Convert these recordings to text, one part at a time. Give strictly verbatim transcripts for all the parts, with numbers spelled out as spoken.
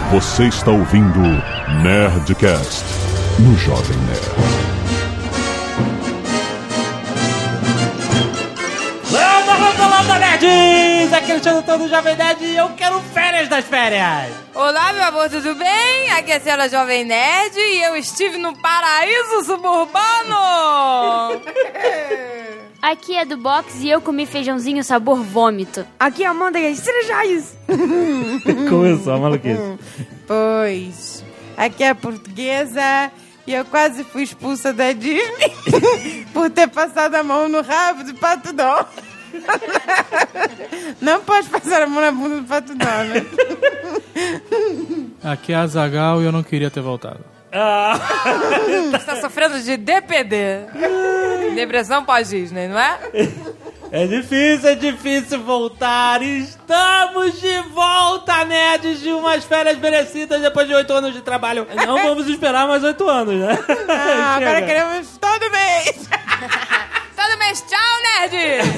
Você está ouvindo Nerdcast no Jovem Nerd. Landa, landa, landa, nerds! Aqui é o Xandão do Jovem Nerd e eu quero férias das férias! Olá, meu amor, tudo bem? Aqui é a senhora Jovem Nerd e eu estive no paraíso suburbano! Aqui é do box e eu comi feijãozinho sabor vômito. Aqui é a Amanda e as Cerejais. Começou a maluquice. Pois, aqui é a portuguesa e eu quase fui expulsa da Disney por ter passado a mão no rabo de Pato Donald. Não pode passar a mão na bunda do Pato Donald. Aqui é a Azaghal e eu não queria ter voltado. Ah. Você está sofrendo de D P D. Depressão pós-Disney, não é? É difícil, é difícil voltar. Estamos de volta, nerds, de umas férias merecidas depois de oito anos de trabalho. Não vamos esperar mais oito anos, né? Ah, agora queremos todo mês. Todo mês, tchau, nerd!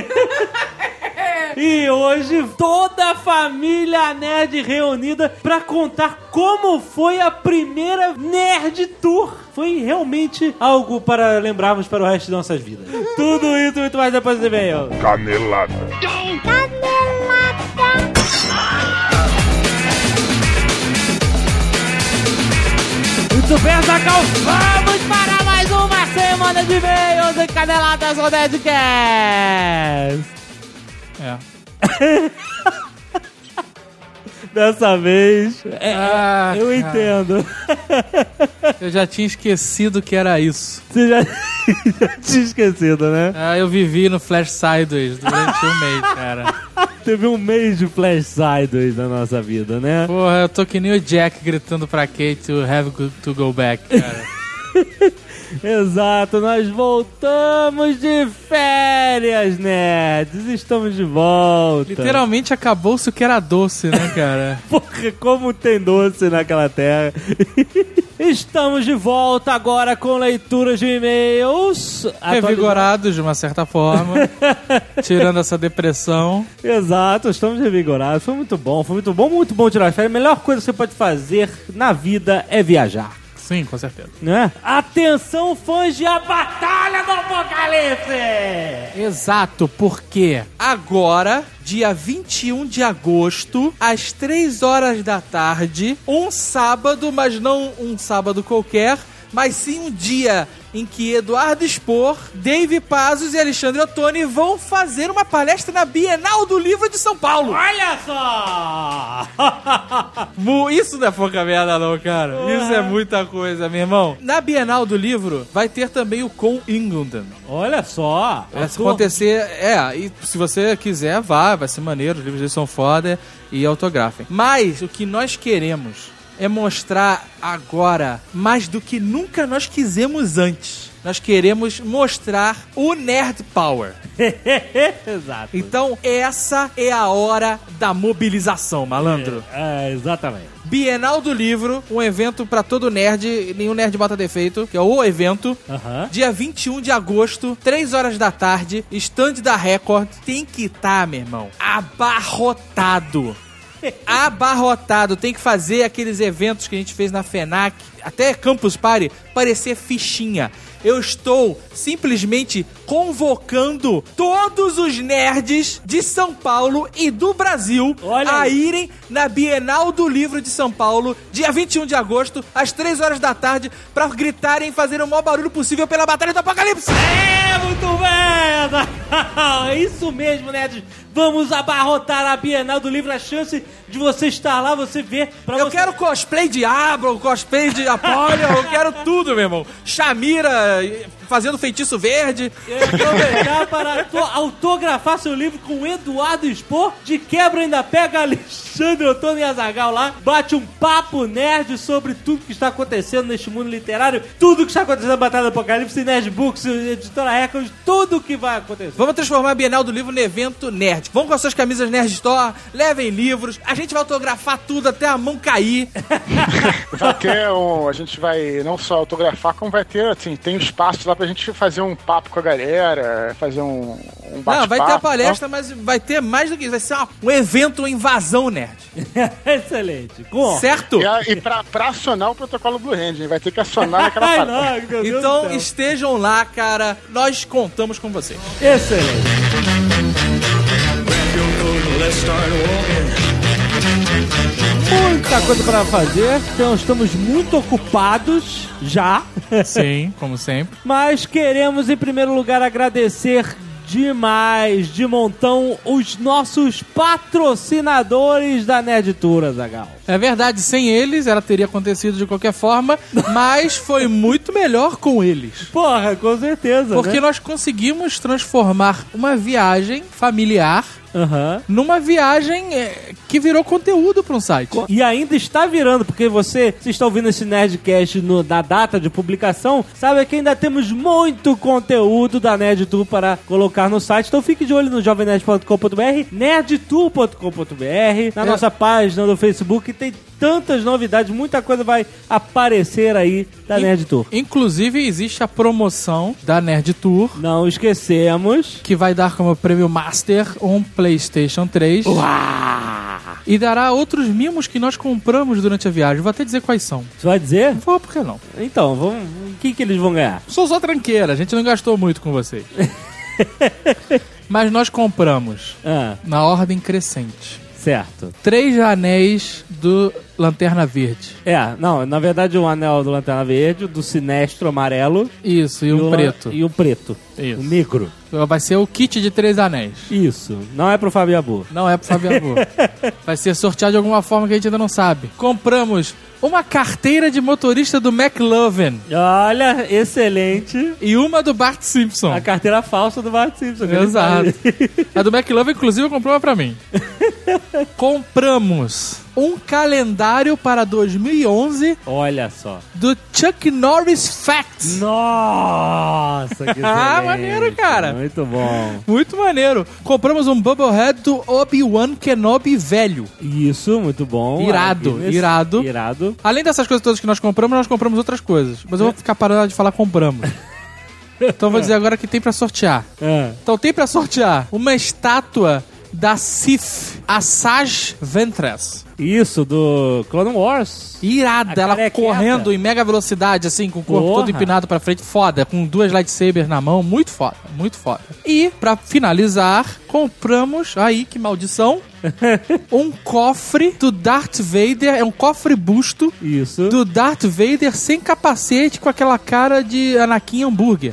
E hoje toda a família nerd reunida pra contar como foi a primeira Nerd Tour. Foi realmente algo para lembrarmos para o resto de nossas vidas. Tudo isso e muito mais depois do e-mail. Canelada. Muito bem, Azaghal, vamos para mais uma semana de e-mails e caneladas no Nerdcast. É. Dessa vez, é, Ah, eu cara. entendo. Eu já tinha esquecido que era isso. Você já, já tinha esquecido, né? Ah, eu vivi no Flash Sideways durante um mês, cara. Teve um mês de Flash Sideways na nossa vida, né? Porra, eu tô que nem o Jack gritando pra Kate to have to go back, cara. Exato, nós voltamos de férias, nerds. Estamos de volta. Literalmente acabou-se o que era doce, né, cara? Porra, como tem doce naquela terra. Estamos de volta agora com leituras de e-mails. Revigorados de uma certa forma, tirando essa depressão. Exato, estamos revigorados. Foi muito bom, foi muito bom, muito bom tirar férias. A melhor coisa que você pode fazer na vida é viajar. Sim, com certeza. Né? Atenção, fãs de A Batalha do Apocalipse! Exato, porque agora, dia vinte e um de agosto, às três horas da tarde, um sábado, mas não um sábado qualquer, mas sim um dia em que Eduardo Spor, Dave Pazos e Alexandre Ottoni vão fazer uma palestra na Bienal do Livro de São Paulo. Olha só! Isso não é pouca merda não, cara. Ué. Isso é muita coisa, meu irmão. Na Bienal do Livro vai ter também o Com Ingolden. Olha só! Vai acontecer, é, e se você quiser, vá, vai ser maneiro, os livros deles são foda e autografem. Mas o que nós queremos é mostrar agora, mais do que nunca nós quisemos antes. Nós queremos mostrar o Nerd Power. Exato. Então, essa é a hora da mobilização, malandro. É, é, exatamente. Bienal do Livro, um evento pra todo nerd, nenhum nerd bota defeito, que é o evento. Uhum. Dia vinte e um de agosto, três horas da tarde, stand da Record. Tem que estar, meu irmão, abarrotado. Abarrotado, tem que fazer aqueles eventos que a gente fez na FENAC, até Campus Party, parecer fichinha. Eu estou simplesmente convocando todos os nerds de São Paulo e do Brasil Olha a aí. irem na Bienal do Livro de São Paulo, dia vinte e um de agosto, às três horas da tarde, pra gritarem e fazerem o maior barulho possível pela Batalha do Apocalipse. É, muito bem! É isso mesmo, nerds. Vamos abarrotar a Bienal do Livro. A chance de você estar lá, você ver... Pra Eu você... quero cosplay de Abra, cosplay de Apollyon, eu quero tudo, meu irmão. Shamira fazendo feitiço verde. E aproveitar para auto- autografar seu livro com Eduardo Spor. De quebra ainda pega Alexandre Ottoni e Azaghal lá. Bate um papo nerd sobre tudo que está acontecendo neste mundo literário. Tudo que está acontecendo na Batalha do Apocalipse, Nerd Books, Editora Record, tudo que vai acontecer. Vamos transformar a Bienal do Livro no evento nerd. Vão com as suas camisas Nerd Store, levem livros, a gente vai autografar tudo até a mão cair. Vai ter um, a gente vai não só autografar, como vai ter, assim, tem um espaço lá pra gente fazer um papo com a galera, fazer um, um bate-papo. Não, vai ter a palestra, mas vai ter mais do que isso. Vai ser uma, um evento, uma invasão nerd. Excelente. Com. Certo? E, a, e pra, pra acionar o protocolo Blue Hand, a gente vai ter que acionar naquela Ai, parada. não, meu Deus do Então céu. estejam lá, cara. Nós contamos com vocês. Excelente. Muita coisa pra fazer, então estamos muito ocupados já, Sim, como sempre. mas queremos em primeiro lugar agradecer demais, de montão, os nossos patrocinadores da Nerd Tour, Azaghal. É verdade, sem eles ela teria acontecido de qualquer forma, mas foi muito melhor com eles. Porra, com certeza, Porque né? nós conseguimos transformar uma viagem familiar Aham. numa viagem é, que virou conteúdo para um site. E ainda está virando, porque você, se está ouvindo esse Nerdcast no, na data de publicação, sabe que ainda temos muito conteúdo da Nerd Tour para colocar no site. Então fique de olho no jovem nerd ponto com ponto b r, nerd tour ponto com ponto b r, na É. nossa página do Facebook. Tem tantas novidades, muita coisa vai aparecer aí da In- Nerd Tour. Inclusive, existe a promoção da Nerd Tour, Não esquecemos. que vai dar como prêmio Master um PlayStation três. E dará outros mimos que nós compramos durante a viagem. Vou até dizer quais são. Você vai dizer? Vou, por que não? Então, vamos. O que, que eles vão ganhar? Sou só tranqueira, a gente não gastou muito com vocês. Mas nós compramos, Ah, na ordem crescente, certo. três anéis do Lanterna Verde. É, não, na verdade o anel do Lanterna Verde, o do Sinestro amarelo Isso, e um o lan- preto. E o preto. Isso. O negro. Vai ser o kit de três anéis. Isso. Não é pro Fabiabu. Não é pro Fabiabu. Vai ser sorteado de alguma forma que a gente ainda não sabe. Compramos uma carteira de motorista do McLovin Olha, excelente. e uma do Bart Simpson. A carteira falsa do Bart Simpson. que ele Exato. faz. A do McLovin, inclusive, eu comprei uma pra mim. Compramos um calendário para dois mil e onze Olha só. do Chuck Norris Facts. Nossa, que excelente. Ah, maneiro, cara. Muito bom. Muito maneiro. Compramos um Bubblehead do Obi-Wan Kenobi velho. Isso, muito bom. Irado, A Guinness. irado. Irado. Além dessas coisas todas que nós compramos, nós compramos outras coisas. Mas eu vou ficar parando de falar compramos. Então eu vou dizer agora que tem pra sortear. Ah, Então tem pra sortear uma estátua da Sith Asajj Ventress. isso, do Clone Wars. Irada, A ela carequeta. correndo em mega velocidade, assim, com o corpo Porra. todo empinado pra frente. Foda, com duas lightsabers na mão. Muito foda, muito foda. E, pra finalizar, compramos, aí que maldição, um cofre do Darth Vader. É um cofre busto Isso. do Darth Vader sem capacete, com aquela cara de Anakin hambúrguer.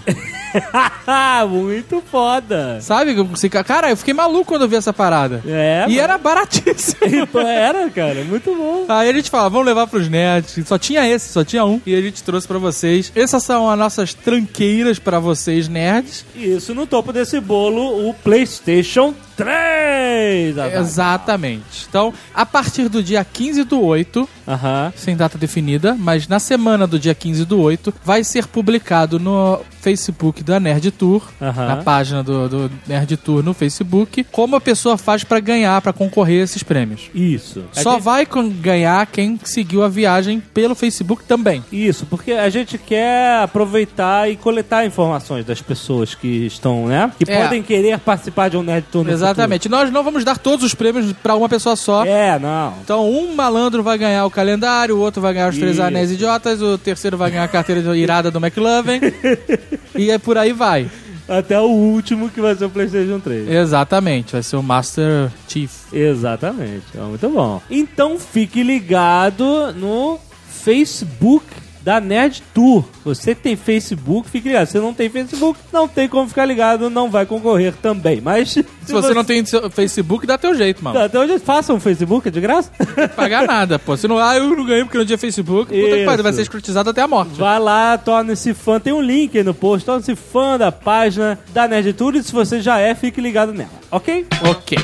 Muito foda. Sabe? Cara, eu fiquei maluco quando eu vi essa parada. É, E mano. era baratíssimo. Era, cara, muito bom. Aí a gente fala, vamos levar pros nerds. Só tinha esse, só tinha um. E a gente trouxe pra vocês. Essas são as nossas tranqueiras pra vocês, nerds. Isso, no topo desse bolo, o PlayStation três. Azar. Exatamente. Então, a partir do dia quinze do oito, Aham. sem data definida, mas na semana do dia quinze do oito, vai ser publicado no Facebook da Nerd Tour, Aham. na página do, do Nerd Tour no Facebook, como a pessoa faz pra ganhar, pra concorrer a esses prêmios. Isso. A Só gente- vai con- ganhar quem seguiu a viagem pelo Facebook também. Isso, porque a gente quer aproveitar e coletar informações das pessoas que estão, né? Que É. podem querer participar de um Nerd Tour no Exatamente. Nós não vamos dar todos os prêmios pra uma pessoa só. futuro. É, não. Então, um malandro vai ganhar o calendário, o outro vai ganhar os três Isso. anéis idiotas, o terceiro vai ganhar a carteira de irada do McLovin. E é por aí vai. Até o último que vai ser o PlayStation três. Exatamente. Vai ser o Master Chief. Exatamente. É muito bom. Então fique ligado no Facebook da Nerd Tour. Você que tem Facebook, fique ligado. Se não tem Facebook, não tem como ficar ligado, não vai concorrer também. Mas se, Se você não tem seu Facebook, dá teu jeito, mano. Até hoje faça um Facebook, é de graça. Não pagar nada, pô. Se não, ah, eu não ganhei porque não tinha Facebook, puta que Isso. pariu, vai ser escrotizado até a morte. Vai lá, torne-se fã. Tem um link aí no post. Torne-se fã da página da Nerd Tour. E se você já é, fique ligado nela. Ok? Ok.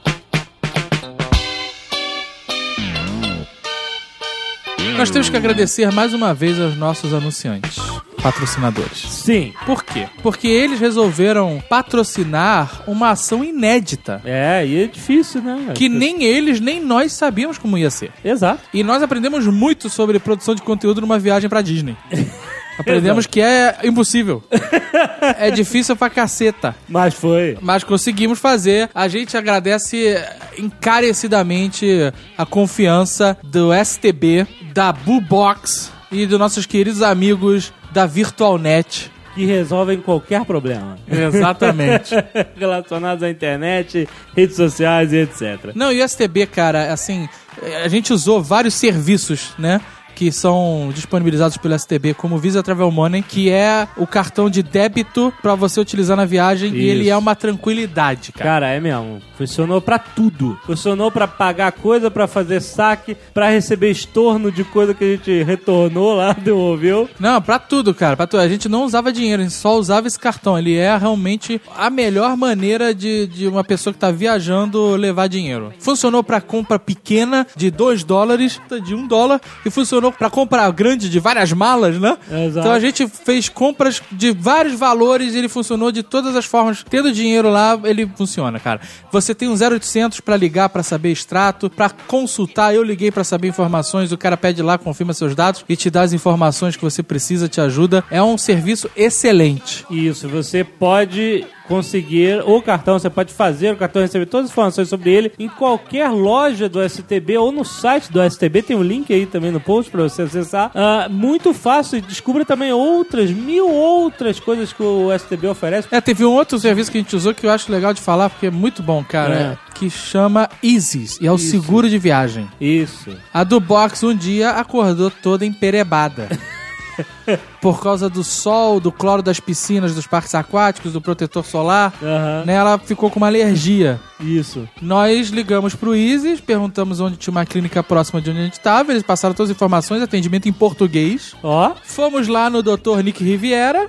Nós temos que agradecer mais uma vez aos nossos anunciantes, patrocinadores. Sim. Por quê? Porque eles resolveram patrocinar uma ação inédita, É, e é difícil, né? que nem eles, nem nós sabíamos como ia ser. Exato. E nós aprendemos muito sobre produção de conteúdo numa viagem pra Disney. Aprendemos que é impossível. É difícil pra caceta. Mas foi. Mas conseguimos fazer. A gente agradece encarecidamente a confiança do S T B, da Boobox e dos nossos queridos amigos da VirtualNet. Que resolvem qualquer problema. Exatamente. Relacionados à internet, redes sociais e etcétera. Não, e o S T B, cara, assim, a gente usou vários serviços, né? Que são disponibilizados pelo S T B, como o Visa Travel Money, que é o cartão de débito pra você utilizar na viagem. Isso. E ele é uma tranquilidade, cara. Cara, é mesmo. Funcionou pra tudo. Funcionou pra pagar coisa, pra fazer saque, pra receber estorno de coisa que a gente retornou lá, devolveu. Não, pra tudo, cara. Pra tudo. A gente não usava dinheiro, a gente só usava esse cartão. Ele é realmente a melhor maneira de, de uma pessoa que tá viajando levar dinheiro. Funcionou pra compra pequena de dois dólares, de um dólar, e funcionou pra compra grande de várias malas, né? Exato. Então a gente fez compras de vários valores e ele funcionou de todas as formas. Tendo dinheiro lá, ele funciona, cara. Você tem um zero oitocentos pra ligar pra saber extrato, pra consultar. Eu liguei pra saber informações, o cara pede lá, confirma seus dados e te dá as informações que você precisa, te ajuda. É um serviço excelente. Isso, você pode conseguir o cartão, você pode fazer o cartão, receber todas as informações sobre ele em qualquer loja do S T B ou no site do S T B, tem um link aí também no post pra você acessar. Uh, muito fácil, e descubra também outras, mil outras coisas que o S T B oferece. É, teve um outro serviço que a gente usou que eu acho legal de falar, porque é muito bom, cara, É. que chama Easys, e é o Isso. seguro de viagem. Isso. A do Box um dia acordou toda emperebada. Por causa do sol, do cloro das piscinas, dos parques aquáticos, do protetor solar, Aham. né, ela ficou com uma alergia. Isso. Nós ligamos pro Easys, perguntamos onde tinha uma clínica próxima de onde a gente estava, eles passaram todas as informações, atendimento em português. Ó. Fomos lá no doutor Nick Riviera.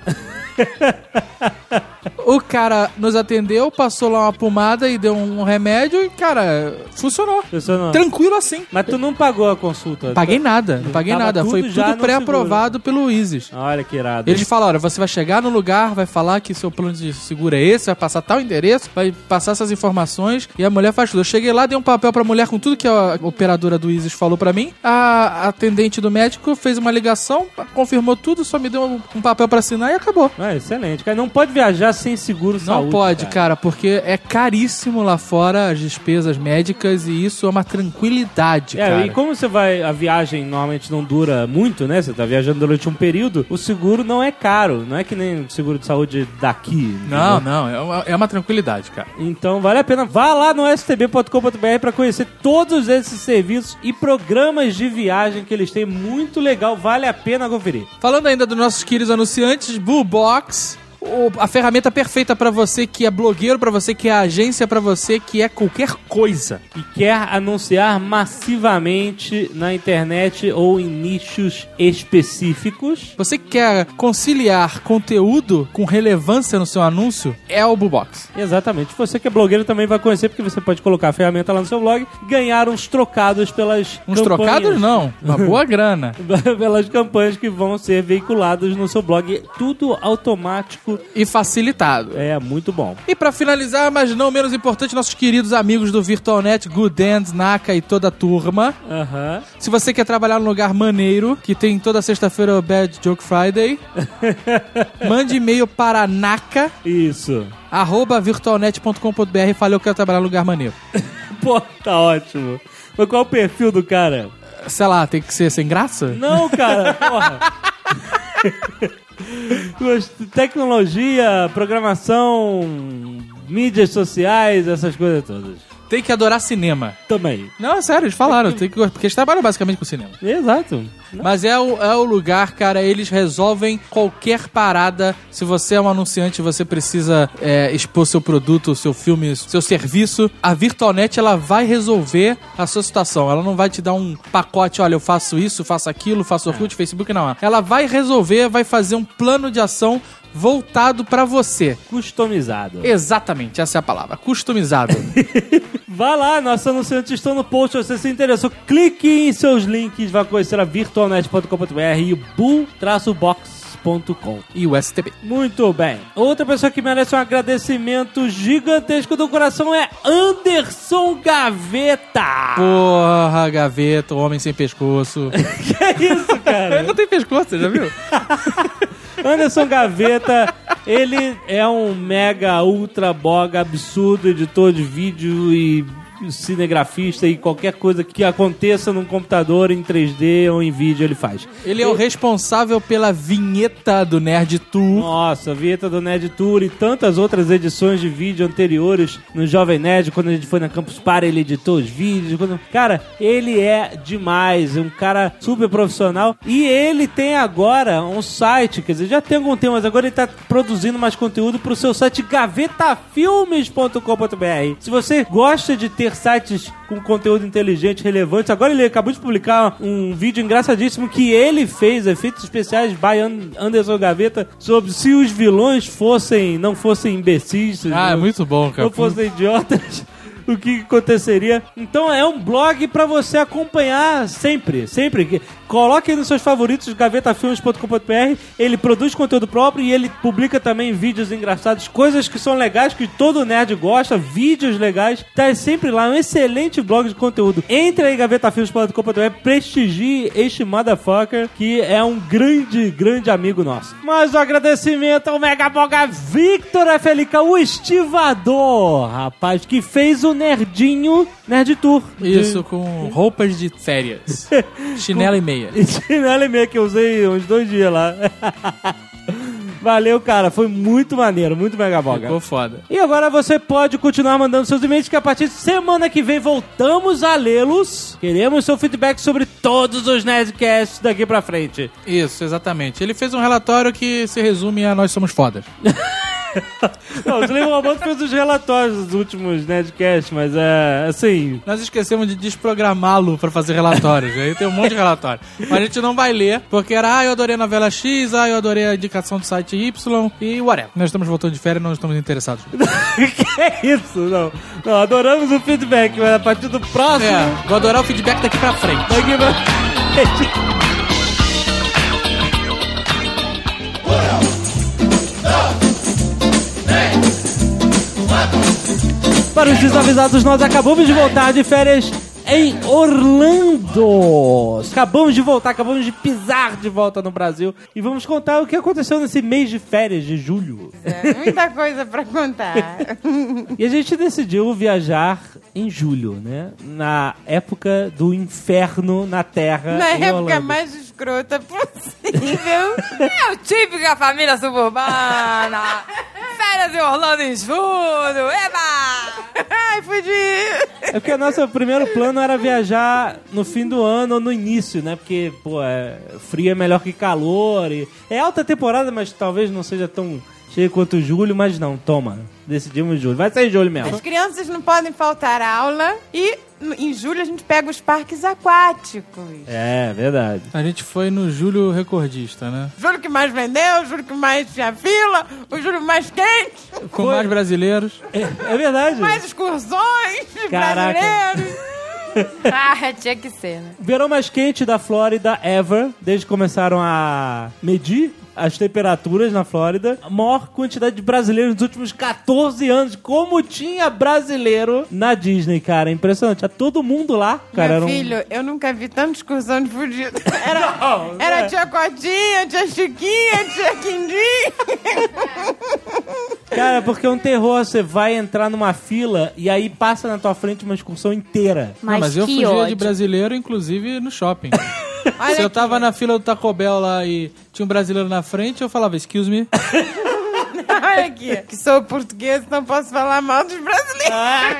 O cara nos atendeu, passou lá uma pomada e deu um remédio e, cara, funcionou. Funcionou. Tranquilo assim. Mas tu não pagou a consulta? Paguei nada, não paguei Tava nada. tudo Foi já tudo no pré-aprovado pelo Easys. Olha que irado. Eles falaram, você vai chegar no lugar, vai falar que seu plano de seguro é esse, vai passar tal endereço, vai passar essas informações e a mulher faz tudo. Eu cheguei lá, dei um papel pra mulher com tudo que a operadora do Easys falou pra mim. A atendente do médico fez uma ligação, confirmou tudo, só me deu um, um papel pra assinar e acabou. Ah, excelente. Cara, não pode viajar sem seguro Não saúde. pode, cara. porque é caríssimo lá fora as despesas médicas e isso é uma tranquilidade, É, cara. e como você vai, a viagem normalmente não dura muito, né? Você tá viajando durante um período, o seguro não é caro, não é que nem o seguro de saúde daqui. Não, entendeu? não, é uma, é uma tranquilidade, cara. Então vale a pena, vá lá no s t b ponto com ponto b r pra conhecer todos esses serviços e programas de viagem que eles têm, muito legal, vale a pena conferir. Falando ainda dos nossos queridos anunciantes, Boobox, o, a ferramenta perfeita pra você que é blogueiro, pra você que é agência, pra você que é qualquer coisa. E quer anunciar massivamente na internet ou em nichos específicos. Você que quer conciliar conteúdo com relevância no seu anúncio, é o Boobox. Exatamente. Você que é blogueiro também vai conhecer, porque você pode colocar a ferramenta lá no seu blog, ganhar uns trocados pelas Uns campanhas. trocados não, uma boa grana. Pelas campanhas que vão ser veiculadas no seu blog. Tudo automático. E facilitado. É, muito bom. E pra finalizar, mas não menos importante, nossos queridos amigos do VirtualNet, Good Ends, Naka e toda a turma. Aham. Se você quer trabalhar num lugar maneiro, que tem toda sexta-feira o Bad Joke Friday, mande e-mail para naka, Isso. arroba virtualnet ponto com ponto b r e fale eu quero trabalhar num lugar maneiro. Pô, tá ótimo. Mas qual é o perfil do cara? Sei lá, tem que ser sem graça? Não, cara, porra. Tecnologia, programação, mídias sociais, essas coisas todas. Tem que adorar cinema. Também. Não, é sério, eles falaram, tem que, porque eles trabalham basicamente com cinema. Exato. Mas é o, é o lugar, cara, eles resolvem qualquer parada. Se você é um anunciante, você precisa é, expor seu produto, seu filme, seu serviço, a VirtualNet, ela vai resolver a sua situação. Ela não vai te dar um pacote, olha, eu faço isso, faço aquilo, faço Orkut, Facebook, não. Ela vai resolver, vai fazer um plano de ação voltado pra você. Customizado. Exatamente, essa é a palavra, customizado. Vá lá, nossos anunciantes estão no post. Se você se interessou, clique em seus links, vai conhecer a virtualnet ponto com ponto b r e o bull box ponto com. E o S T B. Muito bem. Outra pessoa que merece um agradecimento gigantesco do coração é Anderson Gaveta. Porra, Gaveta, o homem sem pescoço. Que é isso, cara? Ele não tem pescoço, você já viu? Anderson Gaveta, ele é um mega, ultra, boga, absurdo editor de vídeo e cinegrafista e qualquer coisa que aconteça num computador em três D ou em vídeo ele faz. Ele é o responsável pela vinheta do Nerd Tour. Nossa, a vinheta do Nerd Tour e tantas outras edições de vídeo anteriores no Jovem Nerd, quando a gente foi na Campus Party, ele editou os vídeos. Quando... Cara, ele é demais, um cara super profissional e ele tem agora um site, quer dizer, já tem algum tempo, mas agora ele tá produzindo mais conteúdo pro seu site gaveta filmes ponto com ponto b r. Se você gosta de ter sites com conteúdo inteligente, relevante. Agora ele acabou de publicar um vídeo engraçadíssimo que ele fez, efeitos especiais by Anderson Gaveta, sobre se os vilões fossem, não fossem imbecis. Ah, não, é muito bom, cara. Não fossem idiotas. O que aconteceria? Então é um blog pra você acompanhar sempre, sempre. Coloque aí nos seus favoritos, gaveta filmes ponto com ponto b r. Ele produz conteúdo próprio e ele publica também vídeos engraçados, coisas que são legais, que todo nerd gosta, vídeos legais. Tá sempre lá, um excelente blog de conteúdo. Entre aí, gaveta filmes ponto com ponto b r, prestigie este motherfucker, que é um grande, grande amigo nosso. Mais um agradecimento ao Mega Boga Victor F L K, o estivador, rapaz, que fez o Nerdinho Nerd Tour. Isso, de... com roupas de férias. Chinelo e meia. E chinelo e meia que eu usei uns dois dias lá. Valeu, cara. Foi muito maneiro, muito mega boga. Ficou foda. E agora você pode continuar mandando seus e-mails, que a partir de semana que vem voltamos a lê-los. Queremos seu feedback sobre todos os Nerdcasts daqui pra frente. Isso, exatamente. Ele fez um relatório que se resume a Nós Somos Fodas. Não, o Slave Roboto fez os relatórios dos últimos Nerdcasts, mas é assim... Nós esquecemos de desprogramá-lo pra fazer relatórios. Aí tem um monte de relatório. Mas a gente não vai ler, porque era, ah, eu adorei a novela X, ah, eu adorei a indicação do site Y e whatever. Nós estamos voltando de férias e não estamos interessados. Que é isso? Não. Não, adoramos o feedback, mas a partir do próximo... É, vou adorar o feedback daqui pra frente. Daqui pra frente. Para os desavisados, nós acabamos de voltar de férias em Orlando. Acabamos de voltar, acabamos de pisar de volta no Brasil e vamos contar o que aconteceu nesse mês de férias de julho. É, muita coisa pra contar. E a gente decidiu viajar em julho, né? Na época do inferno na Terra. Na em época Orlando. mais escrota possível. É o típica família suburbana. Férias em Orlando em julho. Eba! Ai, fudi. É porque o nosso primeiro plano era viajar no fim do ano ou no início, né? Porque, pô, é, frio é melhor que calor. E é alta temporada, mas talvez não seja tão cheio quanto julho, mas não, toma. Decidimos julho. Vai ser em julho mesmo. As crianças não podem faltar aula e em julho a gente pega os parques aquáticos. É, verdade. A gente foi no julho recordista, né? Julho que mais vendeu, julho que mais tinha fila, o julho mais quente, Com Foi. mais brasileiros. É, é verdade. mais excursões de Caraca. brasileiros. Ah, tinha que ser, né? Verão mais quente da Flórida ever, desde que começaram a medir as temperaturas na Flórida. A maior quantidade de brasileiros nos últimos catorze anos. Como tinha brasileiro na Disney, cara. Impressionante. Tinha todo mundo lá. Cara, Meu era um... filho, eu nunca vi tanta excursão de fudido. Era, Não, era é. tia Cotinha, tia Chiquinha, tia Quindim. Cara, porque é um terror. Você vai entrar numa fila e aí passa na tua frente uma excursão inteira. Mas, Não, mas eu que fugia ódio. de brasileiro, inclusive no shopping. Olha Se eu aqui. tava na fila do Taco Bell lá e tinha um brasileiro na frente, eu falava, excuse me. Olha aqui, que sou português, não posso falar mal dos brasileiros.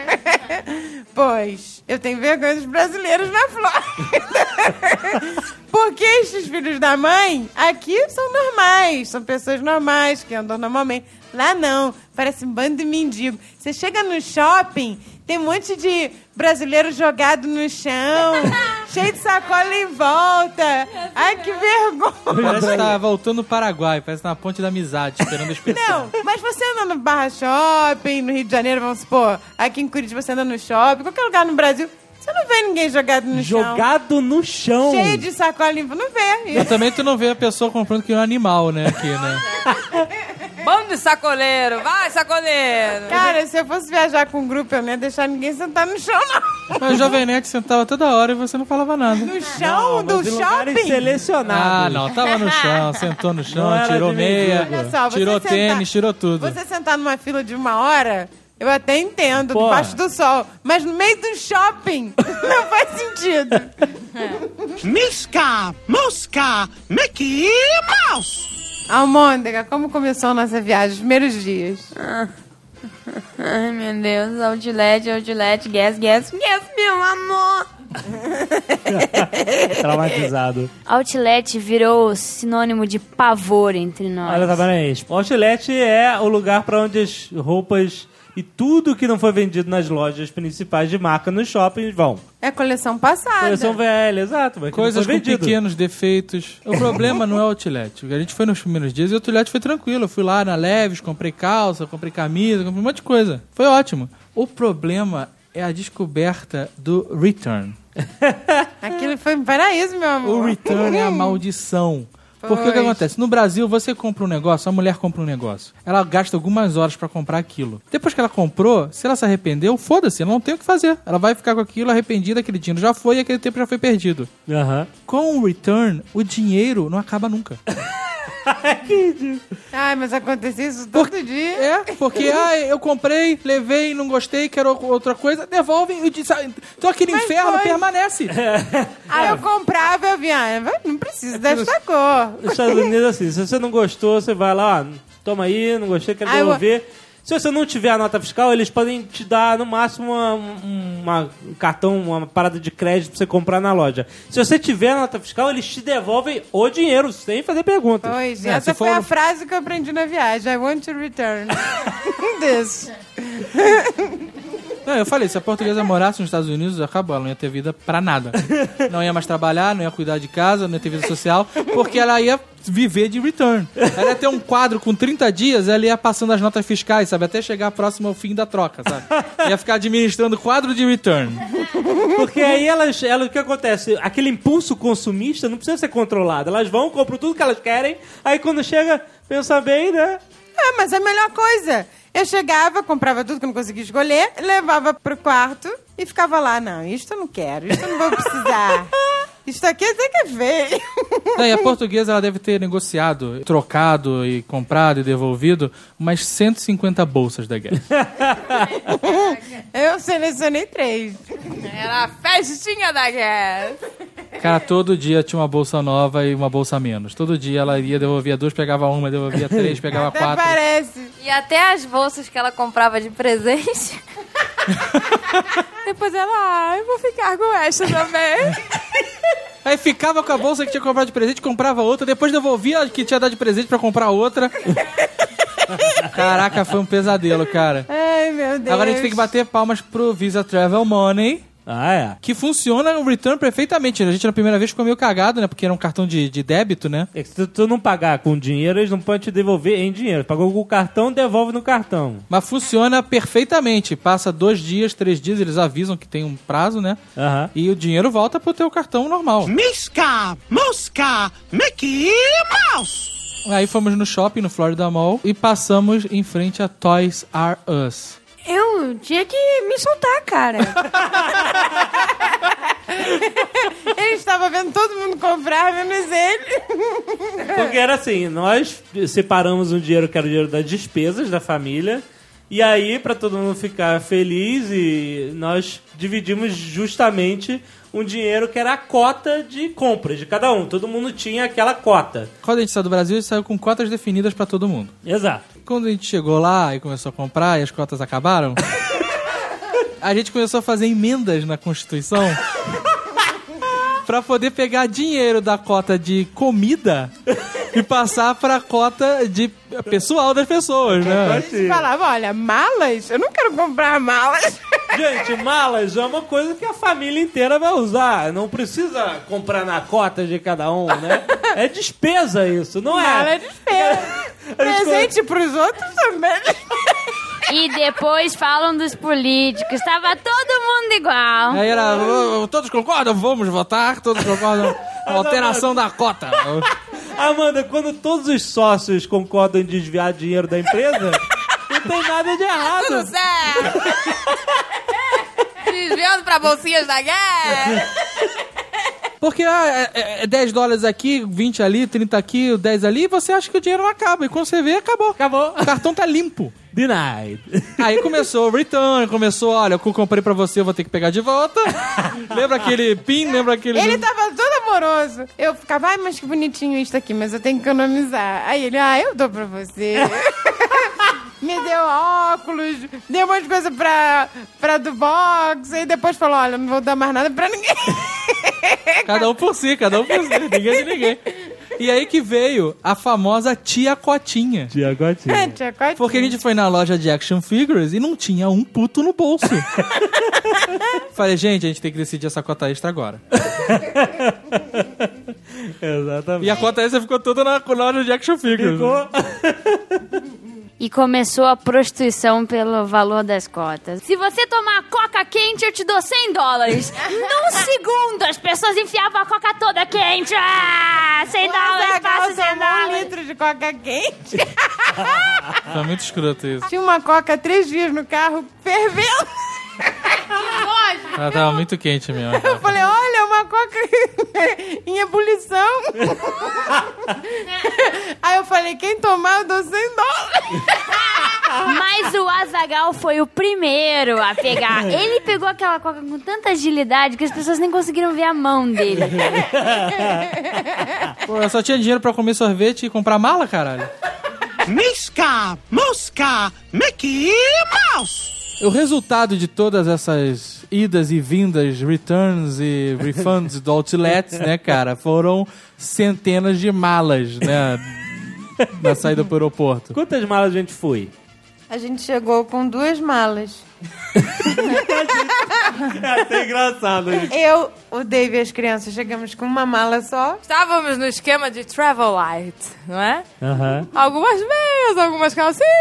Pois, eu tenho vergonha dos brasileiros na Flórida. Porque estes filhos da mãe aqui são normais, são pessoas normais que andam normalmente. Lá não, parece um bando de mendigo. Você chega no shopping, tem um monte de brasileiro jogado no chão, cheio de sacola em volta. Ai, que vergonha. Parece que tá voltando do Paraguai, parece na ponte da amizade, esperando a expressão. Não, mas você anda no Barra Shopping, no Rio de Janeiro, vamos supor, aqui em Curitiba você anda no shopping, qualquer lugar no Brasil, você Você não vê ninguém jogado no chão. Jogado no chão. Cheio de sacola limpa, não vê. Mas também tu não vê a pessoa comprando que é um animal, né? Aqui, né? Bando de sacoleiro, vai, sacoleiro. Cara, se eu fosse viajar com um grupo, eu não ia deixar ninguém sentar no chão, não. Mas o Jovem Nerd sentava toda hora e você não falava nada. No chão Não, do mas em lugares shopping? selecionados. Ah, não. Tava no chão, sentou no Não chão, era tirou de meia, mendigo. Olha só, você tirou sentar- tênis, tirou tudo. Você sentar numa fila de uma hora, eu até entendo, Porra. debaixo do sol. Mas no meio do shopping, não faz sentido. Miska, Mosca, Mickey Mouse. Almôndega, como começou a nossa viagem, os primeiros dias? Ai, meu Deus. Outlet, outlet, guess, guess, guess, meu amor. Traumatizado. Outlet virou sinônimo de pavor entre nós. Olha, tá vendo? O Outlet é o lugar pra onde as roupas e tudo que não foi vendido nas lojas principais de marca nos shoppings vão. É coleção passada. Coleção velha, exato. Mas que Coisas não foi com vendido. pequenos defeitos. O problema não é o Outlet. A gente foi nos primeiros dias e o Outlet foi tranquilo. Eu fui lá na Leves, comprei calça, comprei camisa, comprei um monte de coisa. Foi ótimo. O problema é a descoberta do return. Aquilo foi um paraíso, meu amor. O return é a maldição. Porque o que Pois. acontece? No Brasil, você compra um negócio, a mulher compra um negócio. Ela gasta algumas horas pra comprar aquilo. Depois que ela comprou, se ela se arrependeu, foda-se, ela não tem o que fazer. Ela vai ficar com aquilo arrependida, aquele dinheiro já foi e aquele tempo já foi perdido. Aham. Com o return, o dinheiro não acaba nunca. Ai, mas acontecia isso todo Por- dia. É, porque ah, eu comprei, levei, não gostei, quero outra coisa, devolvem e diz, ah, então aquele Mas inferno foi. permanece. Aí eu comprava, eu vinha, ah, não preciso desta cor. Nos Estados Unidos, assim, se você não gostou, você vai lá, ó, toma aí, não gostei, quero Ah, eu- devolver. Se você não tiver a nota fiscal, eles podem te dar, no máximo, uma, uma- um cartão, uma parada de crédito pra você comprar na loja. Se você tiver a nota fiscal, eles te devolvem o dinheiro, sem fazer pergunta. Pois, É, essa se foi for a no- frase que eu aprendi na viagem. I want to return. This. Não, eu falei, se a portuguesa morasse nos Estados Unidos, acabou, ela não ia ter vida pra nada. Não ia mais trabalhar, não ia cuidar de casa, não ia ter vida social, porque ela ia viver de return. Ela ia ter um quadro com trinta dias, ela ia passando as notas fiscais, sabe? Até chegar próximo ao fim da troca, sabe? Ia ficar administrando quadro de return. Porque aí elas, elas, o que acontece? Aquele impulso consumista não precisa ser controlado. Elas vão, compram tudo que elas querem, aí quando chega, pensa bem, né? É, mas é a melhor coisa. Eu chegava, comprava tudo que eu não conseguia escolher, levava pro quarto e ficava lá. Não, isto eu não quero, isto eu não vou precisar. Isto aqui até que é feio. Não, e a portuguesa ela deve ter negociado, trocado e comprado e devolvido umas cento e cinquenta bolsas da Guess. Eu selecionei três. Era a festinha da guerra. Cara, todo dia tinha uma bolsa nova e uma bolsa a menos. Todo dia ela ia, devolvia duas, pegava uma, devolvia três, pegava Até quatro. parece. E até as bolsas que ela comprava de presente. Depois ela, ah, eu vou ficar com esta também. Aí ficava com a bolsa que tinha comprado de presente, comprava outra, depois devolvia a que tinha dado de presente pra comprar outra. Caraca, foi um pesadelo, cara. Ai, meu Deus. Agora a gente tem que bater palmas pro Visa Travel Money, Ah, é. que funciona o return perfeitamente. A gente na primeira vez ficou meio cagado, né? Porque era um cartão de, de débito, né? É que se tu não pagar com dinheiro, eles não podem te devolver em dinheiro. Pagou com o cartão, devolve no cartão. Mas funciona perfeitamente. Passa dois dias, três dias, eles avisam que tem um prazo, né? Aham. E o dinheiro volta pro teu cartão normal. Miska, Mosca, Mickey Mouse. Aí fomos no shopping, no Florida Mall, e passamos em frente a Toys R Us. Eu tinha que me soltar, cara. Ele estava vendo todo mundo comprar, menos ele. Porque era assim, nós separamos um dinheiro que era o dinheiro das despesas da família. E aí, pra todo mundo ficar feliz, e nós dividimos justamente um dinheiro que era a cota de compras de cada um. Todo mundo tinha aquela cota. Quando a gente saiu do Brasil, a gente saiu com cotas definidas pra todo mundo. Exato. Quando a gente chegou lá e começou a comprar e as cotas acabaram, a gente começou a fazer emendas na Constituição pra poder pegar dinheiro da cota de comida e passar pra cota de pessoal das pessoas, né? Eles falavam, olha, malas? Eu não quero comprar malas. Gente, malas é uma coisa que a família inteira vai usar. Não precisa comprar na cota de cada um, né? É despesa isso, não é? Mala é despesa. A gente Presente pros outros também. E depois falam dos políticos. Tava todo mundo igual. Aí era, "Oh, todos concordam? Vamos votar, todos concordam. Alteração da cota. Amanda, quando todos os sócios concordam em desviar dinheiro da empresa, não tem nada de errado. Tudo certo. Desviando pra bolsinhas da guerra. Porque ah, é, é dez dólares aqui, vinte ali, trinta aqui, dez ali, e você acha que o dinheiro não acaba. E quando você vê, acabou. Acabou. O cartão tá limpo. Denied. Aí começou o return, começou, olha, o que eu comprei pra você eu vou ter que pegar de volta. Lembra aquele pin, lembra aquele... Ele tava todo amoroso. Eu ficava, ai, mas que bonitinho isso aqui, mas eu tenho que economizar. Aí ele, ah, eu dou pra você. Me deu óculos, deu um monte de coisa pra, pra do box. E depois falou, olha, não vou dar mais nada pra ninguém. Cada um por si, cada um por si, ninguém de ninguém. E aí que veio a famosa Tia Cotinha. Tia Cotinha. É, tia Cotinha. Porque a gente foi na loja de action figures e não tinha um puto no bolso. Falei, gente, a gente tem que decidir essa cota extra agora. Exatamente. E a cota extra ficou toda na loja de action figures. Ficou. E começou a prostituição pelo valor das cotas. Se você tomar coca quente, eu te dou cem dólares. Num segundo, as pessoas enfiavam a coca toda quente. Ah, cem dólares, passa cem um dólares. litro de coca quente. Tá muito escroto isso. Tinha uma coca três dias no carro, fervendo. Ela tava muito quente mesmo. Eu falei, olha, uma coca em ebulição. Aí eu falei, quem tomar, eu dou cem dólares. Mas o Azaghal foi o primeiro a pegar. Ele pegou aquela coca com tanta agilidade que as pessoas nem conseguiram ver a mão dele. Pô, eu só tinha dinheiro pra comer sorvete e comprar mala, caralho. Misca, Mosca, Mickey Mouse. O resultado de todas essas idas e vindas, returns e refunds do outlets, né, cara, foram centenas de malas, né, na saída pro aeroporto. Quantas malas a gente foi? A gente chegou com duas malas. É até engraçado isso. Eu, o Dave e as crianças chegamos com uma mala só. Estávamos no esquema de travel light, não é? Aham. Algumas meias, algumas calcinhas,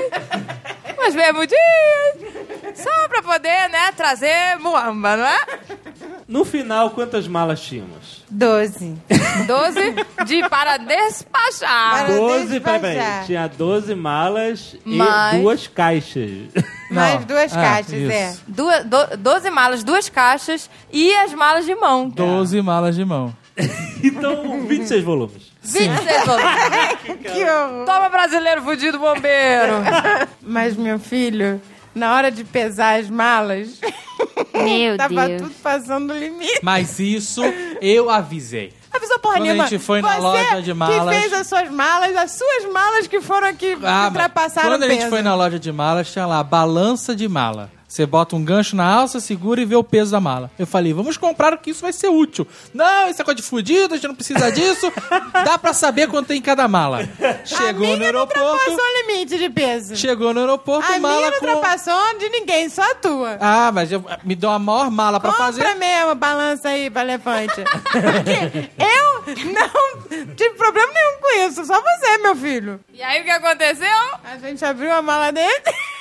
umas bermudinhas. Só pra poder, né, trazer muamba, não é? No final, quantas malas tínhamos? Doze. Doze de para despachar. Para doze, peraí, despachar. peraí. Tinha doze malas Mais- e duas caixas. Mais Não. duas Ah, caixas, isso. é. Duas, do, doze malas, duas caixas e as malas de mão. doze malas de mão. Então, vinte e seis volumes. vinte e seis volumes. Que horror. Toma, brasileiro fudido bombeiro. Mas, meu filho, na hora de pesar as malas, Meu tava Deus. tudo passando o limite. Mas isso eu avisei. Avisou porra Quando a nenhuma. gente foi na Você loja de malas- que fez as suas malas, as suas malas que foram aqui Ah, mas ultrapassaram quando o a peso. gente foi na loja de malas, tinha lá, balança de mala. Você bota um gancho na alça, segura e vê o peso da mala. Eu falei, vamos comprar o que isso vai ser útil. Não, isso é coisa de fudido, a gente não precisa disso. Dá pra saber quanto tem em cada mala. Chegou a no minha não aeroporto, ultrapassou o limite de peso. chegou no aeroporto, A mala minha não com... ultrapassou de ninguém, só a tua. Ah, mas eu, me deu a maior mala pra Compra fazer. mesmo, balança aí pra elefante. Porque eu não tive problema nenhum com isso, só você, meu filho. E aí o que aconteceu? A gente abriu a mala dele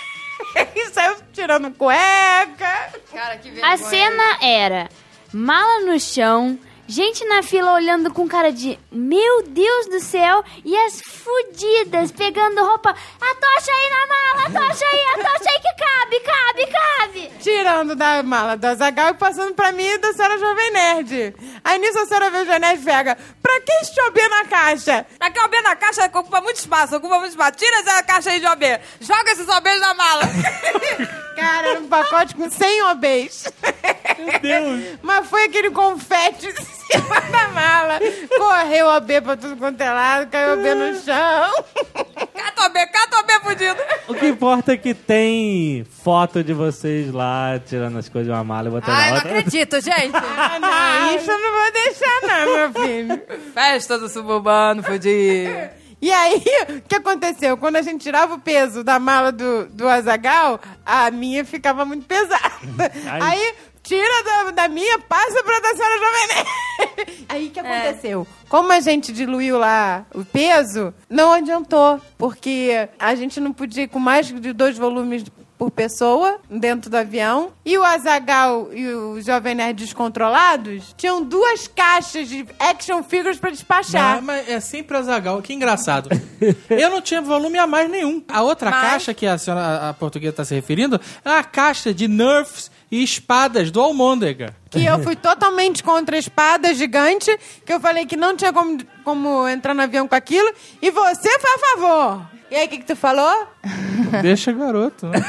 e saiu tirando cueca. Cara, que vergonha. A cena era mala no chão, gente na fila olhando com cara de meu Deus do céu e as fudidas pegando roupa. Atocha aí na mala, atocha aí, atocha aí que cabe, cabe, cabe. Tirando da mala do Azaghal e passando pra mim e da senhora Jovem Nerd. Aí nisso a senhora Jovem Nerd pega, pra que este O B na caixa? Aqui o O B na caixa ocupa muito espaço, ocupa muito espaço. Tira essa caixa aí de O B. Joga esses O Bs na mala. Cara, era um pacote com cem O Bs. Meu Deus. Mas foi aquele confete em cima da mala. Correu O B pra tudo quanto é lado, caiu O B no chão. Cata O B, cata O B fudido. O que importa é que tem foto de vocês lá tirando as coisas de uma mala e botando Ai, na não outra. acredito, gente. Ah, não, isso eu não vou deixar não, meu filho. Festa do suburbano fudido. E aí, o que aconteceu? Quando a gente tirava o peso da mala do, do Azaghal, a minha ficava muito pesada. Ai. Aí tira da, da minha, passa pra da senhora Jovem Nerd. Aí o que aconteceu? É. Como a gente diluiu lá o peso, não adiantou, porque a gente não podia ir com mais de dois volumes por pessoa dentro do avião. E o Azaghal e o Jovem Nerd descontrolados tinham duas caixas de action figures pra despachar. Não, mas é sempre o Azaghal. Que engraçado. Eu não tinha volume a mais nenhum. A outra mas... caixa que a senhora a portuguesa está se referindo é a caixa de Nerfs e espadas do Almôndega. Que eu fui totalmente contra a espada gigante, que eu falei que não tinha como, como entrar no avião com aquilo, e você foi a favor. E aí, o que, que tu falou? Deixa o garoto, né,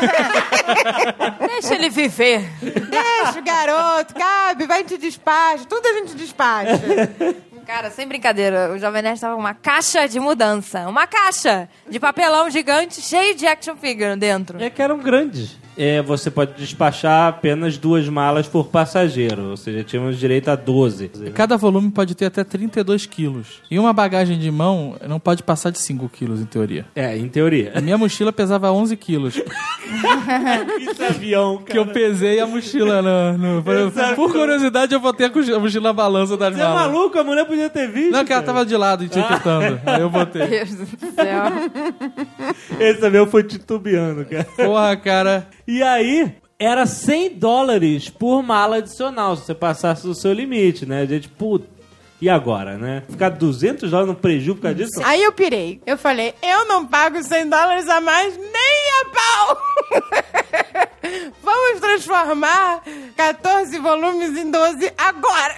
cara? Deixa ele viver. Deixa o garoto, cabe, vai te despacha, tudo a gente despacha. Cara, sem brincadeira, o Jovem Nerd tava com uma caixa de mudança. Uma caixa de papelão gigante cheio de action figure dentro. É que eram grandes. É, você pode despachar apenas duas malas por passageiro, ou seja, tínhamos direito a doze. Cada volume pode ter até trinta e dois quilos. E uma bagagem de mão não pode passar de cinco quilos, em teoria. É, em teoria. A minha mochila pesava onze quilos. Esse avião, cara. Que eu pesei a mochila no... no por, por curiosidade, eu botei a mochila na balança das Você malas. Você é maluco? A mulher podia ter visto. Não, que ela tava de lado, etiquetando. Aí eu botei. Deus do céu. Esse avião foi titubeando, cara. Porra, cara... E aí, era cem dólares por mala adicional, se você passasse do seu limite, né? A gente, puta, e agora, né? Ficar duzentos dólares no prejuízo por causa disso? Aí eu pirei. Eu falei, eu não pago cem dólares a mais nem a pau! Vamos transformar catorze volumes em doze agora!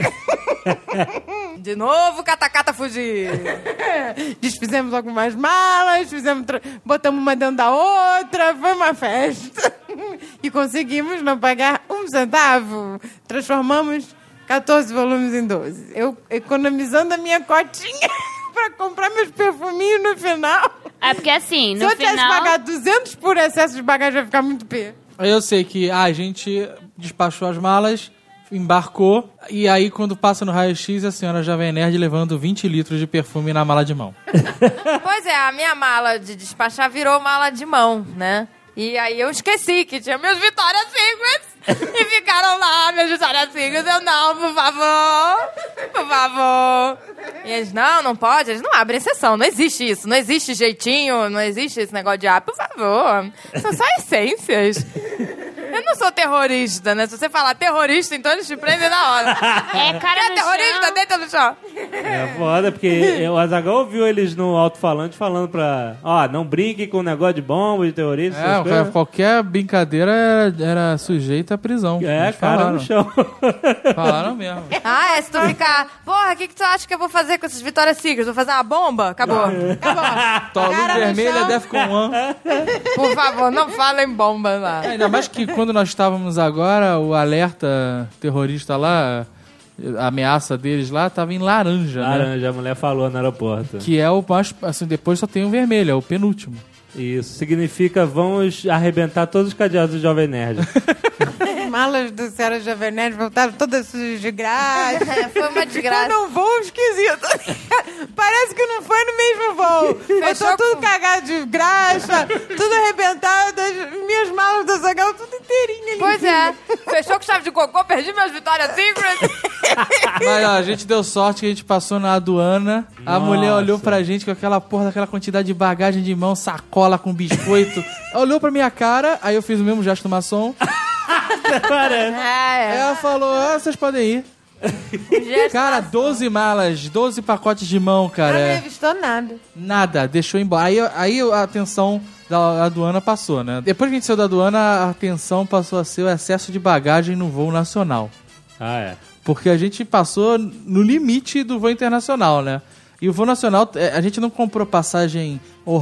De novo, catacata fugir. Desfizemos algumas malas, fizemos tra... botamos uma dentro da outra, foi uma festa. E conseguimos não pagar um centavo. Transformamos catorze volumes em doze. Eu economizando a minha cotinha pra comprar meus perfuminhos no final. É porque assim, no Se eu final... tivesse pagado duzentos por excesso de bagagem, ia ficar muito pé. Aí eu sei que ah, a gente despachou as malas, embarcou, e aí quando passa no raio-x, a senhora Jovem Nerd levando vinte litros de perfume na mala de mão. Pois é, a minha mala de despachar virou mala de mão, né? E aí eu esqueci que tinha meus Victoria's Secrets. E ficaram lá, meus Victoria's Secrets. Eu, não, por favor. Por favor. E eles, não, não pode. Eles não abrem exceção. Não existe isso. Não existe jeitinho. Não existe esse negócio de, ah, por favor. São só essências. Eu não sou terrorista, né? Se você falar terrorista, então eles te prendem na hora. É, cara Quer no terrorista? chão. Deita no chão. É foda, porque o Azaghal ouviu eles no alto-falante falando pra... Ó, não brinque com negócio de bomba, de terrorista, essas É, coisas. qualquer brincadeira era, era sujeita à prisão. É, Eles cara falaram. no chão. Falaram mesmo. Ah, é, se tu ficar... Porra, o que, que tu acha que eu vou fazer com esses Victoria's Secrets? Vou fazer uma bomba? Acabou. Acabou. Tua luz Cara no vermelha, chão. Defcon um. Por favor, não falem bomba lá. É, ainda mais que quando nós estávamos agora, o alerta terrorista lá, a ameaça deles lá, tava em laranja, né? Laranja, a mulher falou no aeroporto. Que é o mais... Assim, depois só tem o vermelho, é o penúltimo. Isso, significa vamos arrebentar todos os cadeados do Jovem Nerd. Malas do Senhora Jovem Nerd voltaram todas sujas de graxa. É, foi uma desgraça. Foi num voo esquisito. Parece que não foi no mesmo voo. Eu Fechou tô tudo com- cagado de graxa, tudo arrebentado, as minhas malas do Azaghal tudo inteirinha ali. Pois é. Fechou com chave de cocô, perdi meus Victoria's Secret. Mas ó, a gente deu sorte que a gente passou na aduana. A Nossa. mulher olhou pra gente com aquela porra, daquela quantidade de bagagem de mão, sacola com biscoito. Olhou pra minha cara, aí eu fiz o mesmo gesto maçom. Parece. É, Ela falou, ah, vocês podem ir. é. Cara, doze malas, doze pacotes de mão, cara. Não é. revistou nada. Nada, deixou embora. Aí, aí a atenção da aduana passou, né? Depois que a gente saiu da aduana, a atenção passou a ser o excesso de bagagem no voo nacional. Ah, é. Porque a gente passou no limite do voo internacional, né? E o voo nacional, é, a gente não comprou passagem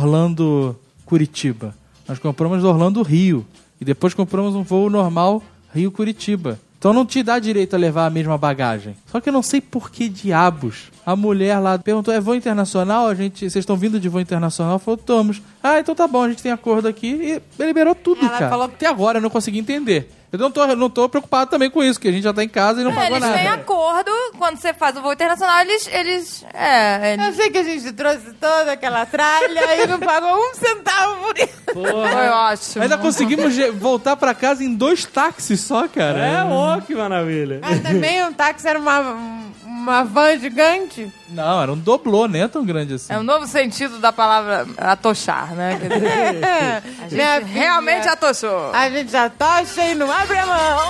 Orlando-Curitiba. Nós compramos Orlando-Rio. E depois compramos um voo normal Rio-Curitiba. Então não te dá direito a levar a mesma bagagem. Só que eu não sei por que diabos. A mulher lá perguntou, é voo internacional? A gente, vocês estão vindo de voo internacional? Falou, estamos. Ah, então tá bom, a gente tem acordo aqui. E liberou tudo, Ela cara. falou- Até agora eu não consegui entender. Eu não tô, não tô preocupado também com isso, que a gente já tá em casa e não É, pagou eles nada. têm acordo, quando você faz o voo internacional, eles... eles é, eles... Eu sei que a gente trouxe toda aquela tralha e não pagou um centavo por isso. Foi ótimo. Ainda conseguimos ge- voltar pra casa em dois táxis só, cara. É, ó, que maravilha. Mas também um táxi era uma, uma van gigante. Não, era um doblô, nem é tão grande assim. É um novo sentido da palavra atochar, né? Quer dizer, a gente Minha filha, realmente atochou. A gente já tocha e não abre a mão.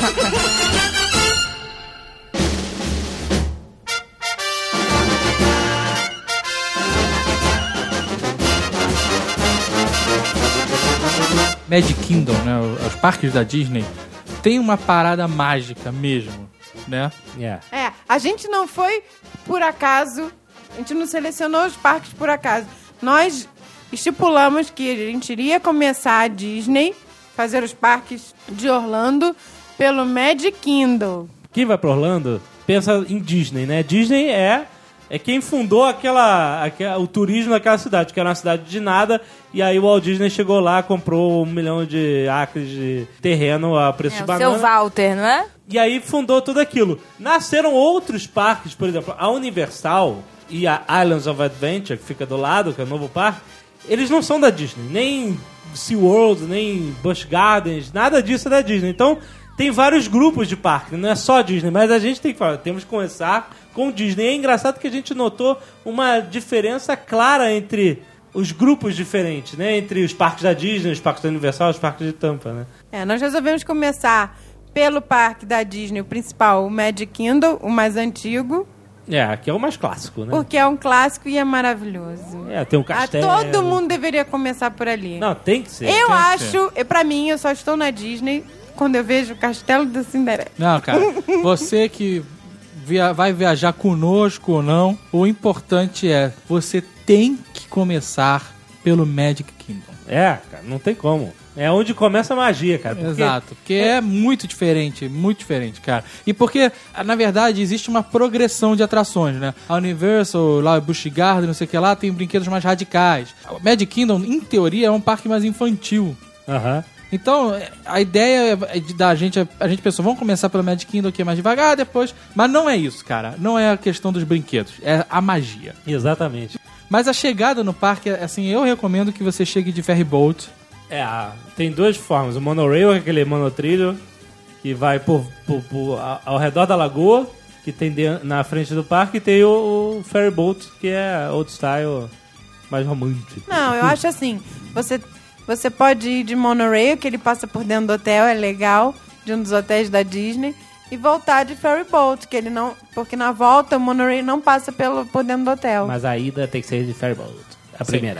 Magic Kingdom, né? Os parques da Disney tem uma parada mágica mesmo, né? É. É, a gente não foi por acaso, a gente não selecionou os parques por acaso. Nós estipulamos que a gente iria começar a Disney, fazer os parques de Orlando, pelo Magic Kingdom. Quem vai pra Orlando, pensa em Disney, né? Disney é, é quem fundou aquela, aquela, o turismo daquela cidade, que era uma cidade de nada, e aí o Walt Disney chegou lá, comprou um milhão de acres de terreno a preço É, de o banana. seu Walter, não é? E aí fundou tudo aquilo. Nasceram outros parques, por exemplo, a Universal e a Islands of Adventure, que fica do lado, que é o novo parque, eles não são da Disney, nem SeaWorld, nem Busch Gardens, nada disso é da Disney. Então, tem vários grupos de parque, não é só Disney, mas a gente tem que falar, temos que começar com Disney. É engraçado que a gente notou uma diferença clara entre os grupos diferentes, né? Entre os parques da Disney, os parques da Universal, os parques de Tampa, né? É, nós resolvemos começar pelo parque da Disney, o principal, o Magic Kingdom, o mais antigo, É, aqui é o mais clássico, né? porque é um clássico e é maravilhoso. É, tem um Ah, castelo. todo mundo deveria começar por ali. Não, tem que ser. eu tem que acho, e pra mim, eu só estou na Disney quando eu vejo o Castelo da Cinderela. Não, cara, você que via- vai viajar conosco ou não, o importante é, você tem que começar pelo Magic Kingdom. É, cara, não tem como. É onde começa a magia, cara. porque- Exato, porque é muito diferente, muito diferente, cara. E porque, na verdade, existe uma progressão de atrações, né? A Universal, lá, Busch Gardens, não sei o que lá, tem brinquedos mais radicais. O Magic Kingdom, em teoria, é um parque mais infantil. Aham. Então, a ideia é de da gente, a gente pensou, vamos começar pelo Magic Kingdom aqui mais devagar, depois... Mas não é isso, cara. Não é a questão dos brinquedos, é a magia. Exatamente. Mas a chegada no parque, assim, eu recomendo que você chegue de ferry boat. É, a- tem duas formas. O monorail, que é aquele monotrilho que vai por, por- por- a- ao redor da lagoa, que tem de- na frente do parque, e tem o, o ferry boat, que é old style, mais romântico. Não, eu acho assim, você, você pode ir de monorail, que ele passa por dentro do hotel, é legal, de um dos hotéis da Disney, e voltar de ferry boat, que ele não, porque na volta o monorail não passa pelo, por dentro do hotel. Mas a ida tem que ser de ferry boat. A primeira.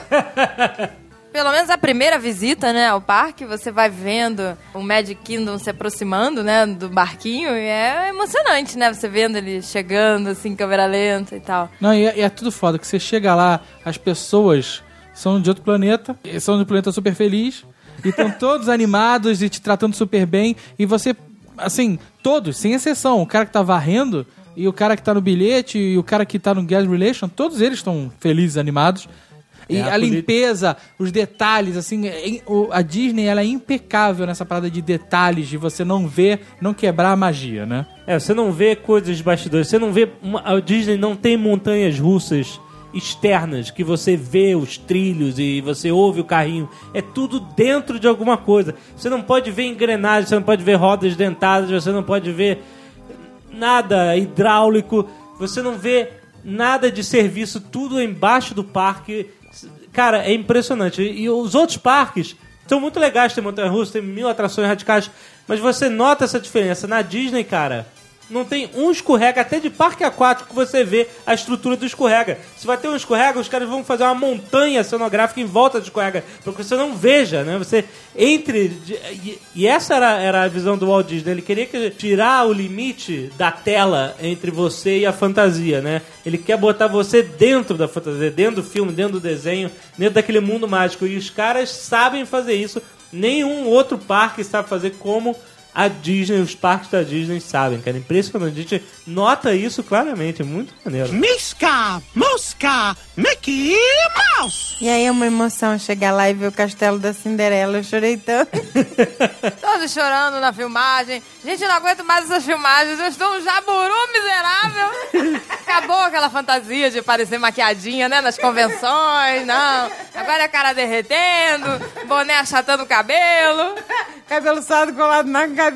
Pelo menos a primeira visita, né, ao parque, você vai vendo o Magic Kingdom se aproximando, né, do barquinho, e é emocionante, né, você vendo ele chegando, assim, em câmera lenta e tal. Não, e é, e é tudo foda, que você chega lá, as pessoas são de outro planeta, e são de um planeta super feliz, e estão todos animados e te tratando super bem, e você, assim, todos, sem exceção, o cara que tá varrendo, e o cara que tá no bilhete, e o cara que tá no guest relation, todos eles estão felizes, animados. E É, a, a politi- limpeza, os detalhes, assim, é- o- a Disney, ela é impecável nessa parada de detalhes, de você não ver, não quebrar a magia, né? É, você não vê coisas de bastidores. Você não vê... uma- a Disney não tem montanhas russas externas que você vê os trilhos e você ouve o carrinho. É tudo dentro de alguma coisa. Você não pode ver engrenagens, você não pode ver rodas dentadas, você não pode ver nada hidráulico, você não vê nada de serviço, tudo embaixo do parque. Cara, é impressionante. E os outros parques são muito legais, tem montanha-russa, tem mil atrações radicais, mas você nota essa diferença. Na Disney, cara, não tem um escorrega, até de parque aquático que você vê a estrutura do escorrega. Se vai ter um escorrega, os caras vão fazer uma montanha cenográfica em volta do escorrega, para que você não veja, né? Você entre... de- E, e essa era, era a visão do Walt Disney. Ele queria que, tirar o limite da tela entre você e a fantasia, né? Ele quer botar você dentro da fantasia, dentro do filme, dentro do desenho, dentro daquele mundo mágico. E os caras sabem fazer isso. Nenhum outro parque sabe fazer como a Disney, os parques da Disney sabem, cara. Impressionante. A gente nota isso claramente. É muito maneiro. Misca, mosca, Mickey Mouse. E aí é uma emoção chegar lá e ver o castelo da Cinderela. Eu chorei tanto. Todos chorando na filmagem. Gente, eu não aguento mais essas filmagens. Eu estou um jaburu miserável. Acabou aquela fantasia de parecer maquiadinha, né? Nas convenções, não. Agora é a cara derretendo, boné achatando o cabelo. Cabelo suado colado na cabeça.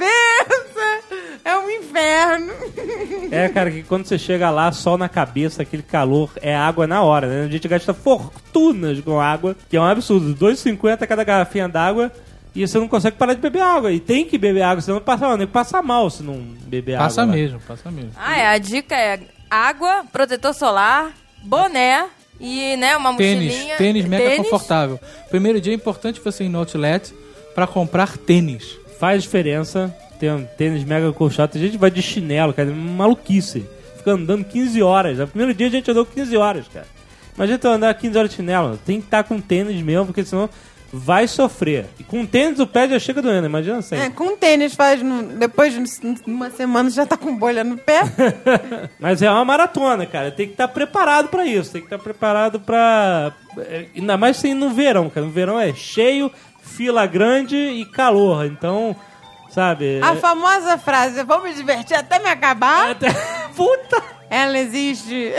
É um inferno. É, cara, que quando você chega lá, sol na cabeça, aquele calor, é água na hora, né? A gente gasta fortunas com água, que é um absurdo. dois reais e cinquenta centavos cada garrafinha d'água e você não consegue parar de beber água. E tem que beber água, senão passa mal, nem passa mal se não beber Passa água. mesmo, passa mesmo. Ah, é, a dica é água, protetor solar, boné e, né, uma Tênis, mochilinha. tênis mega confortável. Primeiro dia é importante você ir no outlet pra comprar tênis. Faz diferença. Tem um tênis mega acolchoado. Tem gente que vai de chinelo, cara. Maluquice. Fica andando quinze horas. No primeiro dia a gente andou quinze horas, cara. Imagina tu andar quinze horas de chinelo. Tem que estar com tênis mesmo, porque senão vai sofrer. E com tênis o pé já chega doendo. Imagina assim. É, com tênis faz... No, depois de uma semana já tá com bolha no pé. Mas é uma maratona, cara. Tem que estar preparado pra isso. Tem que estar preparado pra... Ainda mais sem no verão, cara. No verão é cheio, fila grande e calor. Então... Sabe? A famosa frase, vou me divertir até me acabar. Até... Puta! Ela existe.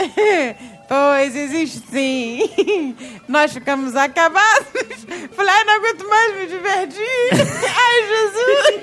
Pois, existe sim. Nós ficamos acabados. Falei, ai, não aguento mais me divertir. Ai,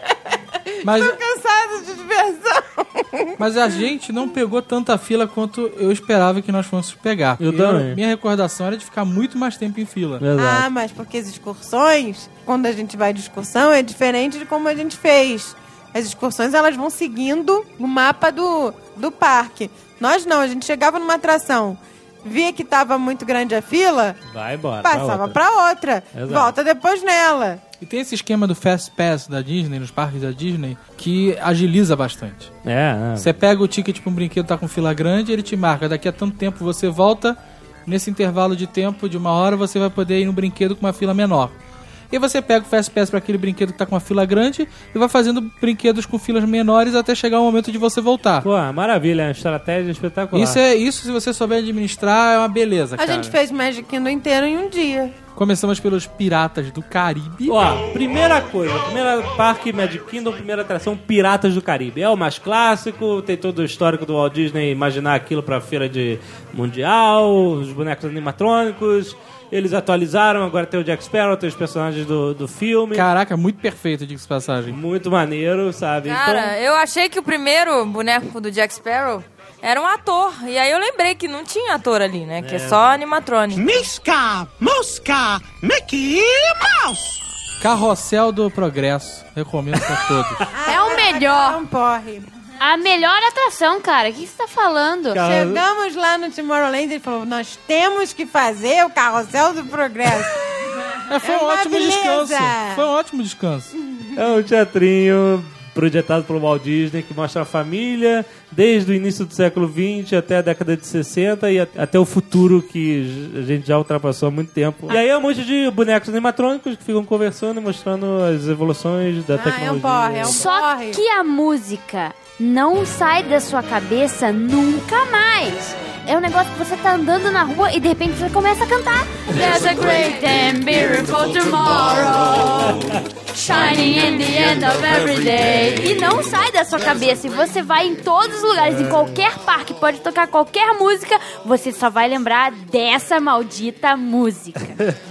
Jesus. Mas... Tô cansado de diversão. Mas a gente não pegou tanta fila quanto eu esperava que nós fôssemos pegar. Eu também. Minha recordação era de ficar muito mais tempo em fila. Exato. Ah, mas porque as excursões, quando a gente vai de excursão, é diferente de como a gente fez. As excursões, elas vão seguindo o mapa do, do parque. Nós não, a gente chegava numa atração, via que tava muito grande a fila, Vai embora. passava pra outra, Exato. volta depois nela. E tem esse esquema do Fast Pass da Disney, nos parques da Disney, que agiliza bastante. É, é. Você pega o ticket pra um brinquedo, tá com fila grande, ele te marca, daqui a tanto tempo você volta, nesse intervalo de tempo de uma hora você vai poder ir no brinquedo com uma fila menor. E você pega o Fast Pass para aquele brinquedo que tá com uma fila grande e vai fazendo brinquedos com filas menores até chegar o momento de você voltar. Pô, maravilha, é uma estratégia espetacular. Isso, é, isso, se você souber administrar, é uma beleza, A cara. gente fez Magic Kingdom inteiro em um dia. Começamos pelos Piratas do Caribe. Ó, primeira coisa, primeira parque Magic Kingdom, primeira atração, Piratas do Caribe. É o mais clássico, tem todo o histórico do Walt Disney imaginar aquilo pra feira de mundial, os bonecos animatrônicos. Eles atualizaram, agora tem o Jack Sparrow, tem os personagens do, do filme. Caraca, muito perfeito, diga-se de passagem. Muito maneiro, sabe? Cara, eu achei que o primeiro boneco do Jack Sparrow era um ator. E aí eu lembrei que não tinha ator ali, né? Que é, é só animatrônico. Misca, mosca, Mickey Mouse. Carrossel do Progresso. Recomendo pra todos. É o melhor. Não porre. A melhor atração, cara. O que você tá falando? Cara, Chegamos lá no Tomorrowland e ele falou, nós temos que fazer o Carrossel do Progresso. É, foi É um uma ótimo beleza. descanso. Foi um ótimo descanso. É um teatrinho projetado pelo Walt Disney que mostra a família desde o início do século vinte até a década de sessenta e a- até o futuro que a gente já ultrapassou há muito tempo. E aí é um monte de bonecos animatrônicos que ficam conversando e mostrando as evoluções da Ah, tecnologia. é um porre, é um Só porre. que a música não sai da sua cabeça nunca mais. É um negócio que você tá andando na rua e de repente você começa a cantar. There's a great and beautiful tomorrow, shining in the end of every day. E não sai da sua cabeça. E você vai em todos os lugares, em qualquer parque, pode tocar qualquer música, você só vai lembrar dessa maldita música.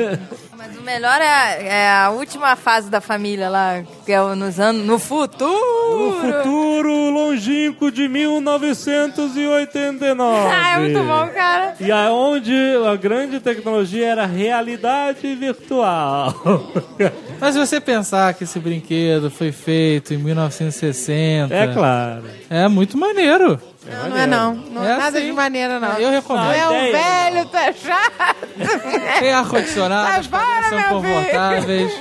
Mas o melhor é, é a última fase da família lá, que é o nos anos, no futuro. O futuro longínquo de mil novecentos e oitenta e nove. Ah, é muito bom, cara. E aonde a grande tecnologia era realidade virtual. Mas se você pensar que esse brinquedo foi feito em mil novecentos e sessenta... É claro. É muito maneiro. Não, não é não. Não é É nada sim. de maneira, não. Eu recomendo. É um ideia. velho, tá chato. Tem ar-condicionado, as Sai fora, cadeiras são meu filho. confortáveis.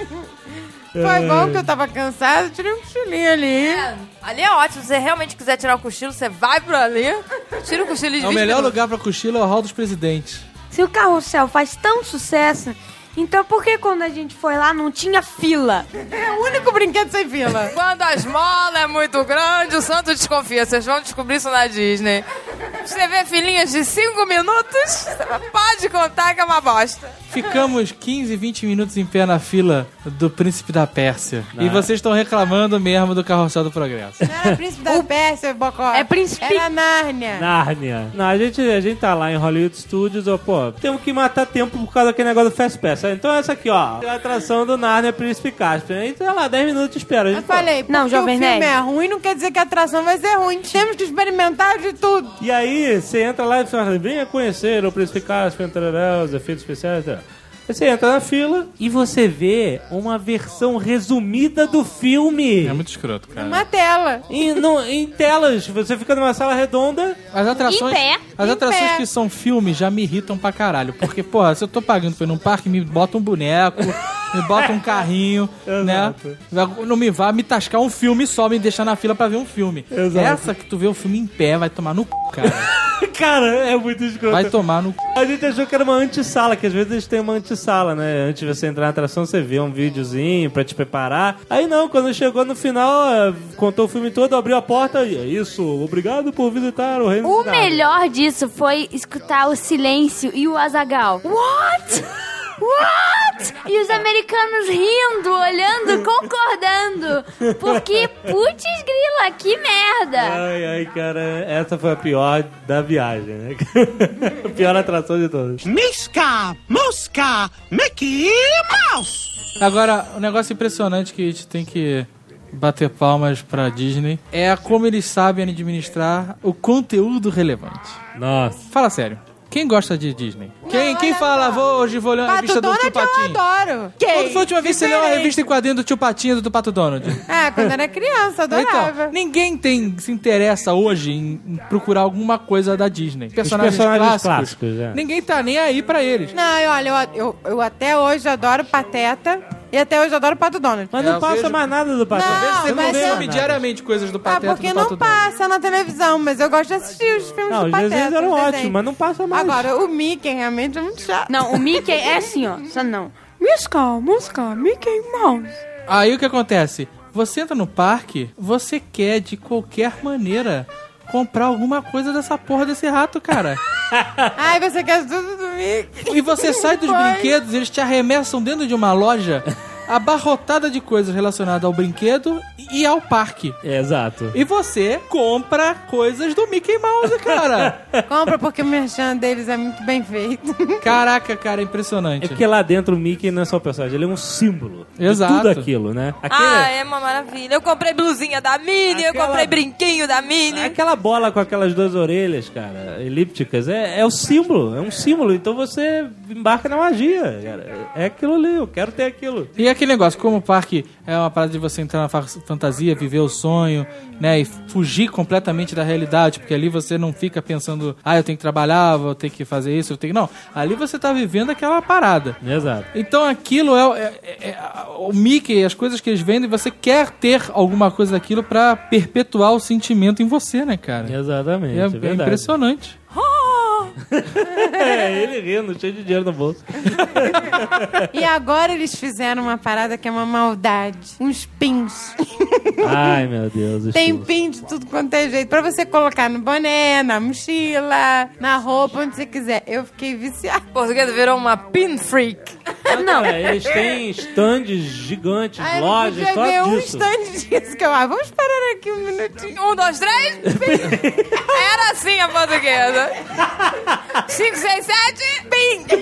Foi bom que eu tava cansado, tirei um cochilinho ali. É, ali é ótimo. Se você realmente quiser tirar o cochilo, você vai por ali, tira o cochilo e É o melhor lugar pra cochilo é o Hall dos Presidentes. Se o carrossel faz tão sucesso, Então por que quando a gente foi lá não tinha fila? É o único brinquedo sem fila. Quando a esmola é muito grande, o santo desconfia. Vocês vão descobrir isso na Disney. Você vê filhinhas de cinco minutos, pode contar que é uma bosta. Ficamos quinze, vinte minutos em pé na fila do Príncipe da Pérsia. Não. E vocês estão reclamando mesmo do Carrossel do Progresso. Não era Príncipe da Pérsia, Bocó. É Príncipe... Era Nárnia. Nárnia. Não, a gente, a gente tá lá em Hollywood Studios, ó, pô, temos que matar tempo por causa daquele negócio do Fast Pass. Então essa aqui, ó, a atração do Nárnia Príncipe Caspian. Então, sei lá, dez minutos espera. A gente, Eu falei, porque Não, o Jovem filme Nerd. é ruim, não quer dizer que a atração vai ser ruim. Temos que experimentar de tudo. E aí, você entra lá e fala, venha conhecer o Príncipe Caspian, tarará, os efeitos especiais, tarará. Aí você entra na fila e você vê uma versão resumida do filme. É muito escroto, cara. Uma tela. Em, no- em telas, você fica numa sala redonda. As atrações, Em pé. as Em atrações pé. que são filmes já me irritam pra caralho. Porque, porra, se eu tô pagando pra ir num parque, me bota um boneco, me bota um carrinho, né? Não me vá me tascar um filme só, me deixar na fila pra ver um filme. Exato. Essa que tu vê o filme em pé vai tomar no c, cara. Cara, é muito escroto. Vai tomar no c. A gente achou que era uma antessala, que às vezes eles têm uma antessala, né? Antes de você entrar na atração, você vê um videozinho pra te preparar. Aí não, quando chegou no final, é, contou o filme todo, abriu a porta e é isso, obrigado por visitar o Reino O do Nárnia. melhor disso foi escutar o silêncio e o Azaghal. What? What? E os americanos rindo, olhando, concordando. Porque, putz grila, que merda. Ai, ai, cara, essa foi a pior da viagem, né? A pior atração de todas. Misca, mosca, Mickey Mouse. Agora, um negócio impressionante que a gente tem que bater palmas pra Disney é como eles sabem administrar o conteúdo relevante. Nossa. Fala sério. Quem gosta de Disney? Quem, quem olha fala, só. vou hoje vou ler uma Pato revista do Tio Donald eu Patinho? adoro. Quando foi a última vez que você leu uma Diferente. revista em quadrinho do Tio Patinho e do Pato Donald? É, quando era criança, adorava. Então, ninguém tem, se interessa hoje em, em procurar alguma coisa da Disney. Personagens, personagens clássicos. clássicos, é. Ninguém tá nem aí pra eles. Não, eu, olha, eu, eu, eu até hoje adoro Pateta e até hoje adoro Pato Donald. Mas É, não eu passa vejo- mais nada do Pateta. Não, Você mas consome eu- nada. diariamente coisas do Ah, Pateta porque do não Pato Donald. passa na televisão, mas eu gosto de assistir os filmes Não, do os Pateta. desenhos eram os ótimos, desenhos. mas não passa mais. Agora, o Mickey realmente é muito chato. Não, o Mickey é assim, ó. Só não. Misca, mosca, Mickey Mouse. Aí o que acontece? Você entra no parque, você quer de qualquer maneira comprar alguma coisa dessa porra desse rato, cara. Ai, você quer tudo do Mickey. E você sai dos Foi. brinquedos, eles te arremessam dentro de uma loja abarrotada de coisas relacionadas ao brinquedo e ao parque. É, exato. E você compra coisas do Mickey Mouse, cara. Compra porque o merchan deles é muito bem feito. Caraca, cara, é impressionante. É porque lá dentro o Mickey não é só o personagem, ele é um símbolo Exato. de tudo aquilo, né? Aquele- Ah, é uma maravilha. Eu comprei blusinha da Minnie, eu Aquela- comprei brinquinho da Minnie. Aquela bola com aquelas duas orelhas, cara, elípticas, é, é o símbolo, é um símbolo. Então você embarca na magia, cara. É aquilo ali, eu quero ter aquilo. E aquele negócio, como o parque é uma parada de você entrar na fa- fantasia, viver o sonho, né, e fugir completamente da realidade, porque ali você não fica pensando, ah, eu tenho que trabalhar, vou ter que fazer isso, eu tenho que... Não, ali você tá vivendo aquela parada. Exato. Então aquilo é, é- é- é- o Mickey, as coisas que eles vendem, você quer ter alguma coisa daquilo pra perpetuar o sentimento em você, né, cara? Exatamente, É, é, é verdade. impressionante. É, ele rindo, cheio de dinheiro no bolso. E agora eles fizeram uma parada que é uma maldade. Uns pins. Ai, meu Deus. os Tem filhos. pin de tudo quanto é jeito. Pra você colocar no boné, na mochila, na roupa, onde você quiser. Eu fiquei viciada. Português virou uma pin freak. Não, é, eles têm stands gigantes, Aí eu lojas, podia ver só um disso. stand disso que eu... Ah, vamos parar aqui um minutinho. Um, dois, três. Era assim a portuguesa. Cinco, seis, sete. Pim.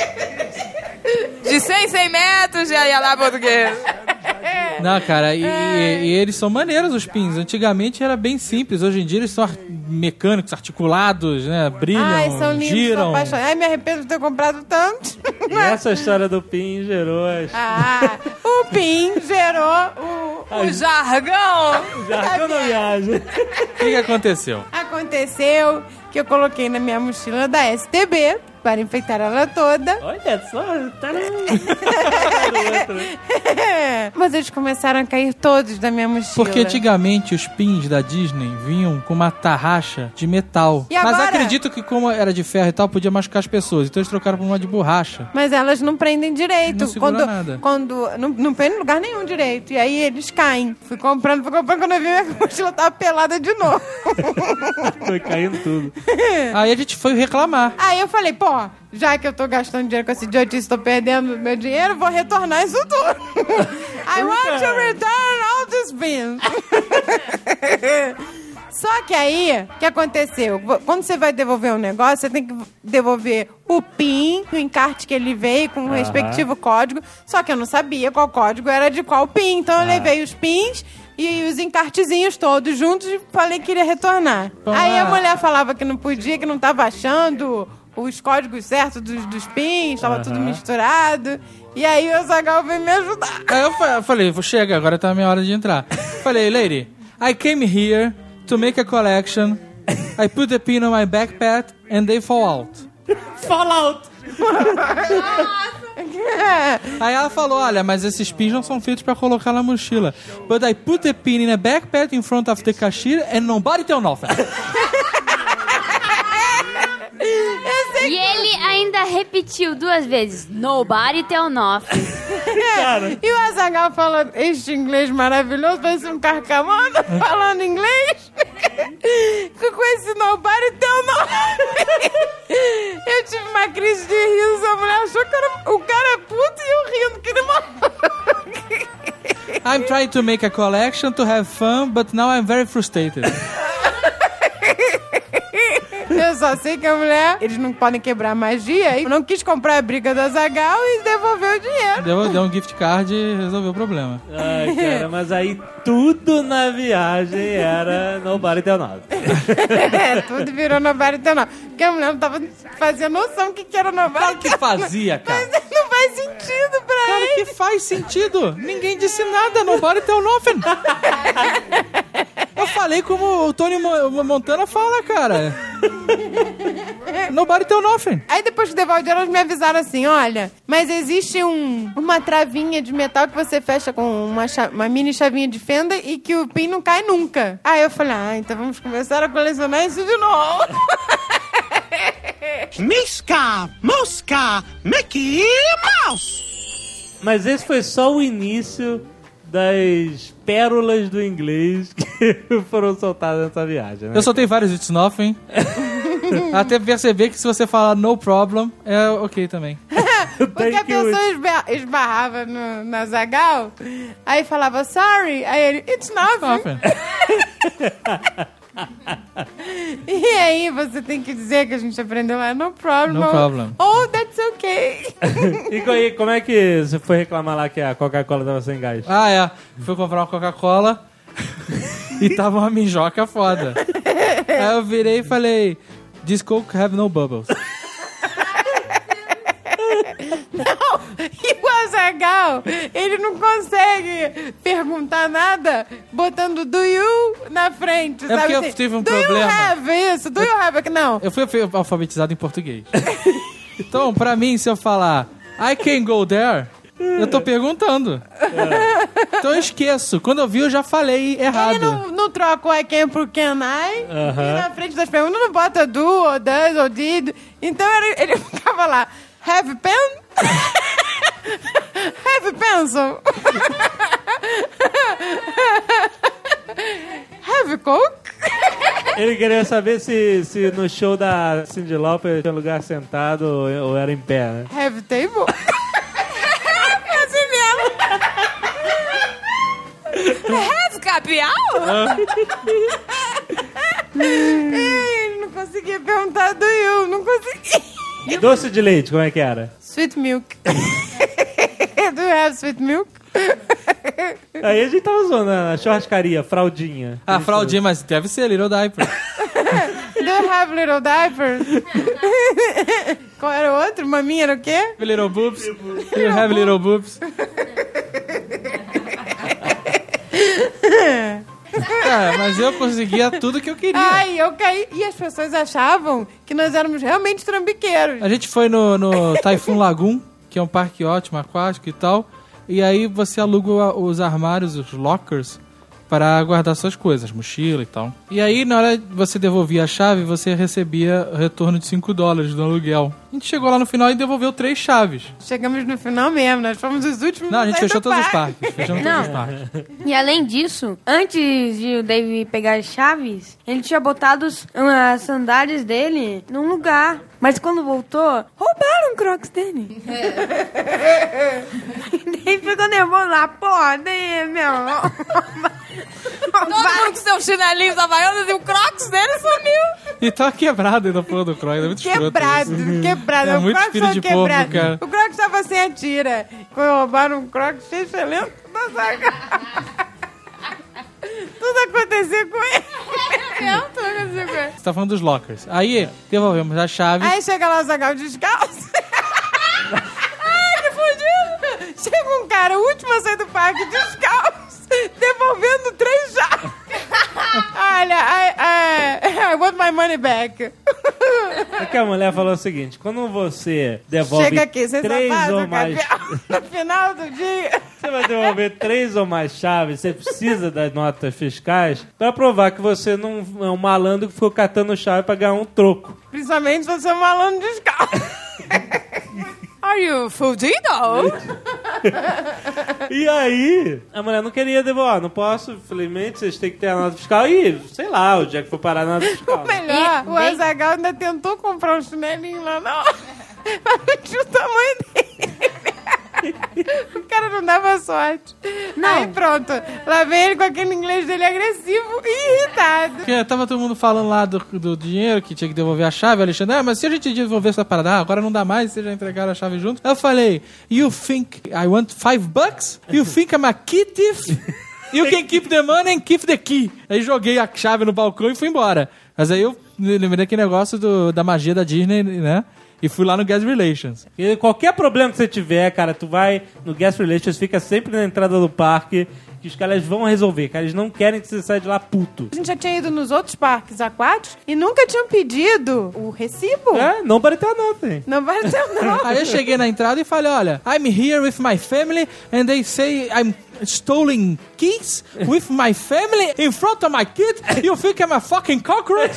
De cem, cem metros, já ia lá a portuguesa. Não, cara, e, e- e eles são maneiros, os pins. Antigamente era bem simples, hoje em dia eles são ar- mecânicos, articulados, né? Brilham, Ai, são lindos, giram. sou apaixonada. Ai, me arrependo de ter comprado tanto. E essa história do PIN gerou as... Ah, o PIN gerou o... O jargão. jargão da viagem. O que, que aconteceu? Aconteceu que eu coloquei na minha mochila da S T B para enfeitar ela toda. Olha só, tá no... Mas eles começaram a cair todos da minha mochila. Porque antigamente os pins da Disney vinham com uma tarraxa de metal. E agora? Mas acredito que como era de ferro e tal, podia machucar as pessoas. Então eles trocaram por uma de borracha. Mas elas não prendem direito. Não segura quando, nada. Quando, não, não prende em lugar nenhum direito. E aí eles caem. Fui comprando, fui comprando. Quando eu vi, minha mochila tava pelada de novo. Foi caindo tudo. Aí a gente foi reclamar. Aí eu falei, pô, já que eu tô gastando dinheiro com esse idiotice, tô perdendo meu dinheiro, vou retornar isso tudo. I want to return all these pins. Só que aí, o que aconteceu? Quando você vai devolver um negócio, você tem que devolver o PIN, o encarte que ele veio, com o respectivo código. Só que eu não sabia qual código era de qual PIN. Então eu levei os pins e os encartezinhos todos juntos e falei que iria retornar. Pô, aí a ah. mulher falava que não podia, que não tava achando os códigos certos dos, dos pins, tava tudo misturado. E aí o Azaghal veio me ajudar. Aí eu fa- eu falei, chega, agora tá a minha hora de entrar. Falei, lady, I came here to make a collection. I put the pin on my backpack and they fall out. Fallout! Aí ela falou, olha, mas esses pins não são feitos pra colocar na mochila. But I put the pin in a backpack in front of the cashier and nobody tell nothing. E ele ainda repetiu duas vezes. Nobody tell nothing. Cara. E o Azaghal falou este inglês maravilhoso, parece um carcamano falando inglês. Com esse nobody tell nothing. Eu tive uma crise de riso, a mulher achou que era, o cara é puto e eu rindo que ele morreu. I'm trying to make a collection to have fun, but now I'm very frustrated. Eu só sei que a mulher, eles não podem quebrar magia, e não quis comprar a briga do Azaghal e devolveu o dinheiro. Deu, deu um gift card e resolveu o problema. Ai, cara, mas aí tudo na viagem era nobody tell nothing. É, tudo virou nobody tell nothing. Porque a mulher não tava fazendo noção do que, que era nobody Claro que tell fazia, cara. Mas não faz sentido pra Claro ele. que faz sentido. Ninguém disse nada, nobody tell nothing. Eu falei como o Tony Mo- Montana fala, cara. Nobody tell nothing. Aí depois que devolve o dinheiro, eles me avisaram assim, olha, mas existe um, uma travinha de metal que você fecha com uma, cha- uma mini chavinha de fenda e que o pin não cai nunca. Aí eu falei, ah, então vamos começar a colecionar isso de novo. Misca, Mosca, Mickey Mouse. Mas esse foi só o início das pérolas do inglês que foram soltadas nessa viagem, né? Eu soltei vários It's Nothing. Até perceber que se você falar no problem, é ok também. Porque a Thank you. pessoa esba- esbarrava no, na Azaghal, aí falava sorry, aí ele, it's nothing. Nothing. E aí você tem que dizer que a gente aprendeu lá, no problem. No problem. Oh, that's okay. E co- e como é que você foi reclamar lá que a Coca-Cola tava sem gás? Ah, é. Fui comprar uma Coca-Cola e tava uma minjoca foda. Aí eu virei e falei, this Coke have no bubbles. Não, e o Azaghal, ele não consegue perguntar nada botando do you na frente, É sabe? porque eu assim, tive um do problema. you have isso, do you have... Não, Eu fui fui alfabetizado em português. Então, pra mim, se eu falar I can go there, eu tô perguntando. Então eu esqueço. Quando eu vi, eu já falei errado. ele não, não troca o I can pro can I, Aham. e na frente das perguntas não bota do, ou does, ou did. Então ele, ele ficava lá, have pen? Have pencil? Have coke? Ele queria saber se, se no show da Cyndi Lauper tinha lugar sentado ou, ou era em pé, né? Have table? Have capial? Ele não conseguia perguntar do you, não conseguia. Doce de leite, como é que era? Sweet milk. Do you have sweet milk? Aí a gente tava usando na churrascaria, fraldinha. Ah, fraldinha, mas deve ser Little Diaper. Do you have little diapers? Qual era o outro? Maminha era o quê? Little boobs. You have little boobs. É, mas eu conseguia tudo que eu queria. Ai, eu caí. E as pessoas achavam que nós éramos realmente trambiqueiros. A gente foi no, no Typhoon Lagoon, que é um parque ótimo, aquático e tal. E aí você aluga os armários, os lockers, para guardar suas coisas, mochila e tal. E aí, na hora que você devolvia a chave, você recebia retorno de cinco dólares do aluguel. A gente chegou lá no final e devolveu três chaves. Chegamos no final mesmo, nós fomos os últimos. Não, a gente sair fechou do todos os parque. parques. Fechamos Não. todos os parques. E além disso, antes de o Dave pegar as chaves, ele tinha botado os- as sandálias dele num lugar. Mas quando voltou, roubaram o Crocs dele. E Dave ficou nervoso lá. Pô, Dave, meu... Todo mundo com seus chinelinhos havaianos e o Crocs dele sumiu. E tá quebrado ainda porra do Crocs. É muito escroto Quebrado, isso. quebrado. É o muito Crocs espírito tava de povo, quebrado. cara. O Crocs tava sem a tira. Quando roubaram um Crocs cheio de excelente da saga. Tudo acontecia com ele. Não, tudo aconteceu com ele. Você tá falando dos lockers. Aí, devolvemos as chaves. Aí chega lá o Zagal descalço. Ai, que fudido. Chega um cara, o último a sair do parque, descalço, devolvendo três chaves. Olha, I, I, I want my money back. É que a mulher falou o seguinte: quando você devolve Chega aqui, sem três sapato, ou mais... campeão, no final do dia. Você vai devolver três ou mais chaves, você precisa das notas fiscais pra provar que você não é um malandro que ficou catando chave pra ganhar um troco. Principalmente se você é um malandro descalço. Are you fudido? E aí, a mulher não queria devolver. Ó, não posso, infelizmente, vocês têm que ter a nota fiscal. E, sei lá, o dia que for parar na nota fiscal. O melhor, E o bem- Azaghal ainda tentou comprar um chinelinho lá na hora. Mas não tinha o tamanho dele. O cara não dava sorte. Não. Aí pronto, lá vem ele com aquele inglês dele agressivo e irritado. Porque tava todo mundo falando lá do, do dinheiro que tinha que devolver a chave. O Alexandre, ah, mas se a gente devolver essa parada, ah, agora não dá mais, vocês já entregaram a chave junto. Eu falei, you think I want five bucks? You think I'm a key thief? You can keep the money and keep the key. Aí joguei a chave no balcão e fui embora. Mas aí eu lembrei daquele negócio do, da magia da Disney, né? E fui lá no Guest Relations. E qualquer problema que você tiver, cara, tu vai no Guest Relations, fica sempre na entrada do parque, que os caras vão resolver, cara. Eles não querem que você saia de lá puto. A gente já tinha ido nos outros parques aquáticos e nunca tinham pedido o recibo. É, não para ter a nota, hein? Não vai ter, não. Aí eu cheguei na entrada e falei, olha, I'm here with my family and they say I'm stolen keys with my family in front of my kid. You think I'm a fucking cockroach?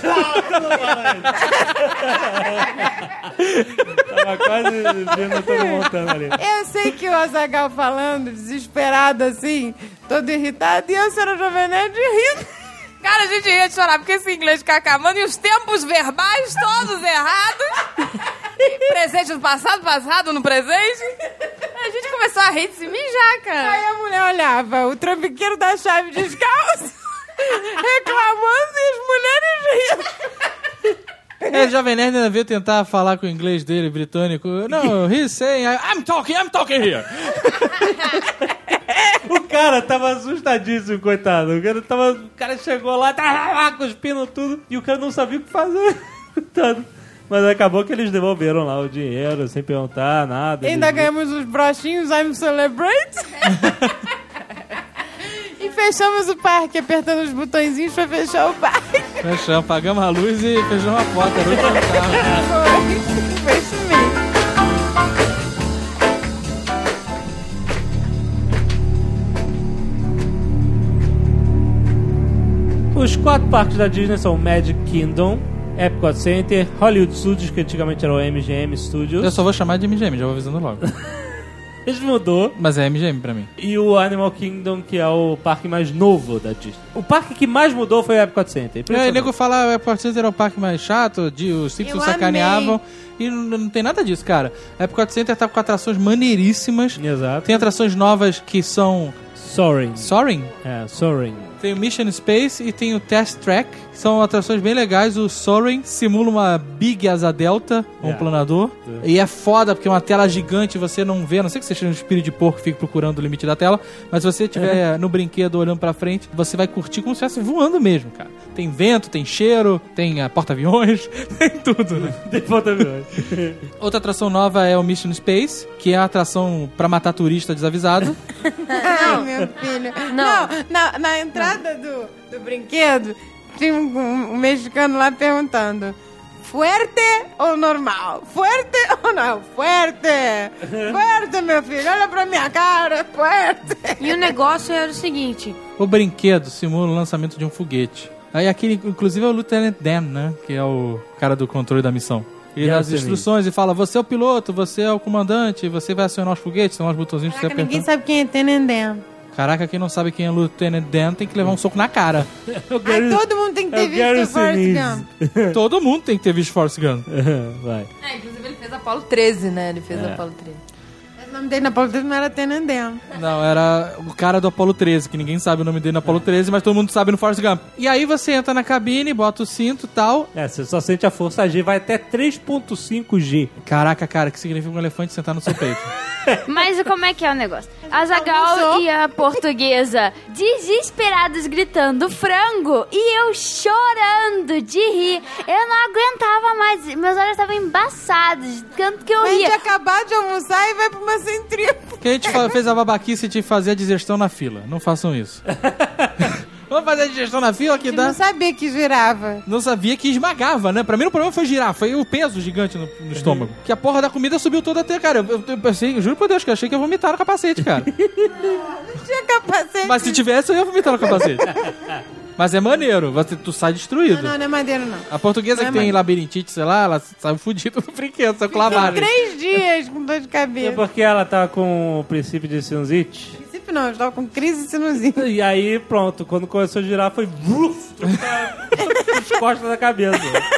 Tava quase vendo todo montando ali. Eu sei que o Azaghal falando, desesperado assim, todo irritado, e a senhora Jovem Nerd rindo. Cara, a gente ia chorar porque esse inglês fica acabando e os tempos verbais todos errados. Presente no passado, passado no presente. A gente começou a rir de se mijar, cara. Aí a mulher olhava, o trambiqueiro da chave descalço, reclamando e as mulheres rindo. É, o Jovem Nerd ainda veio tentar falar com o inglês dele, britânico. Não, he's saying, I'm talking, I'm talking here. O cara tava assustadíssimo, coitado. O cara, tava, o cara chegou lá, tava cuspindo tudo, e o cara não sabia o que fazer. Coitado. Mas acabou que eles devolveram lá o dinheiro, sem perguntar nada. Ainda Eles- ganhamos os brochinhos I'm Celebrate. E fechamos o parque, apertando os botõezinhos pra fechar o parque. Fechamos, pagamos a luz e fechamos a porta. Era o último carro. Foi, foi isso mesmo. Os quatro parques da Disney são Magic Kingdom, Epcot Center, Hollywood Studios, que antigamente era o M G M Studios. Eu só vou chamar de M G M, já vou avisando logo. Eles mudou. Mas é M G M pra mim. E o Animal Kingdom, que é o parque mais novo da Disney. O parque que mais mudou foi o Epcot Center. E aí, o nego fala, o Epcot Center era o parque mais chato, de, os Simpsons Eu sacaneavam. E não, não tem nada disso, cara. O Epcot Center tá com atrações maneiríssimas. Exato. Tem atrações novas que são Soaring. Soaring. É, Soaring. Tem o Mission Space e tem o Test Track. São atrações bem legais. O Soaring simula uma Big Asa Delta, um Yeah. planador. Yeah. E é foda, porque é uma tela gigante, você não vê, a não sei que você seja um espírito de porco e fique procurando o limite da tela, mas se você estiver no brinquedo olhando pra frente, você vai curtir como se estivesse voando mesmo, cara. Tem vento, tem cheiro, tem a porta-aviões, tem tudo, né? Tem porta-aviões. Outra atração nova é o Mission Space, que é a atração pra matar turista desavisado. Ai, meu filho. Não, na, na entrada do, do brinquedo, tinha um, um, um mexicano lá perguntando: fuerte ou normal? Fuerte ou não? Fuerte! Fuerte, meu filho, olha pra minha cara, fuerte! E o negócio era o seguinte: O brinquedo simula o lançamento de um foguete. Aí aquele, inclusive, é o Lieutenant Dan, né? Que é o cara do controle da missão. Ele dá as instruções e fala: você é o piloto, você é o comandante, você vai acionar os foguetes, são os botõezinhos que você Caraca, aperta. ninguém sabe quem é Tenendem. Caraca, quem não sabe quem é o Lieutenant Dan tem que levar um soco na cara. Ai, todo mundo tem que ter visto o Forrest Gump. Todo mundo tem que ter visto Forrest Gump. Vai. É, inclusive ele fez Apolo treze, né? Ele fez É. Apolo treze. O nome dele na Apolo treze não era Tenendem. Não, era o cara do Apolo treze, que ninguém sabe o nome dele no Apolo treze, mas todo mundo sabe no Forrest Gump. E aí você entra na cabine, bota o cinto e tal. É, você só sente a força G, vai até três ponto cinco G. Caraca, cara, que significa um elefante sentar no seu peito. Mas como é que é o negócio? A Zagal e a portuguesa desesperados gritando frango e eu chorando de rir. Eu não aguentava mais, meus olhos estavam embaçados, tanto que eu Mas a gente ria. acabar de almoçar e vai pra uma centrífuga. Que a gente fa- fez a babaquice de fazer a digestão na fila. Não façam isso. Vamos fazer a digestão na fila que Eu dá... não sabia que girava. Não sabia que esmagava, né? Pra mim o problema foi girar, foi o peso gigante no, no estômago. Que a porra da comida subiu toda até, cara. Eu, eu pensei, juro por Deus, que eu achei que ia vomitar no capacete, cara. Não tinha capacete. Mas se tivesse, eu ia vomitar no capacete. Mas é maneiro, você, tu sai destruído. Não, não, não é madeira, não. A portuguesa Não é que tem maneiro. labirintite, sei lá, ela saiu fudida no brinquedo, saiu com lavagem. Três dias com dor de É cabeça. porque ela tá com o princípio de sinusite. Princípio não, eu estava com crise de sinusite. E aí, pronto, quando começou a girar, foi... Bruf, os costas da cabeça.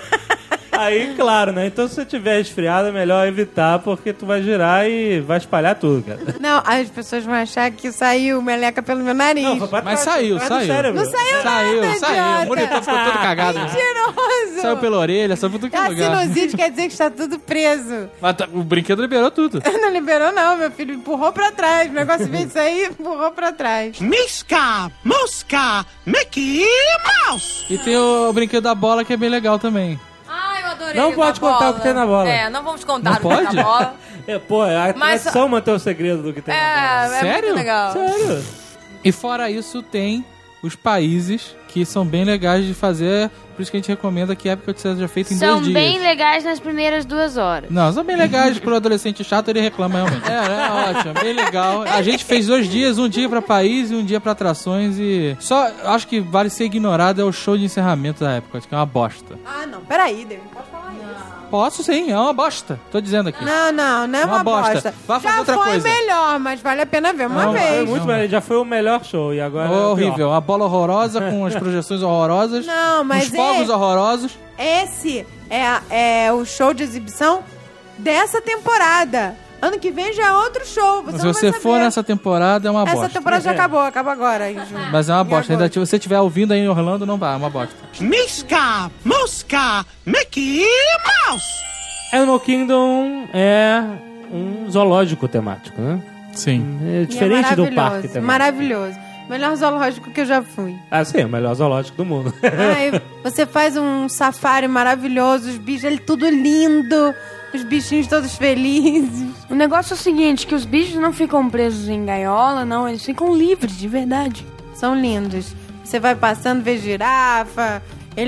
Aí, claro, né? Então, se você tiver esfriado, é melhor evitar, porque tu vai girar e vai espalhar tudo, cara. Não, as pessoas vão achar que saiu meleca pelo meu nariz. Não, foi pra Mas trás, saiu, foi pra trás do saiu. cérebro. Não saiu Saiu, nada, saiu. idiota. O monitor ficou todo cagado. né? Mentiroso! Saiu pela orelha, saiu por tudo que é A lugar. sinusite quer dizer que está tudo preso. Mas tá- o brinquedo liberou tudo. Não liberou, não. Meu filho empurrou pra trás. O negócio veio isso aí, empurrou pra trás. Misca, mosca, Mickey Mouse. E tem o, o brinquedo da bola que é bem legal também. Ai, eu adorei. Não o pode da contar bola. o que tem na bola. É, não vamos contar Não o que tem pode? na bola. É, pô, é a Mas- tradição manter o segredo do que tem na bola. É, é Sério? muito legal. Sério? E fora isso, tem os países que são bem legais de fazer. Por isso que a gente recomenda que a Epcot seja feita em São dois dias. bem legais nas primeiras duas horas. Não, são bem legais pro adolescente chato, ele reclama realmente. É, é ótimo, bem legal. A gente fez dois dias, um dia pra país e um dia pra atrações e... Só, acho que vale ser ignorado é o show de encerramento da Epcot, que é uma bosta. Ah, não. Peraí, David. Não pode falar isso. Posso sim, é uma bosta. Tô dizendo aqui. Não, não. Não é Uma uma, bosta. bosta. Vá fazer Já outra foi coisa. melhor, mas vale a pena ver uma Não, vez. Foi muito Não. melhor, já foi o melhor show e agora é o Horrível, pior. uma bola horrorosa com as projeções horrorosas. Não, mas uns fogos é- horrorosos. Esse é, a- é o show de exibição dessa temporada. Ano que vem já é outro show. Você Se não você vai for saber. nessa temporada, é uma Essa bosta. temporada já acabou, acaba agora. Em junho. Mas é uma Em bosta. Ainda, agosto. se você estiver ouvindo aí em Orlando, não vai, é uma bosta. Misca, mosca, Mickey Mouse. Animal Kingdom é um zoológico temático, né? Sim. É E diferente é do parque maravilhoso, temático. Maravilhoso. Melhor zoológico que eu já fui. Ah, sim, é o melhor zoológico do mundo. Ai, você faz um safari maravilhoso, os bichos, ele tudo lindo, os bichinhos todos felizes. O negócio é o seguinte, que os bichos não ficam presos em gaiola, não. Eles ficam livres, de verdade. São lindos. Você vai passando, vê girafa,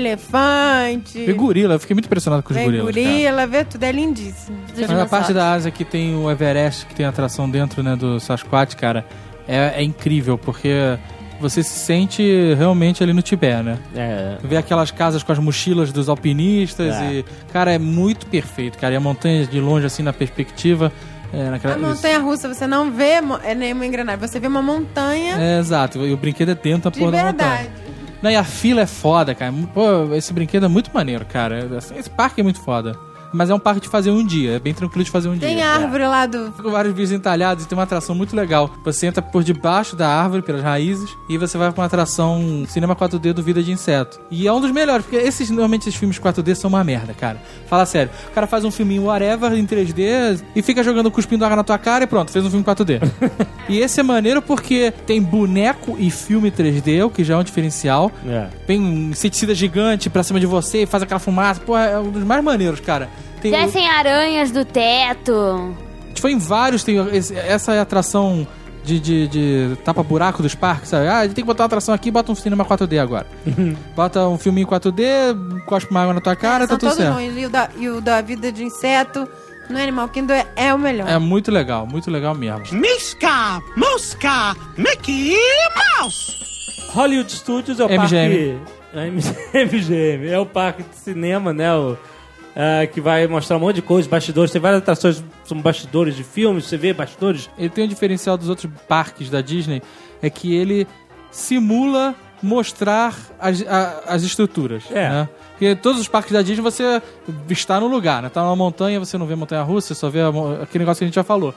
elefante, E gorila, eu fiquei muito impressionado com os vê gorilas. cara. gorila, vê tudo, é lindíssimo. Mas a parte da Ásia que tem o Everest, que tem atração dentro, né, do Sasquatch, cara, é, é incrível, porque você se sente realmente ali no Tibete, né? É. Vê aquelas casas com as mochilas dos alpinistas É. e... Cara, é muito perfeito, cara. E a montanha de longe, assim, na perspectiva... É, naquela... A montanha-russa, você não vê mo- é nenhuma engrenagem, você vê uma montanha É, exato. E o brinquedo é dentro da de porra da montanha. verdade. Não, e a fila é foda, cara. Pô, esse brinquedo é muito maneiro, cara. Esse parque é muito foda. Mas é um parque de fazer um dia. É bem tranquilo de fazer um Tem dia. a árvore lá do... Com vários bichos entalhados e tem uma atração muito legal. Você entra por debaixo da árvore, pelas raízes, e você vai pra uma atração Cinema quatro D do Vida de Inseto. E é um dos melhores, porque esses, normalmente esses filmes quatro D são uma merda, cara. Fala sério. O cara faz um filminho whatever em três D e fica jogando cuspindo água na tua cara e pronto, fez um filme quatro D. E esse é maneiro porque tem boneco e filme três D, o que já é um diferencial. É. Tem um inseticida gigante pra cima de você e faz aquela fumaça. Pô, é um dos mais maneiros, cara. Tem o- Descem aranhas do teto. A gente foi em vários, tem esse- essa é a atração de, de, de tapa-buraco dos parques, sabe? Ah, a gente tem que botar uma atração aqui, bota um cinema quatro D agora. Bota um filminho quatro D, cospe uma água na tua cara, é, tá tudo certo. Bons. E o, da, e o da vida de inseto no Animal Kingdom é, é o melhor. É muito legal, muito legal mesmo. Misca, Mosca, Mickey Mouse. Hollywood Studios é o M G M. parque... M G M. É o parque de cinema, né? O, uh, que vai mostrar um monte de coisas, bastidores. Tem várias atrações, são bastidores de filmes, você vê bastidores. Ele tem um diferencial dos outros parques da Disney, é que ele simula mostrar as, a, as estruturas, É. né? Porque todos os parques da Disney você está no lugar, né? Tá numa montanha, você não vê montanha-russa, você só vê a, aquele negócio que a gente já falou.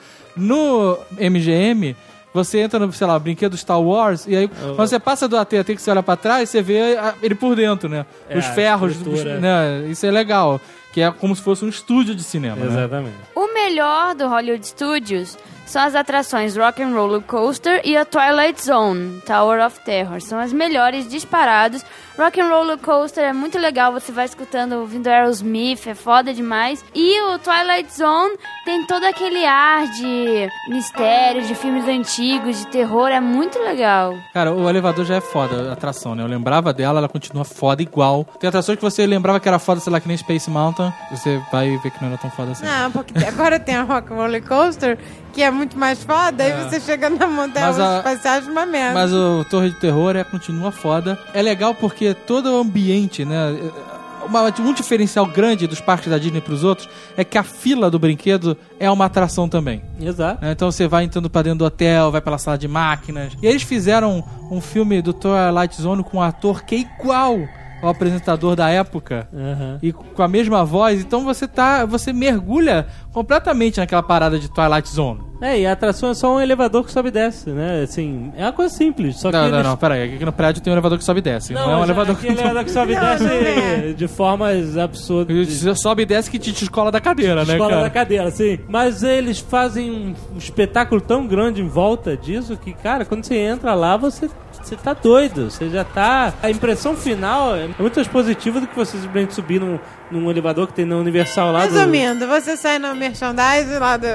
No M G M, você entra no, sei lá, brinquedo Star Wars, e aí Oh. quando você passa do A T até que você olha pra trás, você vê a- ele por dentro, né? É, Os a ferros, estrutura. os- né? Isso é legal. Que é como se fosse um estúdio de cinema, né? Exatamente. O melhor do Hollywood Studios são as atrações Rock and Roller Coaster e a Twilight Zone, Tower of Terror. São as melhores disparados. Rock and Roller Coaster é muito legal, você vai escutando, ouvindo Aerosmith, é foda demais. E o Twilight Zone tem todo aquele ar de mistério, de filmes antigos, de terror, é muito legal. Cara, o elevador já é foda, a atração, né? Eu lembrava dela, ela continua foda igual. Tem atrações que você lembrava que era foda, sei lá, que nem Space Mountain, você vai ver que não era tão foda assim. Não, porque agora tem a Rock Roller Coaster, que é muito mais foda, É. aí você chega na montanha Mas a- espacial de uma merda. Mas o Torre de Terror é, continua foda. É legal porque todo o ambiente, né? Uma, um diferencial grande dos parques da Disney pros outros é que a fila do brinquedo é uma atração também. Exato. Né? Então você vai entrando pra dentro do hotel, vai pela sala de máquinas. E aí eles fizeram um filme do Twilight Zone com um ator que é igual ao apresentador da época. Uhum. E com a mesma voz, então você tá, você mergulha completamente naquela parada de Twilight Zone. É, e a atração é só um elevador que sobe e desce, né? Assim, é uma coisa simples. Só que Não, não, eles... não, peraí, aqui no prédio tem um elevador que sobe e desce. Não, é um mas elevador aqui é elevador que sobe e Não, desce não é. de formas absurdas. Você sobe e desce que te descola da cadeira, né, Escola cara? da cadeira, sim. Mas eles fazem um, um espetáculo tão grande em volta disso que, cara, quando você entra lá, você, você tá doido. Você já tá... A impressão final é muito mais positiva do que você simplesmente subir num, num elevador que tem na Universal lá do... Resumindo, você sai no merchandise lá do...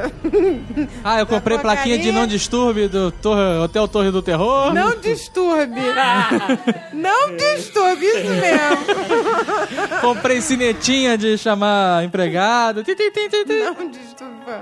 Ah, eu comprei Da plaquinha de porcaria. não disturbe do torre, Hotel Torre do Terror. Não disturbe. Não disturbe, isso mesmo. Comprei cinetinha de chamar empregado. Tim, tim, tim, tim, tim. Não disturba.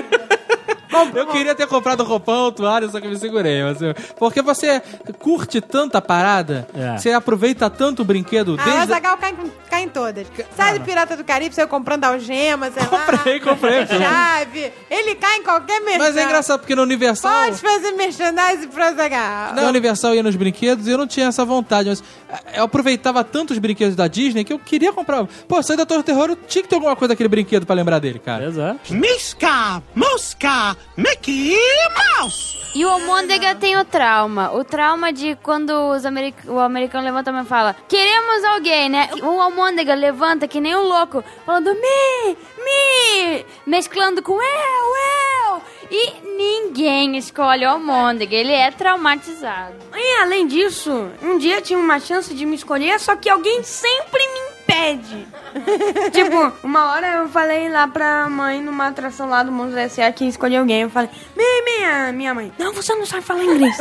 Eu queria ter comprado roupão, toalha, só que eu me segurei. Mas eu- Porque você curte tanta parada, É. você aproveita tanto o brinquedo A desde... Azaghal cai, cai em todas. Sai do Pirata do Caribe, você comprando algemas, sei lá. Comprei, comprei. Chave. Ele cai em qualquer merchandise. Mas é engraçado porque no Universal... Pode fazer merchandise pro Azaghal. Na Universal eu ia nos brinquedos e eu não tinha essa vontade, mas eu aproveitava tanto os brinquedos da Disney que eu queria comprar. Pô, saí da Torre do Terror, eu tinha que ter alguma coisa daquele brinquedo pra lembrar dele, cara. Exato. Misca, Mosca, Mickey Mouse. E o Almôndega tem o trauma. O trauma de quando os americ... o americano levanta a mão e fala: queremos alguém, né? O Almôndega levanta que nem um louco, falando me, me, mesclando com eu, eu. E ninguém escolhe o Almôndega. Ele é traumatizado. E além disso, um dia tinha uma chance de me escolher, só que alguém sempre me impede. Tipo, uma hora eu falei lá pra mãe numa atração lá do Mundo S A que escolher alguém. Eu falei, minha, minha, minha mãe, não, você não sabe falar inglês.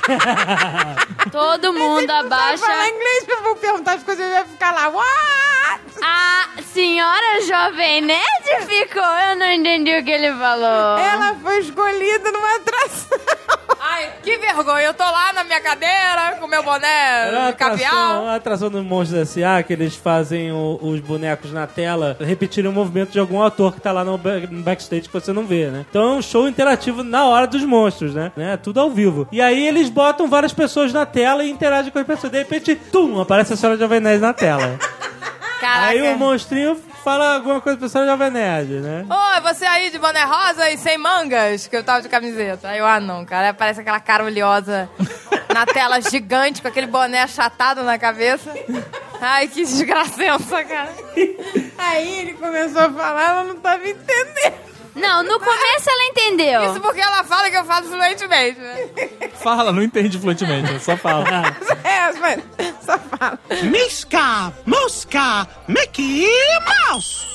Todo mundo Vai abaixa. falar inglês, eu vou perguntar as coisas e vai ficar lá. What? A senhora Jovem Nerd ficou. Eu não entendi o que ele falou. Ela foi escolhida numa atração. Ai, que vergonha. Eu tô lá na minha cadeira com meu boné Era a de caviar. atração, a atração do Monstros S A que eles fazem o- os bonecos na tela repetirem o movimento de algum ator que tá lá no, ba- no backstage que você não vê, né? Então é um show interativo na hora dos monstros, né? né? Tudo ao vivo. E aí eles botam várias pessoas na tela e interagem com as pessoas. De repente, tum, aparece a senhora Jovem Nerd na tela. Caraca. Aí o monstrinho fala alguma coisa pra senhora Jovem Nerd, né? Oi, você aí de boné rosa e sem mangas? Que eu tava de camiseta. Aí eu, ah não, cara. Aí aparece aquela cara oleosa na tela gigante com aquele boné achatado na cabeça. Ai, que desgracença, cara. Aí ele começou a falar, ela não tava entendendo. Não, no começo ela entendeu. Isso porque ela fala que eu falo fluentemente, né? Fala, não entende fluentemente, só fala. É, mas só fala. Misca, Mosca, Mickey Mouse.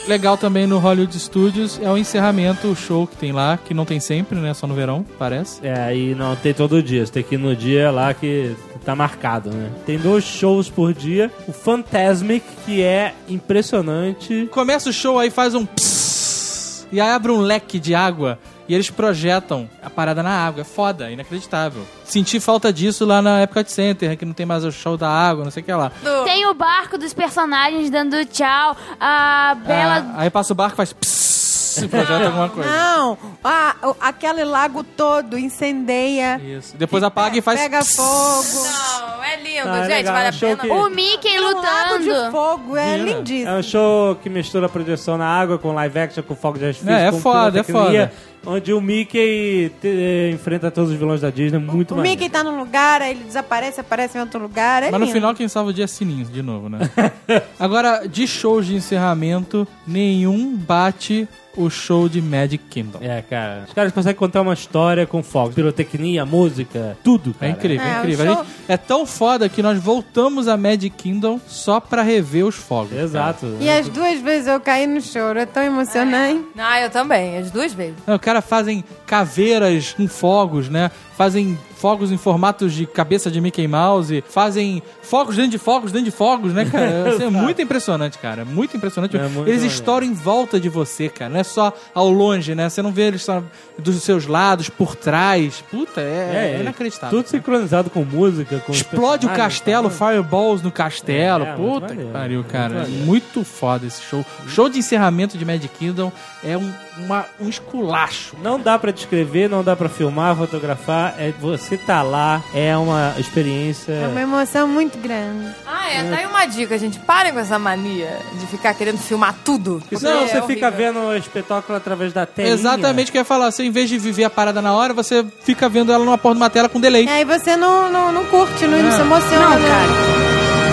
legal também no Hollywood Studios é o encerramento, o show que tem lá, que não tem sempre, né? Só no verão, parece. É, e não tem todo dia. Você tem que ir no dia lá que tá marcado, né? Tem dois shows por dia. O Fantasmic, que é impressionante. Começa o show, aí faz um psss, e aí abre um leque de água e eles projetam a parada na água. É foda, inacreditável. Senti falta disso lá na Epcot Center, que não tem mais o show da água, não sei o que lá. Tem o barco dos personagens dando tchau, a Bela... Ah, aí passa o barco e faz psss, e projeta alguma coisa. Não, a, o- aquele lago todo incendeia. Isso. Depois apaga e faz Pega psss. fogo. Não, é lindo, Ah, é gente, legal, vale a achou pena. que- O Mickey Um lago de lutando. fogo, é Vira. lindíssimo. É um show que mistura a projeção na água com live action, com fogo de artifício. É, é com foda, é pirotecnia, foda. Onde o Mickey te- enfrenta todos os vilões da Disney, muito O maneiro. Mickey tá num lugar, aí ele desaparece, aparece em outro lugar. É Mas no lindo. final, quem salva o dia é Sininho, de novo, né? Agora, de shows de encerramento, nenhum bate o show de Magic Kingdom. É, cara. Os caras conseguem contar uma história com fogos, pirotecnia, música, tudo, É cara. incrível, É, é o incrível. show- A gente- é tão foda que nós voltamos a Magic Kingdom só pra rever os fogos. Exato. E as duas vezes eu caí no choro, é tão emocionante. Ah, eu também, as duas vezes. Não, os caras fazem caveiras com fogos, né? Fazem fogos em formatos de cabeça de Mickey Mouse, fazem fogos dentro de fogos dentro de fogos, né, cara? Assim, é muito impressionante, cara. Muito impressionante. É muito eles maneiro. estouram em volta de você, cara. Não é só ao longe, né? Você não vê eles só dos seus lados, por trás. Puta, é, é inacreditável. Tudo sincronizado com música, com os Explode o personagens, castelo, tá? fireballs no castelo. É, é, muito Puta que maneiro, pariu, muito cara. maneiro. Muito foda esse show. Show de encerramento de Magic Kingdom é um, uma, um esculacho. Não dá pra descrever, não dá pra filmar, fotografar. É, você tá lá, é uma experiência. É uma emoção muito grande. Ah, é, tá aí uma dica, gente. Parem com essa mania de ficar querendo filmar tudo. Porque senão Porque você é fica horrível. vendo o espetáculo através da tela. Exatamente o que eu ia falar. Você, em vez de viver a parada na hora, você fica vendo ela numa porra de uma tela com delay. E aí você não, não, não curte, não, não se emociona. Não, né? cara.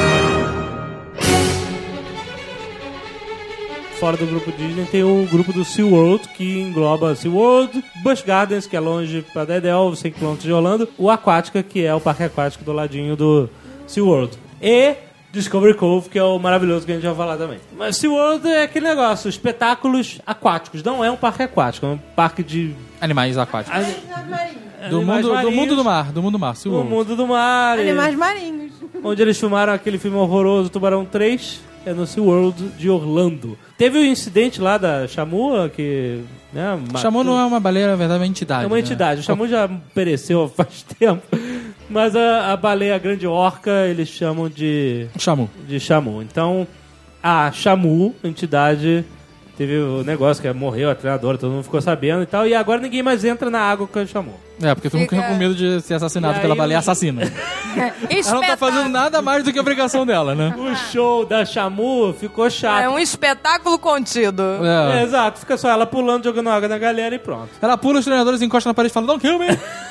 Fora do grupo Disney tem o grupo do SeaWorld, que engloba SeaWorld, Busch Gardens, que é longe pra Dedéu, cem quilômetros de Orlando, o Aquática, que é o parque aquático do ladinho do SeaWorld. E Discovery Cove, que é o maravilhoso que a gente vai falar também. Mas SeaWorld é aquele negócio, espetáculos aquáticos. Não é um parque aquático, é um parque de... Animais aquáticos. Do animais mundo, do marinhos, mundo do mar. Do mundo do mar. do SeaWorld. mundo do mar. e- Animais marinhos. onde eles filmaram aquele filme horroroso Tubarão três, é no SeaWorld de Orlando. Teve o incidente lá da Shamu, que... Né, matou- Shamu não é uma baleia, na verdade, é uma entidade. É uma né? entidade. O Shamu já pereceu faz tempo. Mas a, a baleia, a grande orca, eles chamam de, Shamu. de Shamu. Então, a Shamu, entidade, teve o negócio que morreu a treinadora, todo mundo ficou sabendo e tal. E agora ninguém mais entra na água com a Shamu. É, porque todo mundo Fica- fica com medo de ser assassinado E pela aí baleia o- assassina. Ela não tá Espetáculo. fazendo nada mais do que a obrigação dela, né? O show da Shamu ficou chato. É um espetáculo contido. É, É. exato, fica só ela pulando, jogando água na galera e pronto. Ela pula, os treinadores encostam na parede e falam, don't kill me!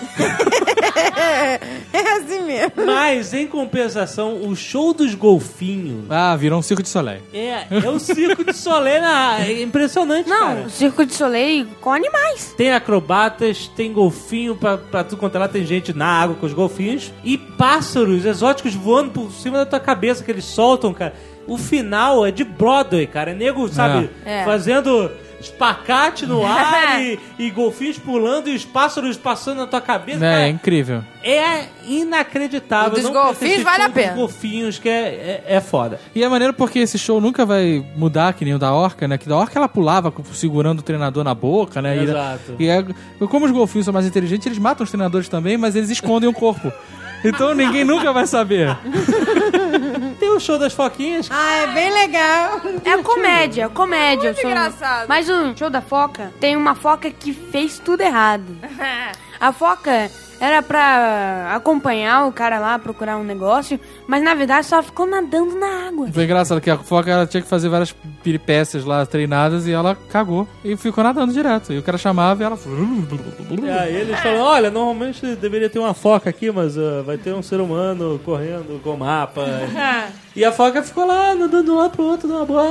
É assim mesmo. Mas, em compensação, o show dos golfinhos Ah, virou um circo de Soleil. é, é o circo de Solé na... É impressionante, Não, cara. o Circo de Soleil com animais. Tem acrobatas, tem golfinho pra, pra tudo quanto é lá, tem gente na água com os golfinhos e pássaros exóticos voando por cima da tua cabeça que eles soltam, cara. O final é de Broadway, cara. É nego, sabe, É. fazendo espacate no ar e, e golfinhos pulando e os pássaros passando na tua cabeça. É, é cara. incrível. É inacreditável. O dos Não golfinhos perder esse vale a show dos pena. golfinhos, que é, é, é foda. E é maneiro porque esse show nunca vai mudar que nem o da Orca, né? Que da Orca ela pulava com- segurando o treinador na boca, né? E- Exato. E, é, como os golfinhos são mais inteligentes, eles matam os treinadores também, mas eles escondem o corpo. Então ninguém nunca vai saber. Tem o show das foquinhas. Ah, é bem legal. É comédia, comédia. Muito o show- engraçado. Mas o show da foca, tem uma foca que fez tudo errado. A foca era pra acompanhar o cara lá, procurar um negócio, mas na verdade só ficou nadando na água. Foi engraçado que a foca ela tinha que fazer várias peripécias lá treinadas e ela cagou e ficou nadando direto. E o cara chamava e ela... E aí eles falam, olha, normalmente deveria ter uma foca aqui, mas uh, vai ter um ser humano correndo com mapa. E a foca ficou lá, nadando de um lado pro outro, numa boa.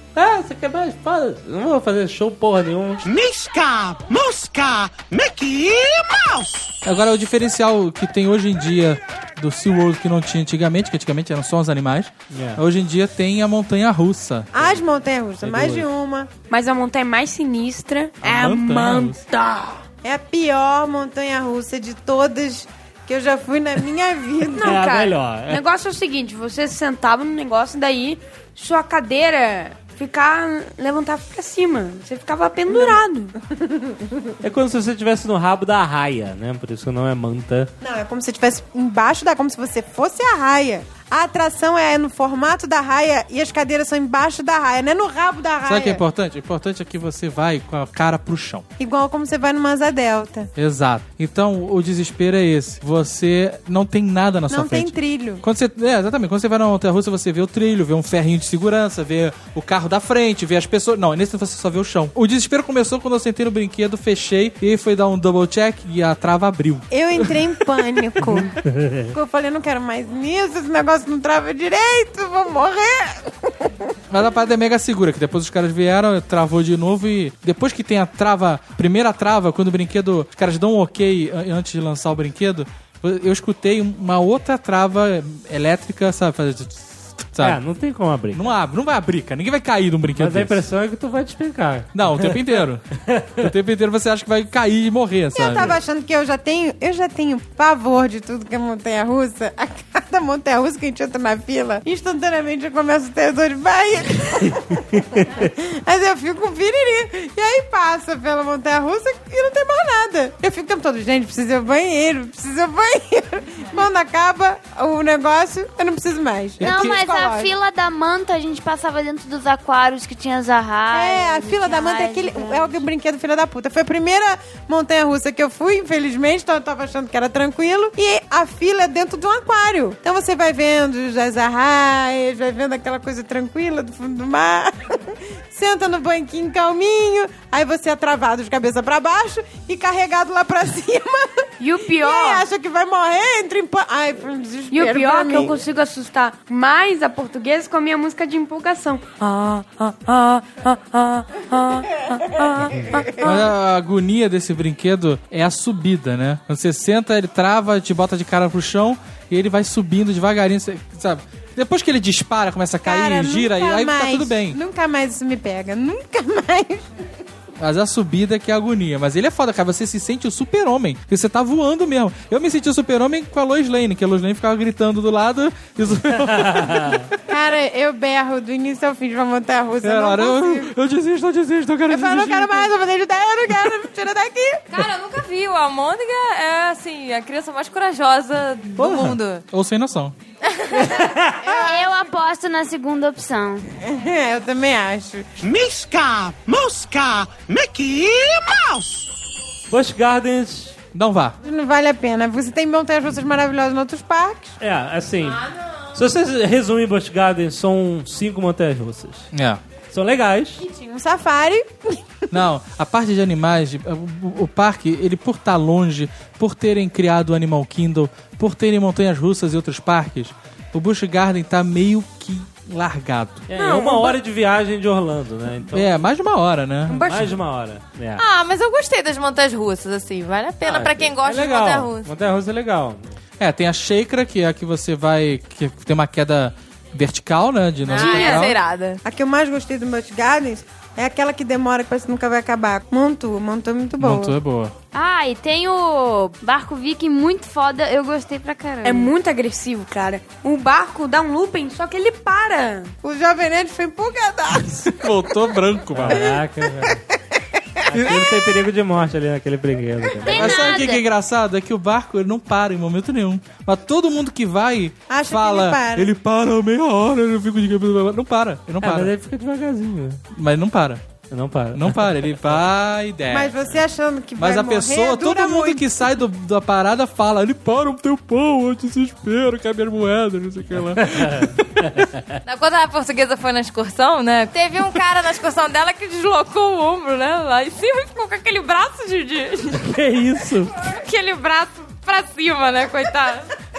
Ah, você quer mais? Fala. Não vou fazer show porra nenhuma. Misca, mosca, Mickey Mouse. Agora, o diferencial que tem hoje em dia do SeaWorld que não tinha antigamente, que antigamente eram só os animais, Yeah. hoje em dia tem a montanha-russa. As montanhas-russas, É mais doido. de uma. Mas a montanha mais sinistra é a montanha-russa. manta. É a pior montanha-russa de todas que eu já fui na minha vida. Não, É a cara. melhor, é. O negócio é o seguinte, você sentava no negócio, daí sua cadeira ficar levantava pra cima. Você ficava pendurado. É como se você estivesse no rabo da raia, né? Por isso que não é manta. Não, é como se estivesse embaixo da... Como se você fosse a raia. A atração é no formato da raia e as cadeiras são embaixo da raia, não é no rabo da raia. Sabe o que é importante? O importante é que você vai com a cara pro chão. Igual como você vai numa Asa Delta. Exato. Então, o desespero é esse. Você não tem nada na sua Não tem frente. trilho. Quando você, é, exatamente. Quando você vai na montanha-russa, você vê o trilho, vê um ferrinho de segurança, vê o carro da frente, vê as pessoas... Não, nesse você só vê o chão. O desespero começou quando eu sentei no brinquedo, fechei, e aí foi dar um double check e a trava abriu. Eu entrei em pânico. Eu falei, não quero mais nisso, esse negócio não trava direito, vou morrer. Mas a parada é mega segura, que depois os caras vieram, travou de novo e depois que tem a trava, primeira trava, quando o brinquedo, os caras dão um ok an- antes de lançar o brinquedo, eu escutei uma outra trava elétrica, sabe? Fazer... Sabe? É, não tem como abrir. Não abre, não vai abrir, cara. Ninguém vai cair num brinquedo Mas a desse. impressão é que tu vai despencar. Não, o tempo inteiro. O tempo inteiro você acha que vai cair e morrer, sabe? Eu tava achando que eu já tenho, eu já tenho pavor de tudo que é montanha-russa. A cada montanha-russa que a gente entra na fila, instantaneamente eu começo a ter dor de barriga. Mas eu fico com piriri. E aí passa pela montanha-russa e não tem mais nada. Eu fico o tempo todo, gente, preciso ir ao banheiro, preciso ir ao banheiro. Quando acaba o negócio, eu não preciso mais. Eu Não, fico mas a psicológica. fila da manta, a gente passava dentro dos aquários que tinha as arraias. É, a fila da manta é aquele. É o brinquedo filha da puta. Foi a primeira montanha-russa que eu fui, infelizmente, então eu tava achando que era tranquilo. E a fila é dentro de um aquário. Então você vai vendo as arraias, vai vendo aquela coisa tranquila do fundo do mar. Senta no banquinho calminho, aí você é travado de cabeça pra baixo e carregado lá pra cima. E o E pior... aí acha que vai morrer, entra em pan... Ai, foi um desespero. E o pior pra é que eu mim. consigo assustar mais a portuguesa com a minha música de empolgação. Ah, ah, ah, ah, ah, ah, ah, Mas a agonia desse brinquedo é a subida, né? Quando você senta, ele trava, te bota de cara pro chão e ele vai subindo devagarinho, você- sabe? Depois que ele dispara, começa a cair, Cara, gira, e nunca aí mais, tá tudo bem. Nunca mais isso me pega. Nunca mais. Mas a subida que é a agonia. Mas ele é foda, cara. Você se sente o super-homem. Porque você tá voando mesmo. Eu me senti o super-homem com a Lois Lane, que a Lois Lane ficava gritando do lado e o super-homem... Cara, eu berro do início ao fim de uma montanha-russa. Eu Cara, não eu, consigo. eu desisto, eu desisto, eu quero Eu falo, não desistir. quero mais, eu vou de ideia, eu não quero, tira daqui. Cara, eu nunca vi. O Almôndega é, assim, a criança mais corajosa do Porra. mundo. Ou sem noção. Eu aposto na segunda opção. É, eu também acho. Misca, mosca, Mickey Mouse. Busch Gardens, Não vá. Não vale a pena. Você tem montanhas-russas maravilhosas em outros parques. é, assim... Se você resumir Busch Gardens, são cinco montanhas russas. É. São legais. Tinha um safari. Não, a parte de animais, de- o, o- o parque, ele por estar longe, por terem criado o Animal Kingdom, por terem montanhas russas e outros parques, o Busch Garden tá meio que largado. É, é uma hora de viagem de Orlando, né? Então, É, mais de uma hora, né? mais de uma hora. É. Ah, mas eu gostei das montanhas russas, assim. Vale a pena Ah, pra quem gosta é de legal. montanha russa. Montanha russa é legal. É, tem a Sheikra, que é a que você vai, que tem uma queda vertical, né? De novo. Ah, essa é irada. A que eu mais gostei do Busch Gardens é aquela que demora, que parece que nunca vai acabar. Montu, Montu é muito boa. Montou é boa. Ah, e tem o barco viking muito foda, eu gostei pra caramba. É muito agressivo, cara. O barco dá um looping, só que ele para. O Jovem Nerd foi empolgadaço. Voltou branco, mano. Caraca, velho. Aquilo tem perigo de morte ali naquele brinquedo. cara. Tem Mas sabe o nada. que que é engraçado? É que o barco ele não para em momento nenhum. Mas todo mundo que vai Acha que fala, ele para. ele para meia hora, eu fico de cabeça. Não para, ele não É, para. mas ele fica devagarzinho. né? Mas não para. Não para. Não para, ele vai e desce. Mas você achando que Mas vai a morrer, pessoa, todo dura mundo muito. que sai do, da parada fala, ele para um tempão, eu desespero, quer minhas moedas, não sei o que lá. Quando a portuguesa foi na excursão, né? Teve um cara na excursão dela que deslocou o ombro, né? Lá em cima e ficou com aquele braço de... de Que isso? aquele braço pra cima, né? Coitado.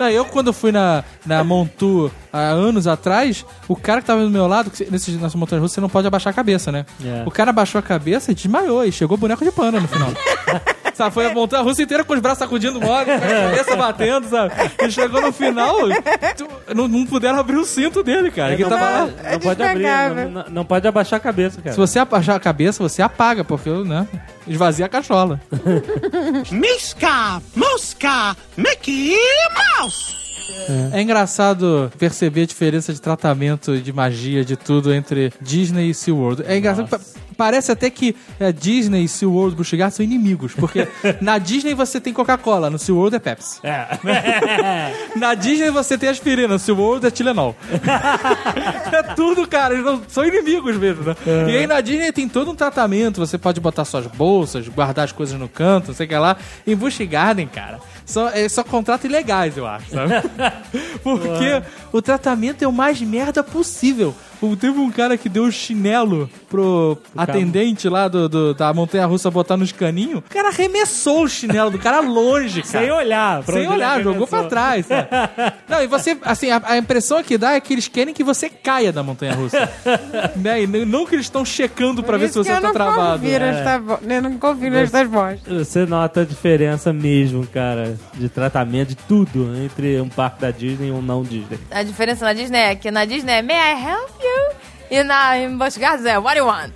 Não, eu, quando fui na, na Montu há anos atrás, o cara que tava do meu lado, que nesse, nessa montanha russa você não pode abaixar a cabeça, né? É. O cara abaixou a cabeça e desmaiou, e chegou boneco de pano no final. Sabe, foi a montanha russa inteira com os braços sacudindo mole, com a cabeça batendo, sabe? E chegou no final, tu, não, não puderam abrir o cinto dele, cara. Que não, tava lá. não pode abrir, não, não, não pode abaixar a cabeça, cara. Se você abaixar a cabeça, você apaga, porque, né, esvazia a cachola. Misca, Mosca, Mickey Mouse. É. é engraçado perceber a diferença de tratamento, de magia, de tudo entre Disney e SeaWorld. É engraçado, pa- parece até que é, Disney e SeaWorld, Busch Gardens são inimigos, porque na Disney você tem Coca-Cola, no SeaWorld é Pepsi. É. Na Disney você tem aspirina, no SeaWorld é Tylenol. É tudo, cara, eles não, são inimigos mesmo, né? É. E aí na Disney tem todo um tratamento, você pode botar suas bolsas, guardar as coisas no canto, não sei o que lá. Em Busch Garden, cara, só, é só contrato ilegais, eu acho, sabe? Porque o tratamento é o mais merda possível. Teve um cara que deu chinelo pro atendente lá do, do, da montanha-russa botar nos caninhos. O cara arremessou o chinelo do cara longe, cara. Sem olhar. Sem olhar, jogou pra trás, sabe? Não, e você, assim, a, a impressão que dá é que eles querem que você caia da montanha-russa. Né? E não que eles estão checando pra ver se você tá travado. É. Esta vo... Eu não confio nestas vozes. Você nota a diferença mesmo, cara, de tratamento, de tudo, entre um parque da Disney e um não Disney. A diferença na Disney é que na Disney é May I help you? E na em Busch Gardens é What do you want?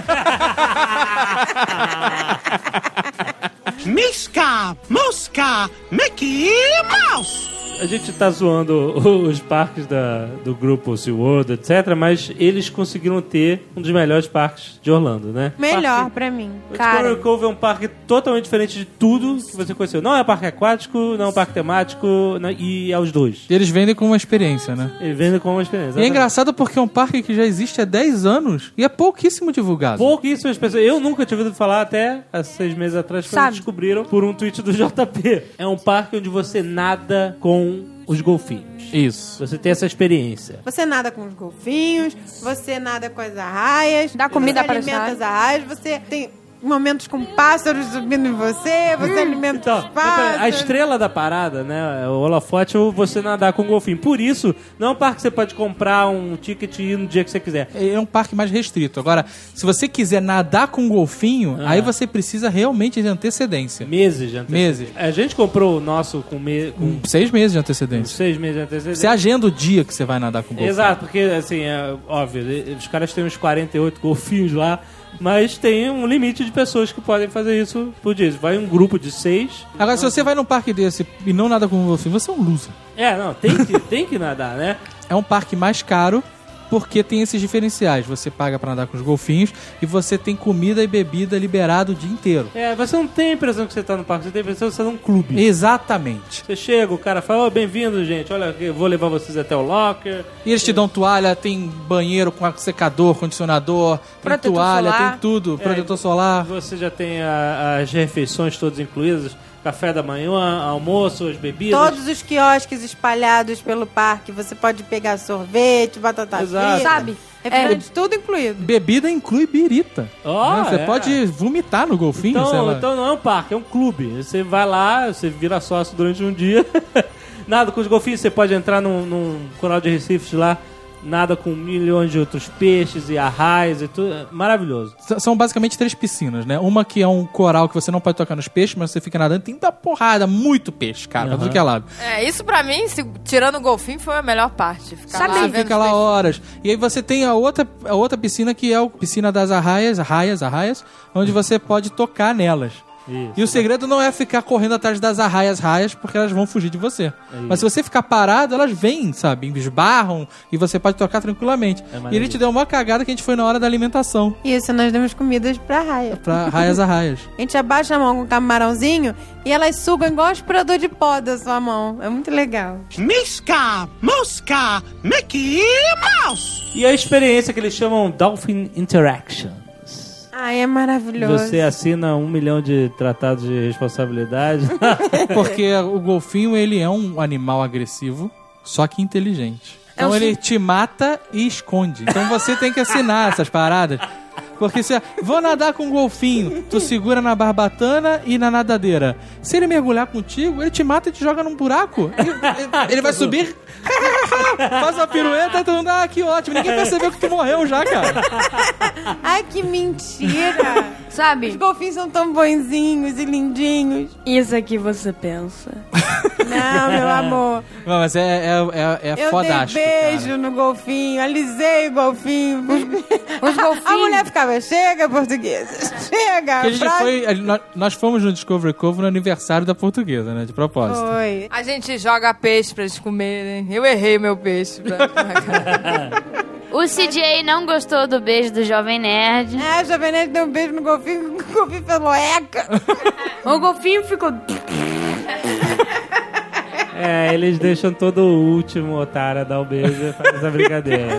Misca, Mosca, Mickey Mouse. A gente tá zoando os parques da, do grupo SeaWorld, etcétera, mas eles conseguiram ter um dos melhores parques de Orlando, né? Melhor parque... pra mim. O Cara. Discovery Cove é um parque totalmente diferente de tudo que você conheceu. Não é parque aquático, não é um parque temático, não, e é os dois. E eles vendem como uma experiência, né? Eles vendem como uma experiência. E é engraçado porque é um parque que já existe há dez anos e é pouquíssimo divulgado. Pouquíssimas pessoas. Eu nunca tinha ouvido falar até há seis meses atrás, quando Sabe. descobriram por um tweet do J P. É um parque onde você nada com os golfinhos. Isso. Você tem essa experiência. Você nada com os golfinhos, você nada com as arraias, Dá comida você para os alimenta as arraias, você tem momentos com pássaros subindo em você, você alimenta Então, os pássaros. a estrela da parada, né? O holofote é você nadar com o golfinho. Por isso, não é um parque que você pode comprar um ticket e ir no dia que você quiser. É um parque mais restrito. Agora, se você quiser nadar com um golfinho, Ah. aí você precisa realmente de antecedência. Meses de antecedência. Meses. A gente comprou o nosso com, me... com Seis meses de antecedência. seis meses de antecedência. Você agenda o dia que você vai nadar com o golfinho. Exato, porque, assim, é óbvio, os caras têm uns quarenta e oito golfinhos lá, mas tem um limite de pessoas que podem fazer isso por dia. Vai um grupo de seis. Agora, se você vai num parque desse e não nada com um golfinho, você é um loser. É, não, tem que, tem que nadar, né? É um parque mais caro porque tem esses diferenciais. Você paga pra nadar com os golfinhos e você tem comida e bebida liberado o dia inteiro. É, você não tem a impressão que você tá no parque, você tem a impressão que você tá num clube. Exatamente. Você chega, o cara fala, oh, bem-vindo, gente, olha, eu vou levar vocês até o locker. E eles te dão toalha, tem banheiro com secador, condicionador, tem Protetor toalha, solar. tem tudo, É, protetor solar. Você já tem a- as refeições todas incluídas, café da manhã, almoço, as bebidas. Todos os quiosques espalhados pelo parque, você pode pegar sorvete, batata Exato. frita, Sabe? refrigerante, tudo incluído. Bebida inclui birita. Ó, né? Você é. pode vomitar no golfinho, sei Então, lá. então não é um parque, é um clube. Você vai lá, você vira sócio durante um dia. Nada com os golfinhos, você pode entrar num, num coral de recifes lá, nada com milhões de outros peixes e arraias e tudo. É maravilhoso. S- São basicamente três piscinas, né? Uma que é um coral que você não pode tocar nos peixes, mas você fica nadando. Tem muita porrada, muito peixe, cara, pra Aham. tudo que é lado. É, isso pra mim, se- tirando o golfinho, foi a melhor parte. Ficar Sabe, lá Você vendo fica os lá peixes. horas. E aí você tem a outra, a outra piscina que é a piscina das arraias, arraias, arraias, onde você pode tocar nelas. Isso. E o segredo não é ficar correndo atrás das arraias raias, porque elas vão fugir de você. Mas se você ficar parado, elas vêm, sabe? Esbarram e você pode tocar tranquilamente. É E ele maravilhoso. te deu uma cagada que a gente foi na hora da alimentação. Isso, nós demos comidas pra raia. Pra raias arraias. A gente abaixa a mão com o camarãozinho e elas sugam igual um aspirador de pó da sua mão. É muito legal. Misca, Mosca, Mickey Mouse. E a experiência que eles chamam Dolphin Interaction. Ai, é maravilhoso. Você assina um milhão de tratados de responsabilidade. Porque o golfinho, ele é um animal agressivo, só que inteligente. Então É um ele te mata e esconde. Então você tem que assinar essas paradas. Porque se vou nadar com um golfinho, tu segura na barbatana e na nadadeira. Se ele mergulhar contigo, ele te mata e te joga num buraco. Ele, ele- ele vai subir, faz uma pirueta e tu anda, ah, que ótimo. Ninguém percebeu que tu morreu já, cara. Ai, que mentira. Os Sabe? golfinhos são tão bonzinhos e lindinhos. Isso aqui você pensa. Não, meu amor. Não, mas é, é, é, é Eu fodástico, dei beijo cara. no golfinho, alisei o golfinho. Os golfinhos... A mulher ficava, chega, portuguesa, chega. Porque a gente frase- foi, a- nós- nós fomos no Discovery Cove no aniversário da portuguesa, né? De propósito. Foi. A gente joga peixe pra eles comerem. Eu errei meu peixe. Pra... O C J não gostou do beijo do Jovem Nerd. É, a Jovem Nerd deu um beijo no golfinho, o golfinho fez loeca. O golfinho ficou... É, eles deixam todo o último otário dar o beijo e faz essa brincadeira.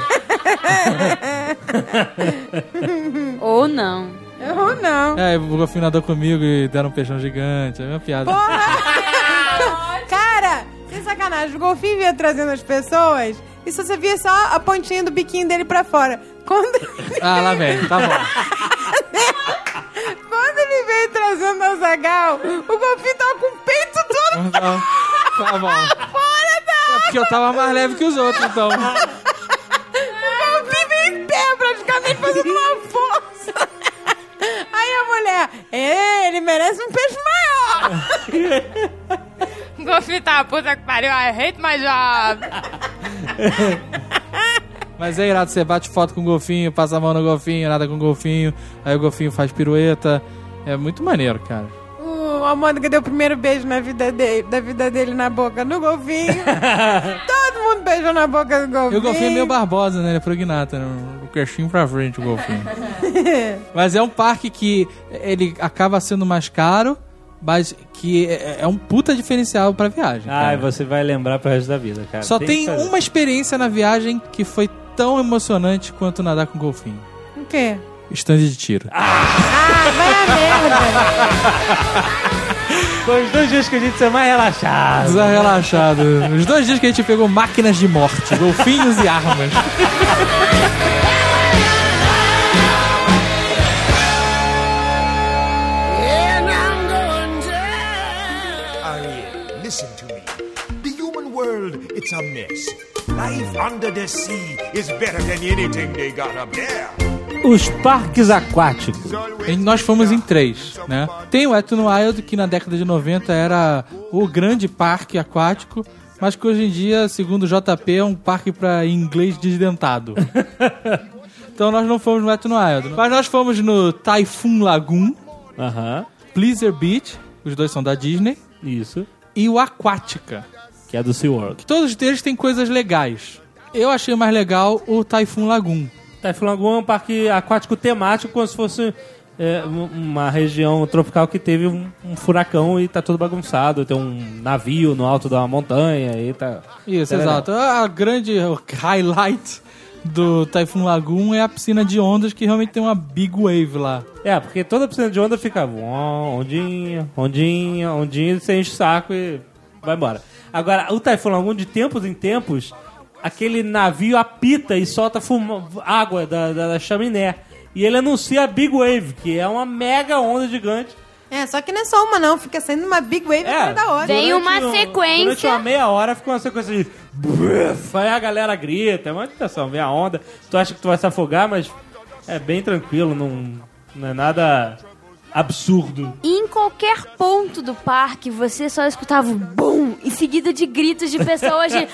Ou não. Eu não. É, o golfinho nadou comigo e deram um peixão gigante. É uma piada. Cara, sem sacanagem, o golfinho vinha trazendo as pessoas e se você via só a pontinha do biquinho dele pra fora. Quando, Ah, lá vem, tá bom. quando ele veio trazendo o Azaghal, o golfinho tava com o peito todo Tá, tá bom. fora da... É porque eu tava mais leve que os outros, então. O golfinho veio em pé, praticamente, fazendo uma força. Aí a mulher, "É, ele merece um peixe maior." Golfinho tá puta que pariu. I hate my job. Mas é irado, você bate foto com o golfinho, passa a mão no golfinho, nada com o golfinho, aí o golfinho faz pirueta. É muito maneiro, cara. O Almôndega deu o primeiro beijo na vida dele, da vida dele na boca no golfinho. Todo mundo beijou na boca do golfinho. E o golfinho é meio Barbosa, né? Ele é prognata, né? O queixinho pra frente, o golfinho. Mas é um parque que ele acaba sendo mais caro, mas que é é um puta diferencial pra viagem, Ai, cara. você vai lembrar pro resto da vida, cara. Só tem, que fazer. uma experiência na viagem que foi tão emocionante quanto nadar com golfinho. O quê? Stand de tiro. Ah, vai a merda. Foi os dois dias que a gente saiu mais relaxado. Relaxado. Os dois dias que a gente pegou máquinas de morte, golfinhos e armas. Ariel, listen to me. The human world, it's a mess. Life under the sea is better than anything they got up there. Os parques aquáticos. E nós fomos em três, né? Tem o Wet n Wild, que na década de noventa era o grande parque aquático, mas que hoje em dia, segundo o J P, é um parque para inglês desdentado. Então nós não fomos no Wet n Wild. Mas nós fomos no Typhoon Lagoon, Aham, Pleasure Beach, os dois são da Disney, isso. e o Aquática. Que é do SeaWorld. Todos eles têm coisas legais. Eu achei mais legal o Typhoon Lagoon. Typhoon Lagoon é um parque aquático temático, como se fosse é, um- uma região tropical que teve um, um furacão e tá todo bagunçado. Tem um navio no alto da montanha e tá... Isso, tá legal. exato. A grande highlight do Typhoon Lagoon é a piscina de ondas, que realmente tem uma big wave lá. É, porque toda piscina de onda fica uó, ondinha, ondinha, ondinha, você enche o saco e vai embora. Agora, o Typhoon Lagoon, de tempos em tempos, aquele navio apita e solta fuma- água da, da, da chaminé. E ele anuncia a Big Wave, que é uma mega onda gigante. É, só que não é só uma não, fica sendo uma big wave É, atrás da outra. Vem durante uma um- sequência. Durante uma meia hora fica uma sequência de... Bruf, aí a galera grita, é uma diversão, vem a onda. Tu acha que tu vai se afogar, mas é bem tranquilo, não, não é nada absurdo. E em qualquer ponto do parque, você só escutava um bum, em seguida de gritos de pessoas de...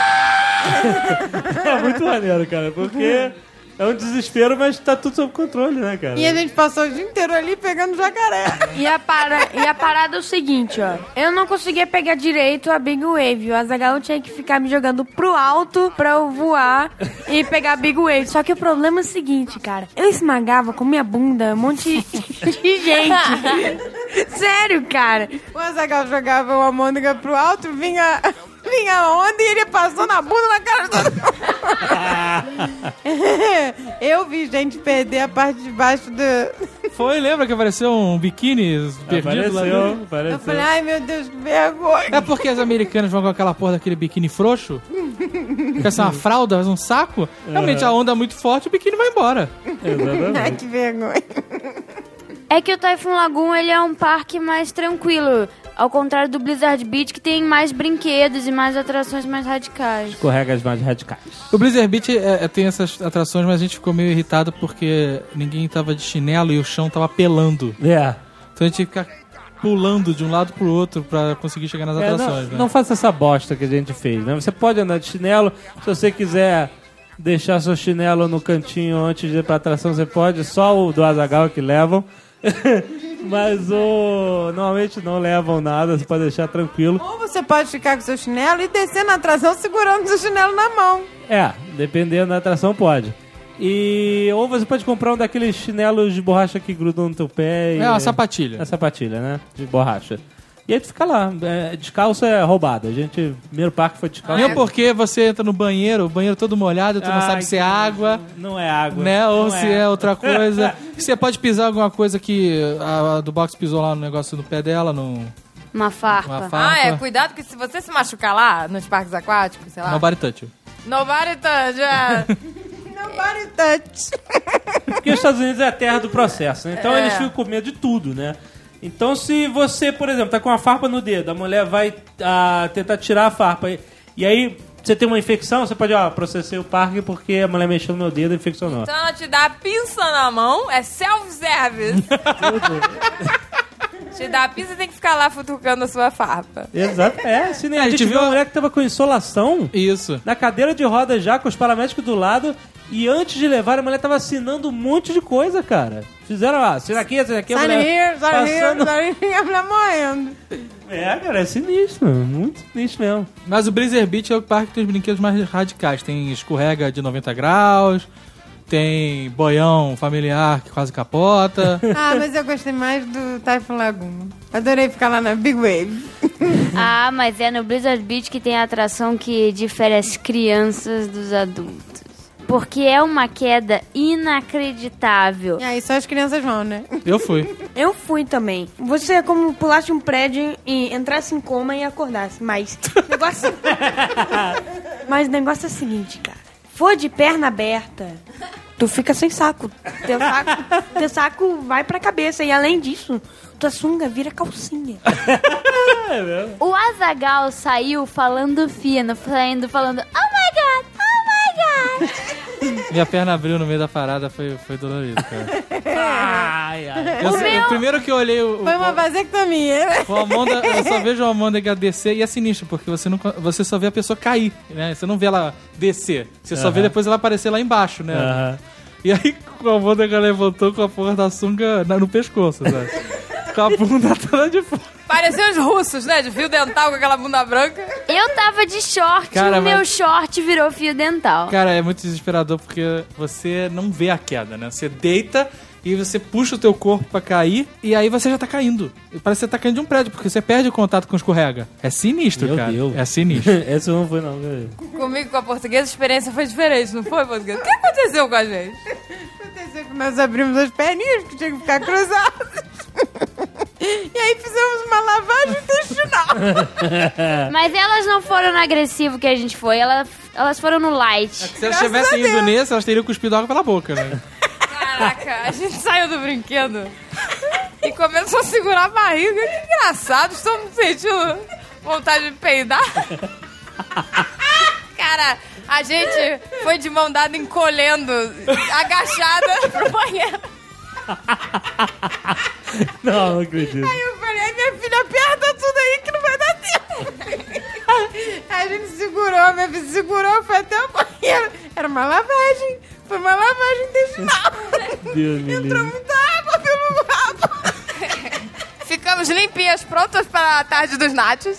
É muito maneiro, cara, porque é um desespero, mas tá tudo sob controle, né, cara? E a gente passou o dia inteiro ali pegando jacaré. E a, para... e a parada é o seguinte, ó. Eu não conseguia pegar direito a Big Wave. O Azaghal tinha que ficar me jogando pro alto pra eu voar e pegar a Big Wave. Só que o problema é o seguinte, cara. Eu esmagava com minha bunda um monte de gente. Sério, cara. O Azaghal jogava o Almôndega pro alto, vinha, vinha a onda e ele passou na bunda na cara de todo mundo. Eu vi gente perder a parte de baixo do... Foi, lembra que apareceu um biquíni perdido lá Apareceu, dentro? apareceu. Eu falei, ai meu Deus, que vergonha. É porque as americanas vão com aquela porra daquele biquíni frouxo? Quer ser uma fralda, um saco? Realmente a onda é muito forte, o biquíni vai embora. Ai, que vergonha. É que o Typhoon Lagoon, ele é um parque mais tranquilo. Ao contrário do Blizzard Beach, que tem mais brinquedos e mais atrações mais radicais. Escorregas mais radicais. O Blizzard Beach é, é, tem essas atrações, mas a gente ficou meio irritado porque ninguém tava de chinelo e o chão tava pelando. É. Então a gente fica pulando de um lado pro outro pra conseguir chegar nas É, atrações, não, né? não faça essa bosta que a gente fez, né? Você pode andar de chinelo, se você quiser deixar seu chinelo no cantinho antes de ir pra atração, você pode, só o do Azaghal que levam. Mas o... normalmente não levam nada, você pode deixar tranquilo. Ou você pode ficar com seu chinelo e descer na atração segurando seu chinelo na mão. É, dependendo da atração pode. E... ou você pode comprar um daqueles chinelos de borracha que grudam no teu pé. E... É uma sapatilha. É sapatilha, né? De borracha. E aí tu fica lá. É, descalço é roubado. A gente, primeiro parque foi descalço. Mesmo porque você entra no banheiro, o banheiro todo molhado, tu não Ai, sabe se é que- água, Não é água. né? Ou Não se é. outra coisa. Você pode pisar alguma coisa que a, a do box pisou lá no negócio no pé dela, no, Uma farpa. uma farpa. Ah, é, cuidado que se você se machucar lá, nos parques aquáticos, sei lá. Nobody touch. Nobody touch, é. Nobody touch. Porque os Estados Unidos é a terra do processo, né? Então É. eles ficam com medo de tudo, né? Então se você, por exemplo, tá com uma farpa no dedo, a mulher vai ah, tentar tirar a farpa e, e aí você tem uma infecção, você pode, ó, processei o parque porque a mulher mexeu no meu dedo e infeccionou. Então ela te dá a pinça na mão, é self-service. Te dá a pinça e tem que ficar lá futucando a sua farpa. Exato, é. Se nem É, a a gente gente viu viu- uma mulher que tava com insolação Isso. na cadeira de rodas já, com os paramédicos do lado, e antes de levar, a mulher tava assinando um monte de coisa, cara. Fizeram, ah, assina aqui, assina aqui, a Sign mulher here, sign here, passando... sign here, a mulher morrendo. É, cara, é sinistro, muito sinistro mesmo. Mas o Blizzard Beach é o parque que tem os brinquedos mais radicais. Tem escorrega de noventa graus, tem boião familiar que quase capota. Ah, mas eu gostei mais do Typhoon Lagoon. Adorei ficar lá na Big Wave. Ah, mas é no Blizzard Beach que tem a atração que difere as crianças dos adultos. Porque é uma queda inacreditável. E aí só as crianças vão, né? Eu fui. Eu fui também. Você é como pulasse um prédio e entrasse em coma e acordasse. Mas o negócio... Mas o negócio é o seguinte, cara. For de perna aberta, tu fica sem saco. Teu saco, teu saco vai pra cabeça. E além disso, tua sunga vira calcinha. O Azaghal saiu falando fino, saindo falando, oh my god, oh my god. Minha perna abriu no meio da parada, foi, foi dolorido, cara. Ai, ai. Eu, O sei- meu- o primeiro que eu olhei o, Foi uma o, vasectomia. o Amanda, eu só vejo o Amanda descer e é sinistro, porque você, não, você só vê a pessoa cair, né? Você não vê ela descer, você só vê Aham. depois ela aparecer lá embaixo, né? Aham. E aí o Amanda levantou com a porra da sunga na- no pescoço, sabe? Com a bunda toda de fora. Parecia os russos, né? De fio dental com aquela bunda branca. Eu tava de short Cara, e o meu mas- short virou fio dental. Cara, é muito desesperador porque você não vê a queda, né? Você deita e você puxa o teu corpo pra cair e aí você já tá caindo. E parece que você tá caindo de um prédio, porque você perde o contato com o escorrega. É sinistro, Meu cara. Deus. É sinistro. Esse não foi, não. Comigo, com a portuguesa, a experiência foi diferente, não foi, portuguesa? O que aconteceu com a gente? Aconteceu que nós abrimos as perninhas, que tinha que ficar cruzadas. E aí fizemos uma lavagem intestinal. Mas elas não foram no agressivo que a gente foi, elas, elas foram no light. Se elas tivessem ido nesse, elas teriam cuspido água pela boca, né? Caraca, a gente saiu do brinquedo e começou a segurar a barriga. Que engraçado, estamos sentindo vontade de peidar. Cara, a gente foi de mão dada encolhendo, agachada pro banheiro. Não, não acredito. Aí eu falei, ai, minha filha, aperta tudo aí que não vai dar tempo. Aí a gente segurou, minha filha segurou, foi até o banheiro. Era uma lavagem, foi uma lavagem intestinal. Deus me Entrou livre. muita água pelo rabo. Ficamos limpinhas, prontas para a tarde dos nachos.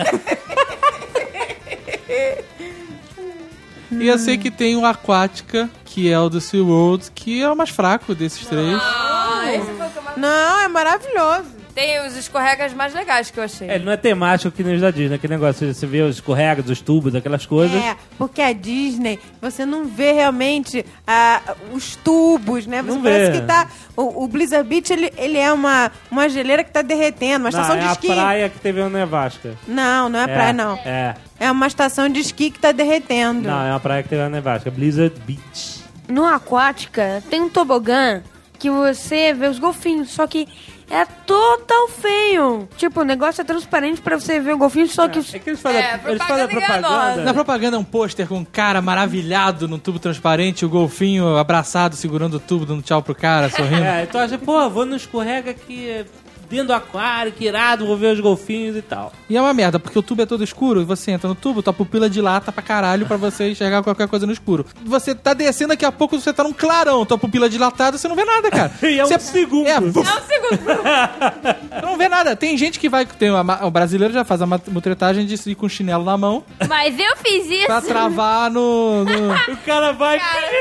E eu sei que tem o Aquática, que é o do SeaWorld, que é o mais fraco desses três. Ah, esse foi o que eu mais... Não, é maravilhoso. Tem os escorregas mais legais que eu achei. É, ele não é temático que nem os da Disney, aquele negócio, você vê os escorregas, os tubos, aquelas coisas. É, porque a Disney, você não vê realmente ah, os tubos, né? Você Não parece vê. que tá... O, o Blizzard Beach, ele, ele é uma, uma geleira que tá derretendo, uma Não, estação é de a esqui. praia que teve uma nevasca. Não, não é, praia, não. É. É uma estação de esqui que tá derretendo. Não, é uma praia que teve uma nevasca. Blizzard Beach. no Aquática tem um tobogã que você vê os golfinhos, só que é total feio. Tipo, o negócio é transparente pra você ver o golfinho, só que... É que eles fazem, É, eles fazem a propaganda propaganda. Na propaganda é um pôster com um cara maravilhado num tubo transparente, o golfinho abraçado, segurando o tubo, dando tchau pro cara, sorrindo. É, então acha, pô, vou no escorrega aqui dentro do aquário, que irado, vou ver os golfinhos e tal. E é uma merda, porque o tubo é todo escuro e você entra no tubo, tua pupila dilata pra caralho pra você enxergar qualquer coisa no escuro. Você tá descendo, daqui a pouco você tá num clarão, tua pupila dilatada, você não vê nada, cara. E é um Você- segundo. É, É um segundo. você não vê nada. Tem gente que vai... Tem uma, o brasileiro já faz a mutretagem de ir com chinelo na mão Mas eu fiz isso. pra travar no... no... O cara vai...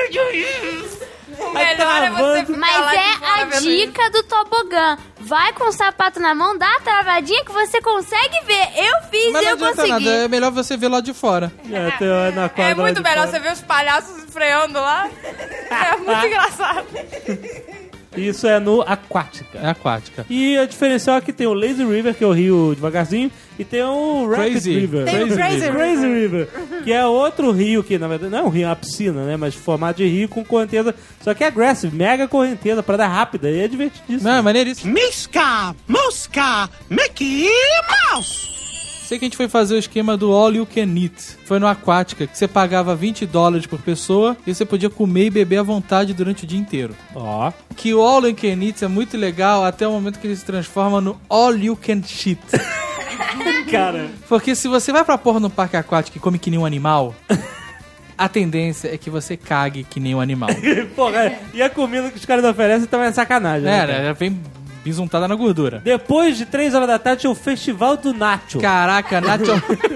O melhor é você travando. ficar Mas lá de é fora a vendo dica do tobogã. Vai com o sapato na mão, dá a travadinha que você consegue ver. Eu fiz Mas e não eu adianta consegui. nada, é melhor você ver lá de fora. É, tem uma na isso. quadra É lá muito de melhor fora. você ver os palhaços freando lá. É muito engraçado. Isso é no Aquática. É aquática. E a diferencial é que tem o Lazy River, que é o rio devagarzinho, e tem o Rapid Crazy. River. Tem o Crazy Crazy River. Que é outro rio que, na verdade, não é um rio, é uma piscina, né? Mas formato de rio com correnteza. Só que é aggressive, mega correnteza, pra dar rápida. E é divertidíssimo. Não, é maneiríssimo. Misca, Mosca, Mickey Mouse. Sei que a gente foi fazer o esquema do All You Can Eat. Foi no Aquática, que você pagava vinte dólares por pessoa e você podia comer e beber à vontade durante o dia inteiro. Ó. Que o All You Can Eat é muito legal até o momento que ele se transforma no All You Can Shit. Cara. Porque se você vai pra porra no parque aquático e come que nem um animal, a tendência é que você cague que nem um animal. Porra, é. E a comida que os caras oferecem também é sacanagem. É, né, cara? né? Vem bisuntada na gordura. Depois de três horas da tarde tinha o Festival do Nacho. Caraca, Nacho...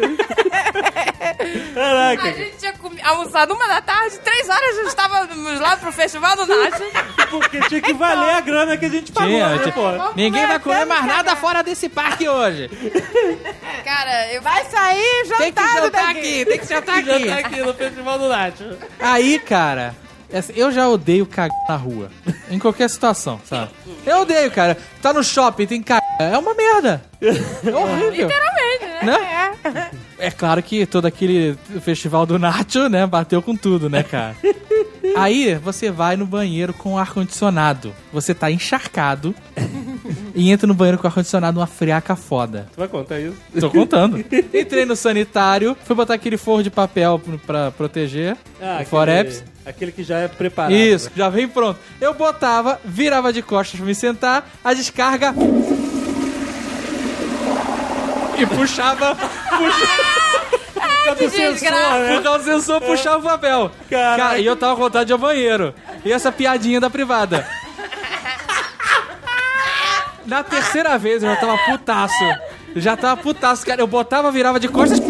Caraca. A gente tinha comi- almoçado uma da tarde, três horas já estávamos lá pro Festival do Nacho. Porque tinha que valer a grana que a gente pagou, Tinha, né, tinha- pô? Ninguém vai comer mais nada fora desse parque hoje. Cara, eu Vai sair jantado Tem que jantar daqui. aqui, tem que jantar Já aqui. tá aqui no Festival do Nacho. Aí, cara, assim, eu já odeio cagar na rua. Em qualquer situação, sabe? Eu odeio, cara. Tá no shopping, tem cagar. É uma merda. É horrível. literalmente, né? Né? É claro que todo aquele festival do Nacho, né, bateu com tudo, né, cara? Aí você vai no banheiro com ar-condicionado. Você tá encharcado e entra no banheiro com ar-condicionado, uma friaca foda. Tu vai contar isso? Tô contando. Entrei no sanitário, fui botar aquele forro de papel pra proteger, o Foreps. Aquele que já é preparado. Isso, já vem pronto. Eu botava, virava de costas pra me sentar, a descarga... E puxava... puxava do sensor, né? por causa do sensor, puxava o papel. Caraca. Cara, e eu tava com vontade de ir ao banheiro. E essa piadinha da privada. Na terceira vez eu já tava putaço. Eu já tava putaço, cara. Eu botava, virava de costas...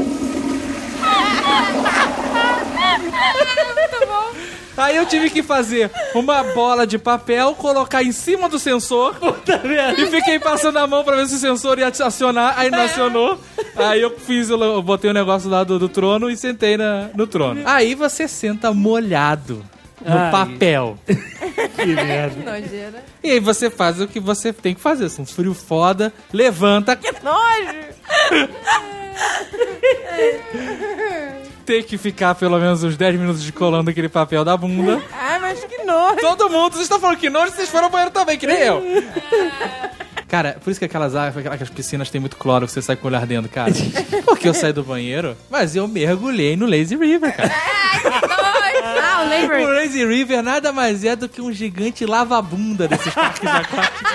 Aí eu tive que fazer uma bola de papel, colocar em cima do sensor e fiquei passando a mão pra ver se o sensor ia acionar. Aí não acionou. Aí eu fiz, eu botei o negócio lá do, do trono e sentei na, no trono. Aí você senta molhado no Ai. papel. Que merda. Nojeira. E aí você faz o que você tem que fazer. Um frio foda, levanta. Que Nojo. Tem que ficar pelo menos uns dez minutos de colando aquele papel da bunda. Ai, mas que nojo. Todo mundo, vocês estão falando que não, vocês foram ao banheiro também, que nem eu. Cara, por isso que aquelas, aquelas piscinas tem muito cloro, você sai com o olhar dentro, cara. Porque eu saí do banheiro, mas eu mergulhei no Lazy River, cara. Ah, o Labor. O Lazy River nada mais é do que um gigante lava-bunda desses parques aquáticos.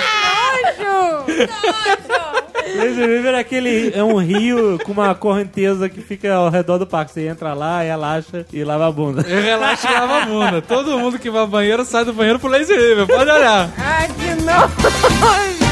Lazy River é aquele. É um rio com uma correnteza que fica ao redor do parque. Você entra lá, relaxa e lava a bunda. Eu relaxo e lava a bunda. Todo mundo que vai ao banheiro sai do banheiro pro Lazy River, pode olhar. Ai, que nojo.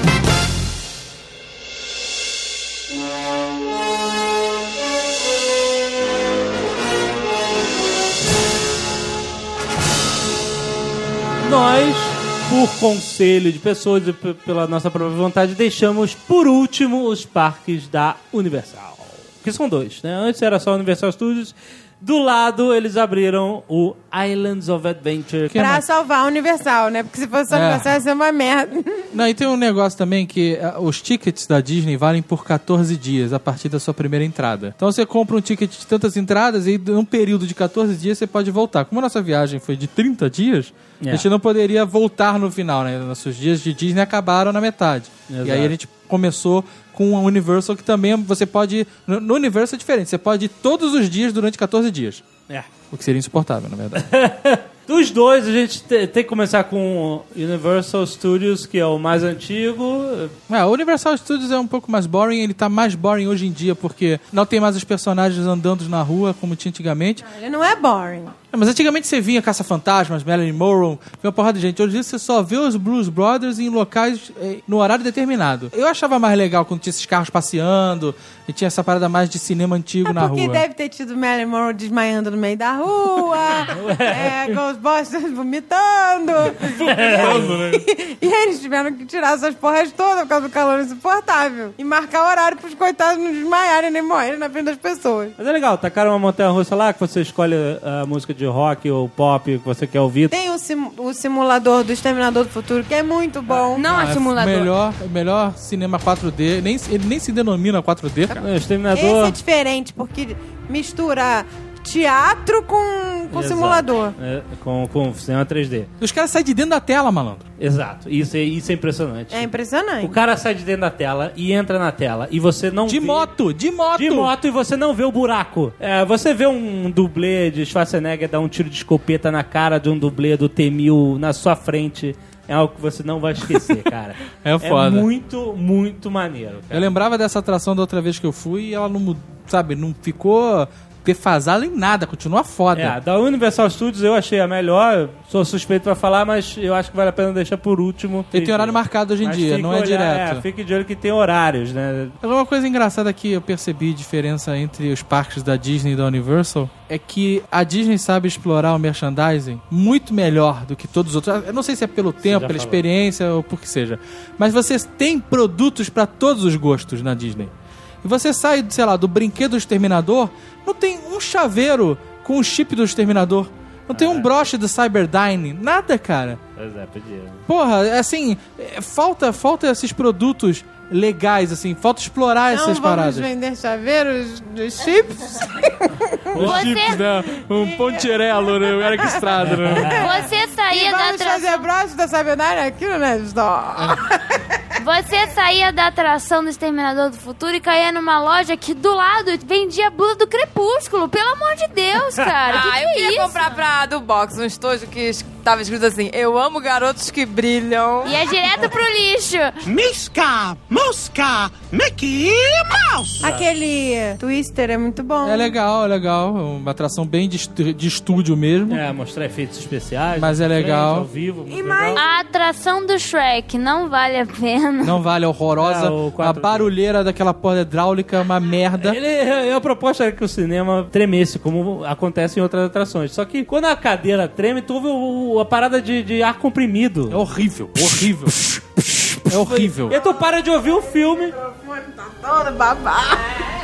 Nós, por conselho de pessoas e p- pela nossa própria vontade, deixamos por último os parques da Universal. Que são dois, né? Antes era só Universal Studios, Do lado, eles abriram o Islands of Adventure. Que Pra mais? salvar a Universal, né? Porque se fosse a É. Universal, ia ser uma merda. Não, e tem um negócio também que ah, os tickets da Disney valem por catorze dias a partir da sua primeira entrada. Então você compra um ticket de tantas entradas e num período de catorze dias você pode voltar. Como a nossa viagem foi de trinta dias, É. a gente não poderia voltar no final, né? Nossos dias de Disney acabaram na metade. Exato. E aí a gente começou com a Universal, que também você pode... No no Universal é diferente, você pode ir todos os dias durante catorze dias. É. O que seria insuportável, na verdade. Dos dois, a gente te- tem que começar com o Universal Studios, que é o mais antigo. É, o Universal Studios é um pouco mais boring, ele tá mais boring hoje em dia, porque não tem mais os personagens andando na rua como tinha antigamente. Ele não é boring. É, mas antigamente você vinha Caça-Fantasmas, Marilyn Monroe, vinha uma porrada de gente. Hoje em dia você só vê os Blues Brothers em locais eh, no horário determinado. Eu achava mais legal quando tinha esses carros passeando e tinha essa parada mais de cinema antigo É na porque rua. deve ter tido Marilyn Monroe desmaiando no meio da rua, é, Ghostbusters vomitando. Vomitando, né? E eles tiveram que tirar essas porras todas por causa do calor insuportável. E marcar horário pros coitados não desmaiarem nem morrerem na frente das pessoas. Mas é legal, tacaram uma montanha-russa lá que você escolhe a música de rock ou pop que você quer ouvir. Tem o, sim- o simulador do Exterminador do Futuro, que é muito bom. Não Ah, é é simulador. melhor, melhor cinema quatro D. Nem, ele nem se denomina quatro D, cara. O Esse Exterminador... é diferente, porque mistura teatro com, com Exato. simulador. É, com, com cinema três D. Os caras saem de dentro da tela, malandro. Exato. Isso é, isso é impressionante. É impressionante. O cara sai de dentro da tela e entra na tela e você não De vê... moto, de moto. De moto e você não vê o buraco. É, você vê um dublê de Schwarzenegger dar um tiro de escopeta na cara de um dublê do T mil na sua frente. É algo que você não vai esquecer, cara. É foda. É muito, muito maneiro, cara. Eu lembrava dessa atração da outra vez que eu fui e ela não, mud- sabe, não ficou defasada em nada, continua foda. É, da Universal Studios eu achei a melhor. Sou suspeito pra falar, mas eu acho que vale a pena deixar por último. Ele tem horário marcado hoje em Mas dia, fique não é olhar- direto. É, fique de olho que tem horários, né? Agora, uma coisa engraçada que eu percebi diferença entre os parques da Disney e da Universal é que a Disney sabe explorar o merchandising muito melhor do que todos os outros. Eu não sei se é pelo tempo, já pela falou. experiência ou por que seja. Mas vocês têm produtos para todos os gostos na Disney. E você sai, sei lá, do brinquedo do Exterminador, não tem um chaveiro com o chip do Exterminador. Não tem um broche do Cyberdyne. Nada, cara. Pois é, podia. Porra, assim, é, falta, falta esses produtos legais, assim. Falta explorar Não essas vamos paradas. vender chaveiros dos chips? Os chips, né? Um pontirelo, né? O Eric Estrada, né? Você E saía da vamos fazer atração. broche da Cyberdyne aqui no Nerd Store. Você saía da atração do Exterminador do Futuro e caía numa loja que do lado vendia blusa do Crepúsculo. Pelo amor de Deus, cara. que ah, que eu é queria isso? comprar pra do box um estojo que tava escrito assim: eu amo garotos que brilham. E é direto pro lixo. Misca, Mosca, Mickey Mouse. Aquele Twister é muito bom. É legal, é legal. Uma atração bem de, estu- de estúdio mesmo. É, mostrar efeitos especiais. Mas é na frente, legal. Ao vivo, muito E legal. mais- A atração do Shrek não vale a pena. Não vale, é horrorosa. É, o a quatro D. barulheira daquela porra hidráulica é uma merda. Ele, a proposta era que o cinema tremesse, como acontece em outras atrações. Só que quando a cadeira treme, tu ouve o- a parada de, de ar comprimido. É horrível, horrível. É horrível. E aí tu para de ouvir o filme. Todo babado.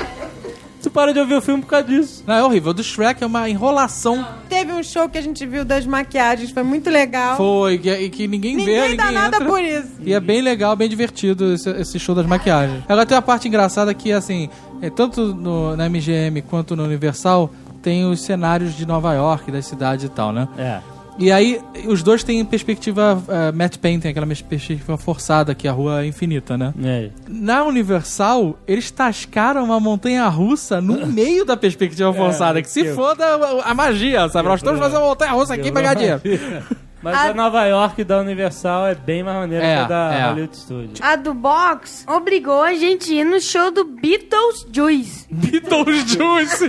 Tu para de ouvir o filme por causa disso. Não, é horrível. O do Shrek é uma enrolação. Teve um show que a gente viu das maquiagens, foi muito legal. Foi, que, que ninguém, vê, Ninguém ninguém dá nada entra. por isso. E é bem legal, bem divertido esse, esse show das maquiagens. Agora tem uma parte engraçada que, assim, é, tanto no, na M G M quanto no Universal, tem os cenários de Nova York, das cidades e tal, né? É. E aí, os dois têm perspectiva uh, matte painting, aquela perspectiva forçada, que a rua é infinita, né? É. Na Universal, eles tascaram uma montanha-russa no meio da perspectiva forçada, que se que- foda a, a magia, sabe? Nós estamos fazendo uma montanha-russa aqui pra ganhar dinheiro. Mas A- a Nova York da Universal é bem mais maneira É, que a da é. Hollywood Studios. A do box obrigou a gente a ir no show do Beatles Juice. Beetlejuice!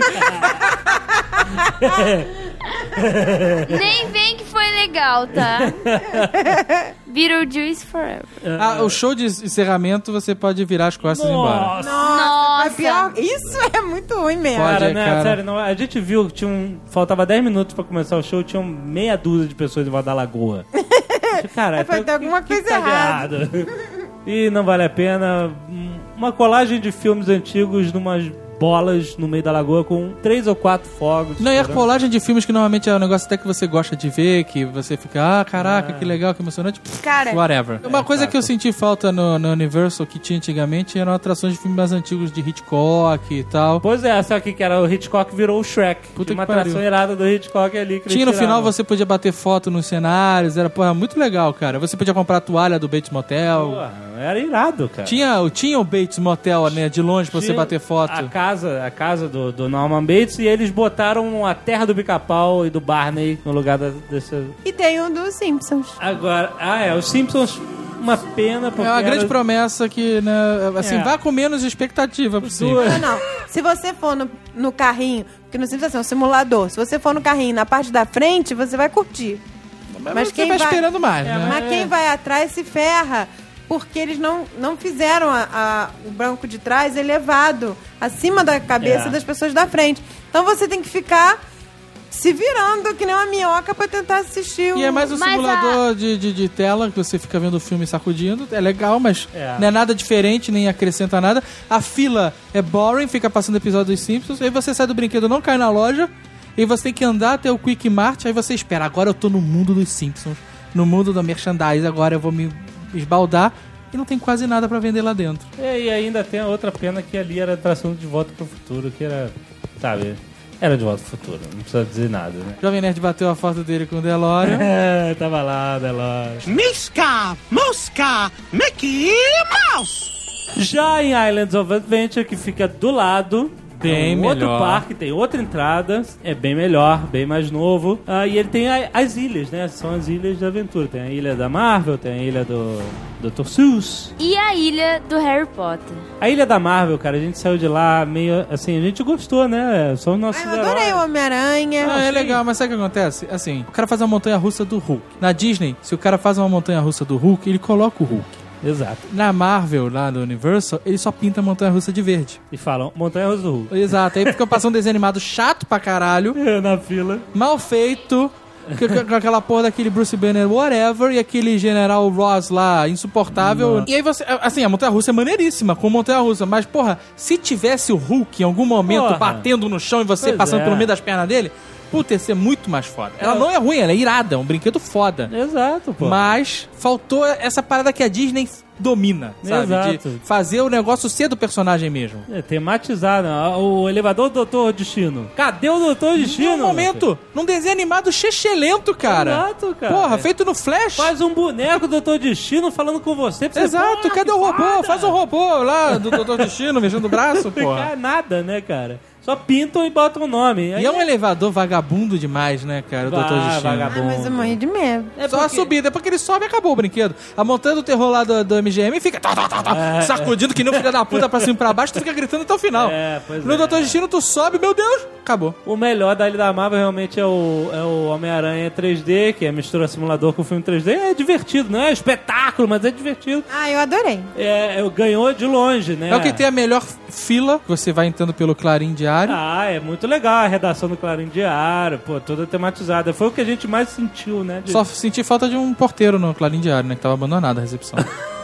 Nem vem que foi legal, tá? Beetlejuice Forever. Ah, o show de encerramento você pode virar as costas e ir embora. Nossa! Nossa, Nossa. é pior. Isso é muito ruim mesmo. Pode. Cara, né? cara. Sério, não, a gente viu que tinha um, faltava dez minutos pra começar o show, tinham meia dúzia de pessoas em volta da lagoa. Cara, Vai então, ter alguma que- que coisa tá de errada. errado? E não vale a pena. Uma colagem de filmes antigos numa bolas no meio da lagoa com três ou quatro fogos. Não, e a rolagem de filmes que normalmente é um negócio até que você gosta de ver, que você fica, ah, caraca, Ah. que legal, que emocionante. Cara, Whatever. Uma É, coisa tá, que eu tá. senti falta no, no Universal que tinha antigamente eram atrações de filmes mais antigos de Hitchcock e tal. Pois é, só que, que era o Hitchcock virou o Shrek. Puta Tinha uma que pariu. atração irada do Hitchcock ali. Que eles Tinha no tiraram. final, você podia bater foto nos cenários, era, porra, muito legal, cara. Você podia comprar a toalha do Bates Motel. Porra, era irado, cara. Tinha, tinha o Bates Motel, né, de longe pra você Tinha bater foto. A casa, a casa do, do Norman Bates, e eles botaram a terra do Pica-Pau e do Barney no lugar da, desse... E tem um dos Simpsons. Agora, ah é, os Simpsons, uma pena, porque É uma grande era promessa que, né, assim, É. vá com menos expectativa possível. duas- Não, não. Se você for no, no carrinho, porque no Simpsons assim, é um simulador. Se você for no carrinho na parte da frente, você vai curtir. Mas você quem vai vai- esperando mais, É, né? Mas quem vai atrás se ferra. Porque eles não, não fizeram a- a- o banco de trás elevado acima da cabeça É. das pessoas da frente. Então você tem que ficar se virando que nem uma minhoca pra tentar assistir o... E é mais um Mas simulador de, de, de tela que você fica vendo o filme sacudindo. É legal, mas É. não é nada diferente, nem acrescenta nada. A fila é boring, fica passando episódio dos Simpsons. Aí você sai do brinquedo, não cai na loja. E você tem que andar até o Quick Mart. Aí você espera, agora eu tô no mundo dos Simpsons. No mundo da merchandise, agora eu vou me esbaldar. E não tem quase nada pra vender lá dentro. É, e ainda tem a outra pena que ali era a atração de Volta pro Futuro, que era, sabe, era de Volta pro Futuro, não precisa dizer nada, né? Jovem Nerd bateu a foto dele com o DeLorean. É, tava lá, Delore. Miska, Muska, Mickey Mouse. Já em Islands of Adventure, que fica do lado, Bem é um outro melhor. parque, tem outra entrada, é bem melhor, bem mais novo. Ah, e ele tem a- as ilhas, né? São as ilhas de aventura. Tem a ilha da Marvel, tem a ilha do doutor Seuss. E a ilha do Harry Potter. A ilha da Marvel, cara, a gente saiu de lá meio assim, a gente gostou, né? São os nossos Ai, eu adorei o heróis. Homem-Aranha. Ah, é legal, mas sabe o que acontece? Assim, o cara faz uma montanha-russa do Hulk. Na Disney, se o cara faz uma montanha-russa do Hulk, ele coloca o Hulk. Exato. Na Marvel, lá do Universal, ele só pinta a montanha-russa de verde. E falam, Montanha Russa do Hulk. Exato, aí fica passando um desenho animado chato pra caralho, Na fila. mal feito, com- com aquela porra daquele Bruce Banner whatever, e aquele General Ross lá, insuportável. E aí você, assim, a montanha-russa é maneiríssima, com montanha-russa, mas porra, se tivesse o Hulk em algum momento Porra. batendo no chão e você Pois passando é. pelo meio das pernas dele, puta, ia ser muito mais foda. Ela É. não é ruim, ela é irada, é um brinquedo foda. Exato, pô. Mas faltou essa parada que a Disney domina, sabe? Exato. De fazer o negócio ser do personagem mesmo. É, tematizado. Ah, o elevador do doutor Destino. Cadê o doutor Destino? Num momento, num desenho animado chechelento, cara. Exato, cara. Porra, feito no Flash. Faz um boneco do doutor Destino falando com você. Pra você Exato, porra, cadê que o robô? foda. Faz um robô lá do doutor Destino, mexendo o braço, porra. Cara, nada, né, cara? Só pintam e botam o nome. E é um elevador vagabundo demais, né, cara, o Vai, doutor Destino. vagabundo. Ah, mas eu morri de medo. É Só a porque- subida, depois que ele sobe, acabou o brinquedo. A montanha do terror lá do, do M G M fica tá, tá, tá, tá, É, sacudindo que nem um filho da puta pra cima e pra baixo, tu fica gritando até o final. É, pois No é. doutor Destino, tu sobe, meu Deus, acabou. O melhor da Ilha da Marvel realmente é o, é o Homem-Aranha três D, que é mistura simulador com filme três D. É divertido, não é espetáculo, mas é divertido. Ah, eu adorei. É, é, ganhou de longe, né? É o que tem a melhor fila, que você vai entrando pelo Clarim Diário. Ah, é muito legal a redação do Clarim Diário, pô, toda tematizada. Foi o que a gente mais sentiu, né? de- Só senti falta de um porteiro no Clarim Diário, né? Que tava abandonado a recepção.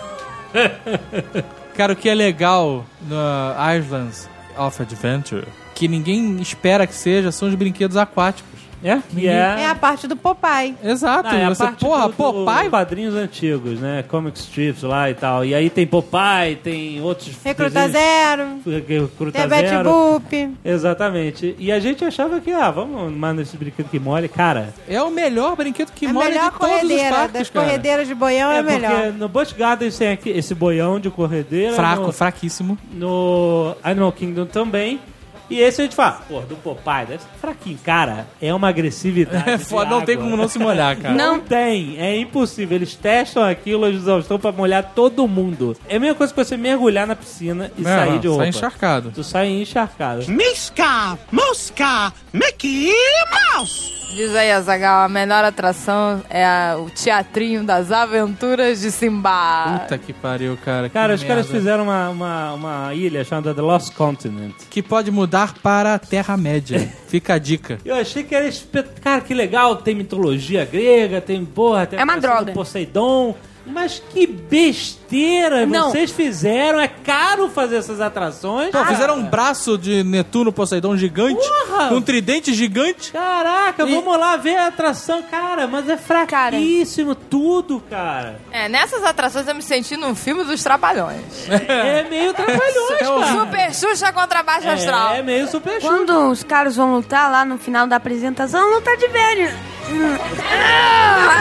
Cara, o que é legal no Islands of Adventure, que ninguém espera que seja, são os brinquedos aquáticos. É? E É a parte do Popeye. Exato, Ah, é a você, parte porra, do, do Popeye? quadrinhos antigos, né? Comic strips lá e tal. E aí tem Popeye, tem outros... Recruta desenhos- Zero. Recruta Tem a Betty Zero. Boop. Exatamente. E a gente achava que, ah, vamos mais nesse brinquedo que mole. Cara, É o melhor brinquedo que A mora melhor de todos os corredeira. parques, Das cara. corredeiras de boião é, é a melhor. porque no Busch Gardens tem aqui esse boião de corredeira. Fraco, no, fraquíssimo. no Animal Kingdom também. E esse a gente fala, pô, do Popeye, deve ser fraquinho. Cara, é uma agressividade. É de foda, não tem água. como não se molhar, cara. Não tem, é impossível. Eles testam aquilo de exaustão pra molhar todo mundo. É a mesma coisa que você mergulhar na piscina e Não, sair não, de roupa. sai encharcado. Tu sai encharcado. Miska, Muska, Mickey Mouse. Diz aí, Azaghal, a menor atração é a- o teatrinho das aventuras de Simba. Puta que pariu, cara. Cara, que os caras merda. fizeram uma, uma, uma ilha chamada The Lost Continent. Que pode mudar para a Terra-média. Fica a dica. Eu achei que era espet... Cara, que legal, tem mitologia grega, tem, porra, tem a É uma atração droga. do Poseidon. Mas que besteira Não. vocês fizeram. É caro fazer essas atrações. Pô, fizeram um braço de Netuno Poseidon gigante, Porra! com um tridente gigante. Caraca, E- vamos lá ver a atração. Cara, mas é fraquíssimo tudo, cara. É, nessas atrações eu me senti num filme dos Trapalhões. É meio trapalhões, É o- cara. Super Xuxa contra Baixa Astral. É meio super chulo. Quando os caras vão lutar lá no final da apresentação, luta de velho. Ah,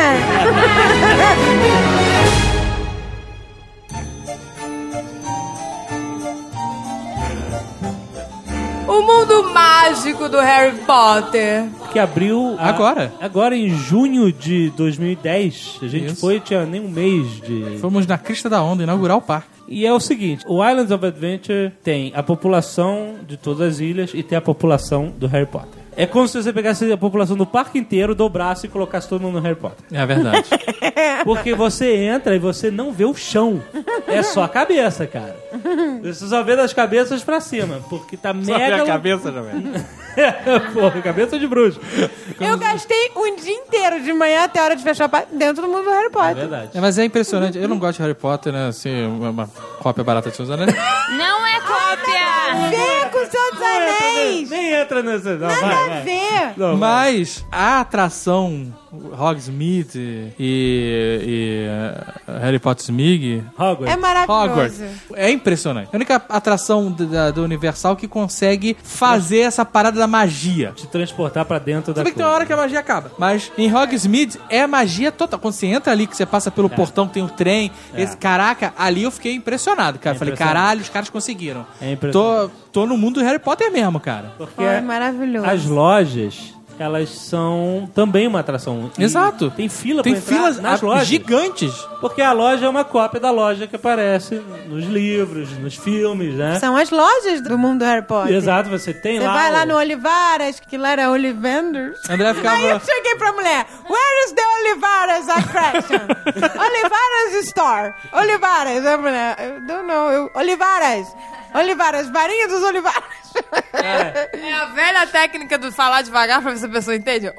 O mundo mágico do Harry Potter. Que abriu a- Agora? Agora em junho de dois mil e dez. A gente Isso. foi, tinha nem um mês de... Fomos na crista da onda inaugurar o parque. E é o seguinte, o Islands of Adventure tem a população de todas as ilhas e tem a população do Harry Potter. É como se você pegasse a população do parque inteiro, dobrasse e colocasse todo mundo no Harry Potter. É verdade. Porque você entra e você não vê o chão. É só a cabeça, cara. Você só vê das cabeças pra cima. Porque tá mega... cabeça, já velho. Porra, cabeça de bruxo. Eu gastei um dia inteiro, de manhã até a hora de fechar o parque, dentro do mundo do Harry É Potter. verdade. É, mas é impressionante. Eu não gosto de Harry Potter, né? Assim, uma, uma cópia barata de Seus Anéis. Não é cópia! Vê com o Senhor dos Anéis! Nem entra nessa... Não, vai, Nada a vai. ver! Não, vai. Mas a atração Hogsmeade e, e uh, Harry Potter Smig... Hogwarts. É maravilhoso. Hogwarts. É impressionante. É a única atração do, da, do Universal que consegue fazer essa parada da magia. Te transportar pra dentro da Você vê que tem uma hora que a magia acaba. Mas em Hogsmeade é magia total. Quando você entra ali, que você passa pelo portão, que tem o trem. É. Esse, caraca, ali eu fiquei impressionado, cara. É Falei, impressionante. caralho, os caras conseguiram. É impressionante. Tô, tô no mundo do Harry Potter mesmo, cara. Porque É maravilhoso. as lojas, elas são também uma atração. E Exato. Tem fila Tem pra entrar filas nas ah, lojas. gigantes. Porque a loja é uma cópia da loja que aparece nos livros, nos filmes, né? São as lojas do mundo do Harry Potter. Exato, você tem Você lá... vai lá o- no Olivaras, que lá era Olivanders. André ficava... Aí eu cheguei pra mulher, where is the Olivaras attraction? Olivaras store. Olivaras. A mulher, eu don't know. Eu, Olivaras. Olivaras, varinha dos Olivaras. É a velha técnica do falar devagar pra ver se a pessoa entende.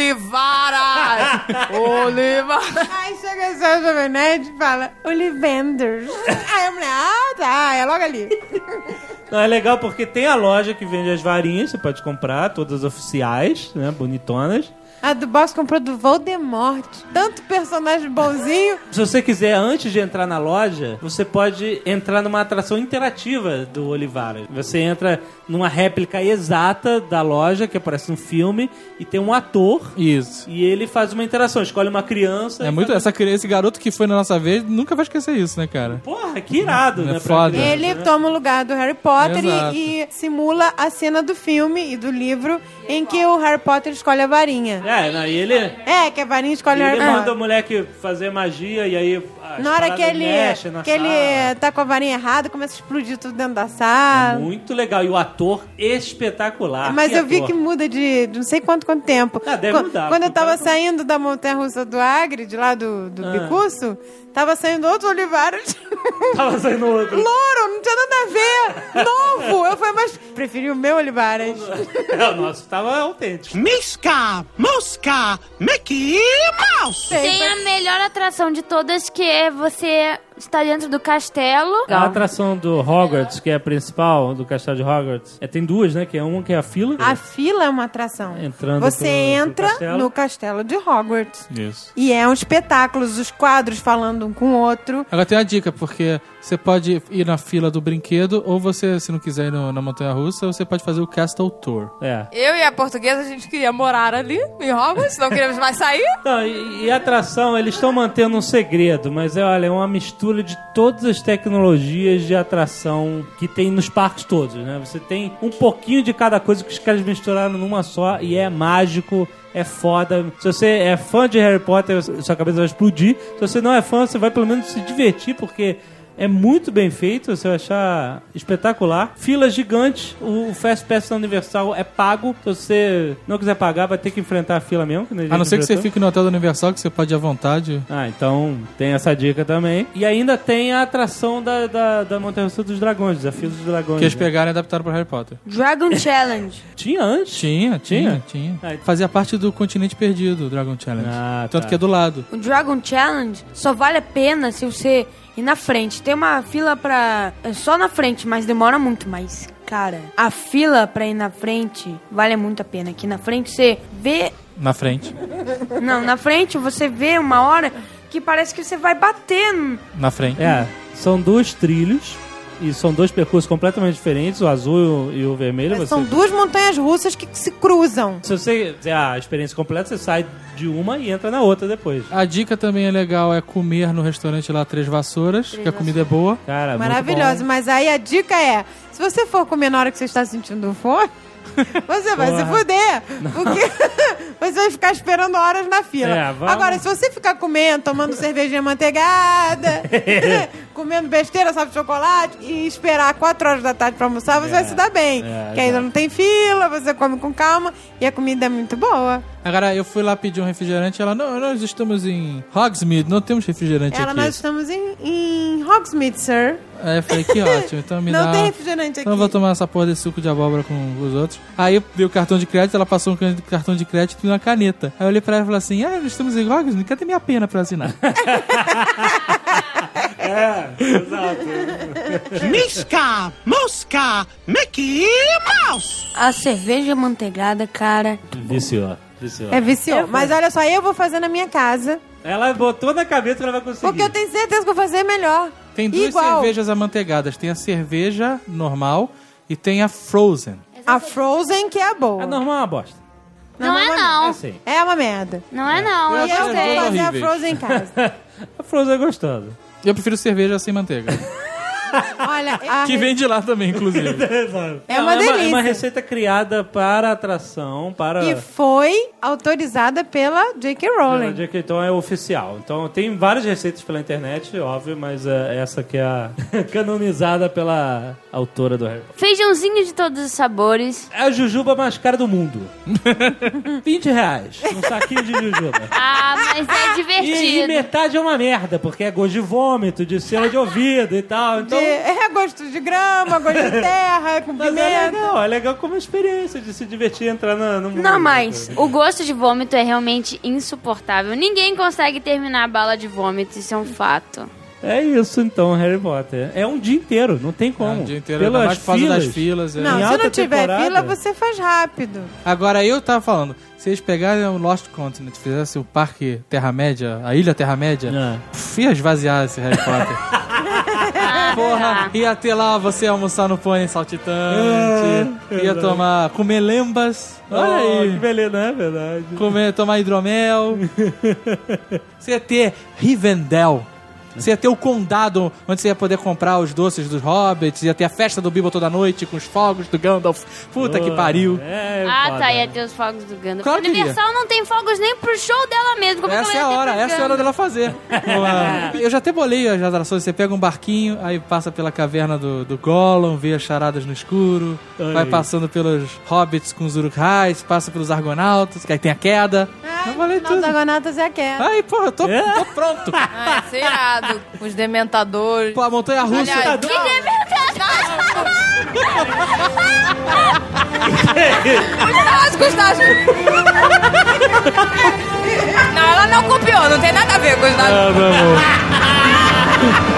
Olivaras! Olivaras! Aí chega o seu Jovem Nerd e fala, Olivanders. Aí a mulher, ah, tá, é logo ali. Não, é legal porque tem a loja que vende as varinhas, você pode comprar, todas oficiais, né, bonitonas. A do Boss comprou do Voldemort. Tanto personagem bonzinho. Se você quiser, antes de entrar na loja, você pode entrar numa atração interativa do Olivaras. Você entra numa réplica exata da loja, que aparece no filme, e tem um ator, Isso. e ele faz uma interação, escolhe uma criança... É e muito... faz- Essa, criança- esse garoto que foi na nossa vez nunca vai esquecer isso, né, cara? Porra, que irado, É né? pra foda. criança, Ele né? toma o lugar do Harry Potter Exato. e, e simula a cena do filme e do livro em que o Harry Potter escolhe a varinha. É, não, e ele... É, que a varinha escolhe o Ele Harry manda Potter. o moleque fazer magia e aí... as Na hora que paradas ele, mexem na que ele sala. tá com a varinha errada, começa a explodir tudo dentro da É sala. muito legal. E o ator espetacular. Mas eu vi ator. que muda de, de não sei quanto, quanto tempo. Ah, deve Qu- mudar, Quando eu porque o tava cara- saindo da montanha-russa do Hagrid, lá do, do Ah. Picuço, tava saindo outro Olivaras. Tava saindo outro. Louro, não tinha nada a ver. Novo. Eu falei, mas preferi o meu Olivaras. É, o nosso tava autêntico. Misca, Mosca, Mickey Mouse. Tem a melhor atração de todas, que é você estar dentro do castelo. A atração do Hogwarts, que é a principal, do castelo de Hogwarts, é, tem duas, né? Que é uma que é a fila. A fila é uma atração. Entrando Você pelo- entra pelo castelo. no castelo de Hogwarts. Isso. E é um espetáculo, os quadros falando um com o outro. Agora tem uma dica, porque você pode ir na fila do brinquedo, ou você, se não quiser ir no- na montanha-russa, você pode fazer o Castle Tour. É. Eu e a portuguesa, a gente queria morar ali, em Hogwarts, não queríamos mais sair. Não, e, e a atração, eles estão mantendo um segredo, mas é, olha, é uma mistura de todas as tecnologias de atração que tem nos parques todos, né? Você tem um pouquinho de cada coisa que os caras misturaram numa só e é mágico, é foda. Se você é fã de Harry Potter, sua cabeça vai explodir. Se você não é fã, você vai pelo menos se divertir, porque É muito bem feito, você vai achar espetacular. Filas gigantes, o Fast Pass da Universal é pago. Se você não quiser pagar, vai ter que enfrentar a fila mesmo. Que a não ser que você fique no hotel da Universal, que você pode ir à vontade. Ah, então tem essa dica também. E ainda tem a atração da, da, da Montanha-Russa dos Dragões, Desafio dos Dragões. Que eles né? pegaram e adaptaram para Harry Potter. Dragon Challenge. Tinha antes? Tinha, tinha, Tinha? tinha. Ah, fazia parte do Continente Perdido, o Dragon Challenge. Ah, Tanto tá. que é do lado. O Dragon Challenge só vale a pena se você ir na frente. Tem uma fila pra... é só na frente, mas demora muito. Mas, cara, a fila pra ir na frente vale muito a pena. Aqui na frente você vê... Na frente. Não, na frente você vê uma hora que parece que você vai bater. no- Na frente. É, são dois trilhos e são dois percursos completamente diferentes, o azul e o vermelho. Você... São duas montanhas russas que se cruzam. Se você quiser a experiência completa, você sai de uma e entra na outra depois. A dica também é legal, é comer no restaurante lá Três Vassouras, que a comida é boa. Cara, Maravilhosa. muito bom. Mas aí a dica é, se você for comer na hora que você está sentindo fome, você vai Porra. se fuder. Porque você vai ficar esperando horas na fila. É, vamos. Agora, se você ficar comendo, tomando cervejinha manteigada, comendo besteira, sabe, chocolate, e esperar quatro horas da tarde pra almoçar, você É, vai se dar bem. é, que ainda exato. não tem fila, você come com calma e a comida é muito boa. Agora, eu fui lá pedir um refrigerante e ela, não, nós estamos em Hogsmeade, não temos refrigerante Ela, aqui. nós estamos em, em Hogsmeade, sir. Aí eu falei, que ótimo, então me Não dá... tem refrigerante aqui. Então eu vou tomar essa porra desse suco de abóbora com os outros. Aí eu dei o cartão de crédito, ela passou um can- cartão de crédito e uma caneta. Aí eu olhei pra ela e falei assim, ah, nós estamos em Hogsmeade, cadê minha pena pra assinar? É, exato. Miska, Mosca, Mickey Mouse. A cerveja manteigada, cara... Viciou, viciou. É viciou. Mas olha só, eu vou fazer na minha casa. Ela botou na cabeça que ela vai conseguir. Porque eu tenho certeza que eu vou fazer melhor. Tem duas Igual. cervejas amanteigadas. Tem a cerveja normal e tem a Frozen. A Frozen que é a boa. A normal é uma bosta. Não é É não. assim. É uma merda. Não é não, eu E eu vou gostei. fazer a horríveis. Frozen em casa. A Frozen é gostosa. Eu prefiro cerveja sem manteiga. Olha, a que vem de lá também, inclusive. É uma é delícia. uma receita criada para atração, para... E foi autorizada pela J K. Rowling. Não, que então é oficial. Então tem várias receitas pela internet, óbvio, mas é essa que é a canonizada pela autora do Harry Potter. Feijãozinho de todos os sabores. É a jujuba mais cara do mundo. vinte reais. Um saquinho de jujuba. Ah, mas é E, e divertido. metade é uma merda, porque é gosto de vômito, de cera de ouvido e tal. Então, De- é gosto de grama, gosto de terra, com mas é pimenta. legal, é legal como experiência de se divertir e entrar na- no mundo. Não, mas O gosto de vômito é realmente insuportável. Ninguém consegue terminar a bala de vômito, isso é um fato. É isso então, Harry Potter. É um dia inteiro, não tem como. É, um dia inteiro, Pelas ainda mais por causa filas. das filas. é. Não, Em se alta não tiver temporada- fila, você faz rápido. Agora, eu tava falando, se eles pegarem o Lost Continent, fizessem o parque Terra-média, a Ilha Terra-média, É. pff, ia esvaziar esse Harry Potter. Porra, ia ter lá você almoçar no pônei saltitante, É, ia tomar, comer lembas, olha Oh, aí, que beleza, não é verdade? comer, tomar hidromel. Você ia ter Rivendell. Você ia ter o condado onde você ia poder comprar os doces dos hobbits, ia ter a festa do Bilbo toda noite com os fogos do Gandalf. Puta que pariu. É, Ah, foda. tá, ia ter os fogos do Gandalf. Claro que Universal não tem fogos nem pro show dela mesmo. Como Essa que é ela a ia ter hora, pro essa é a hora Gandalf? dela fazer. Uma- Eu já até bolei as atrações. Você pega um barquinho, aí passa pela caverna do, do Gollum, vê as charadas no escuro, Ai. vai passando pelos hobbits com os Uruk-hais, passa pelos argonautas, que aí tem a queda. Eu bolei Os tudo. argonautas é a queda. Aí, porra, eu tô, É? tô pronto. Ah, isso é irado. Os dementadores. Pô, a montanha-russa... Aliás, Que Os Gustavo. Não, ela não copiou, não tem nada a ver com os Ah, meu amor.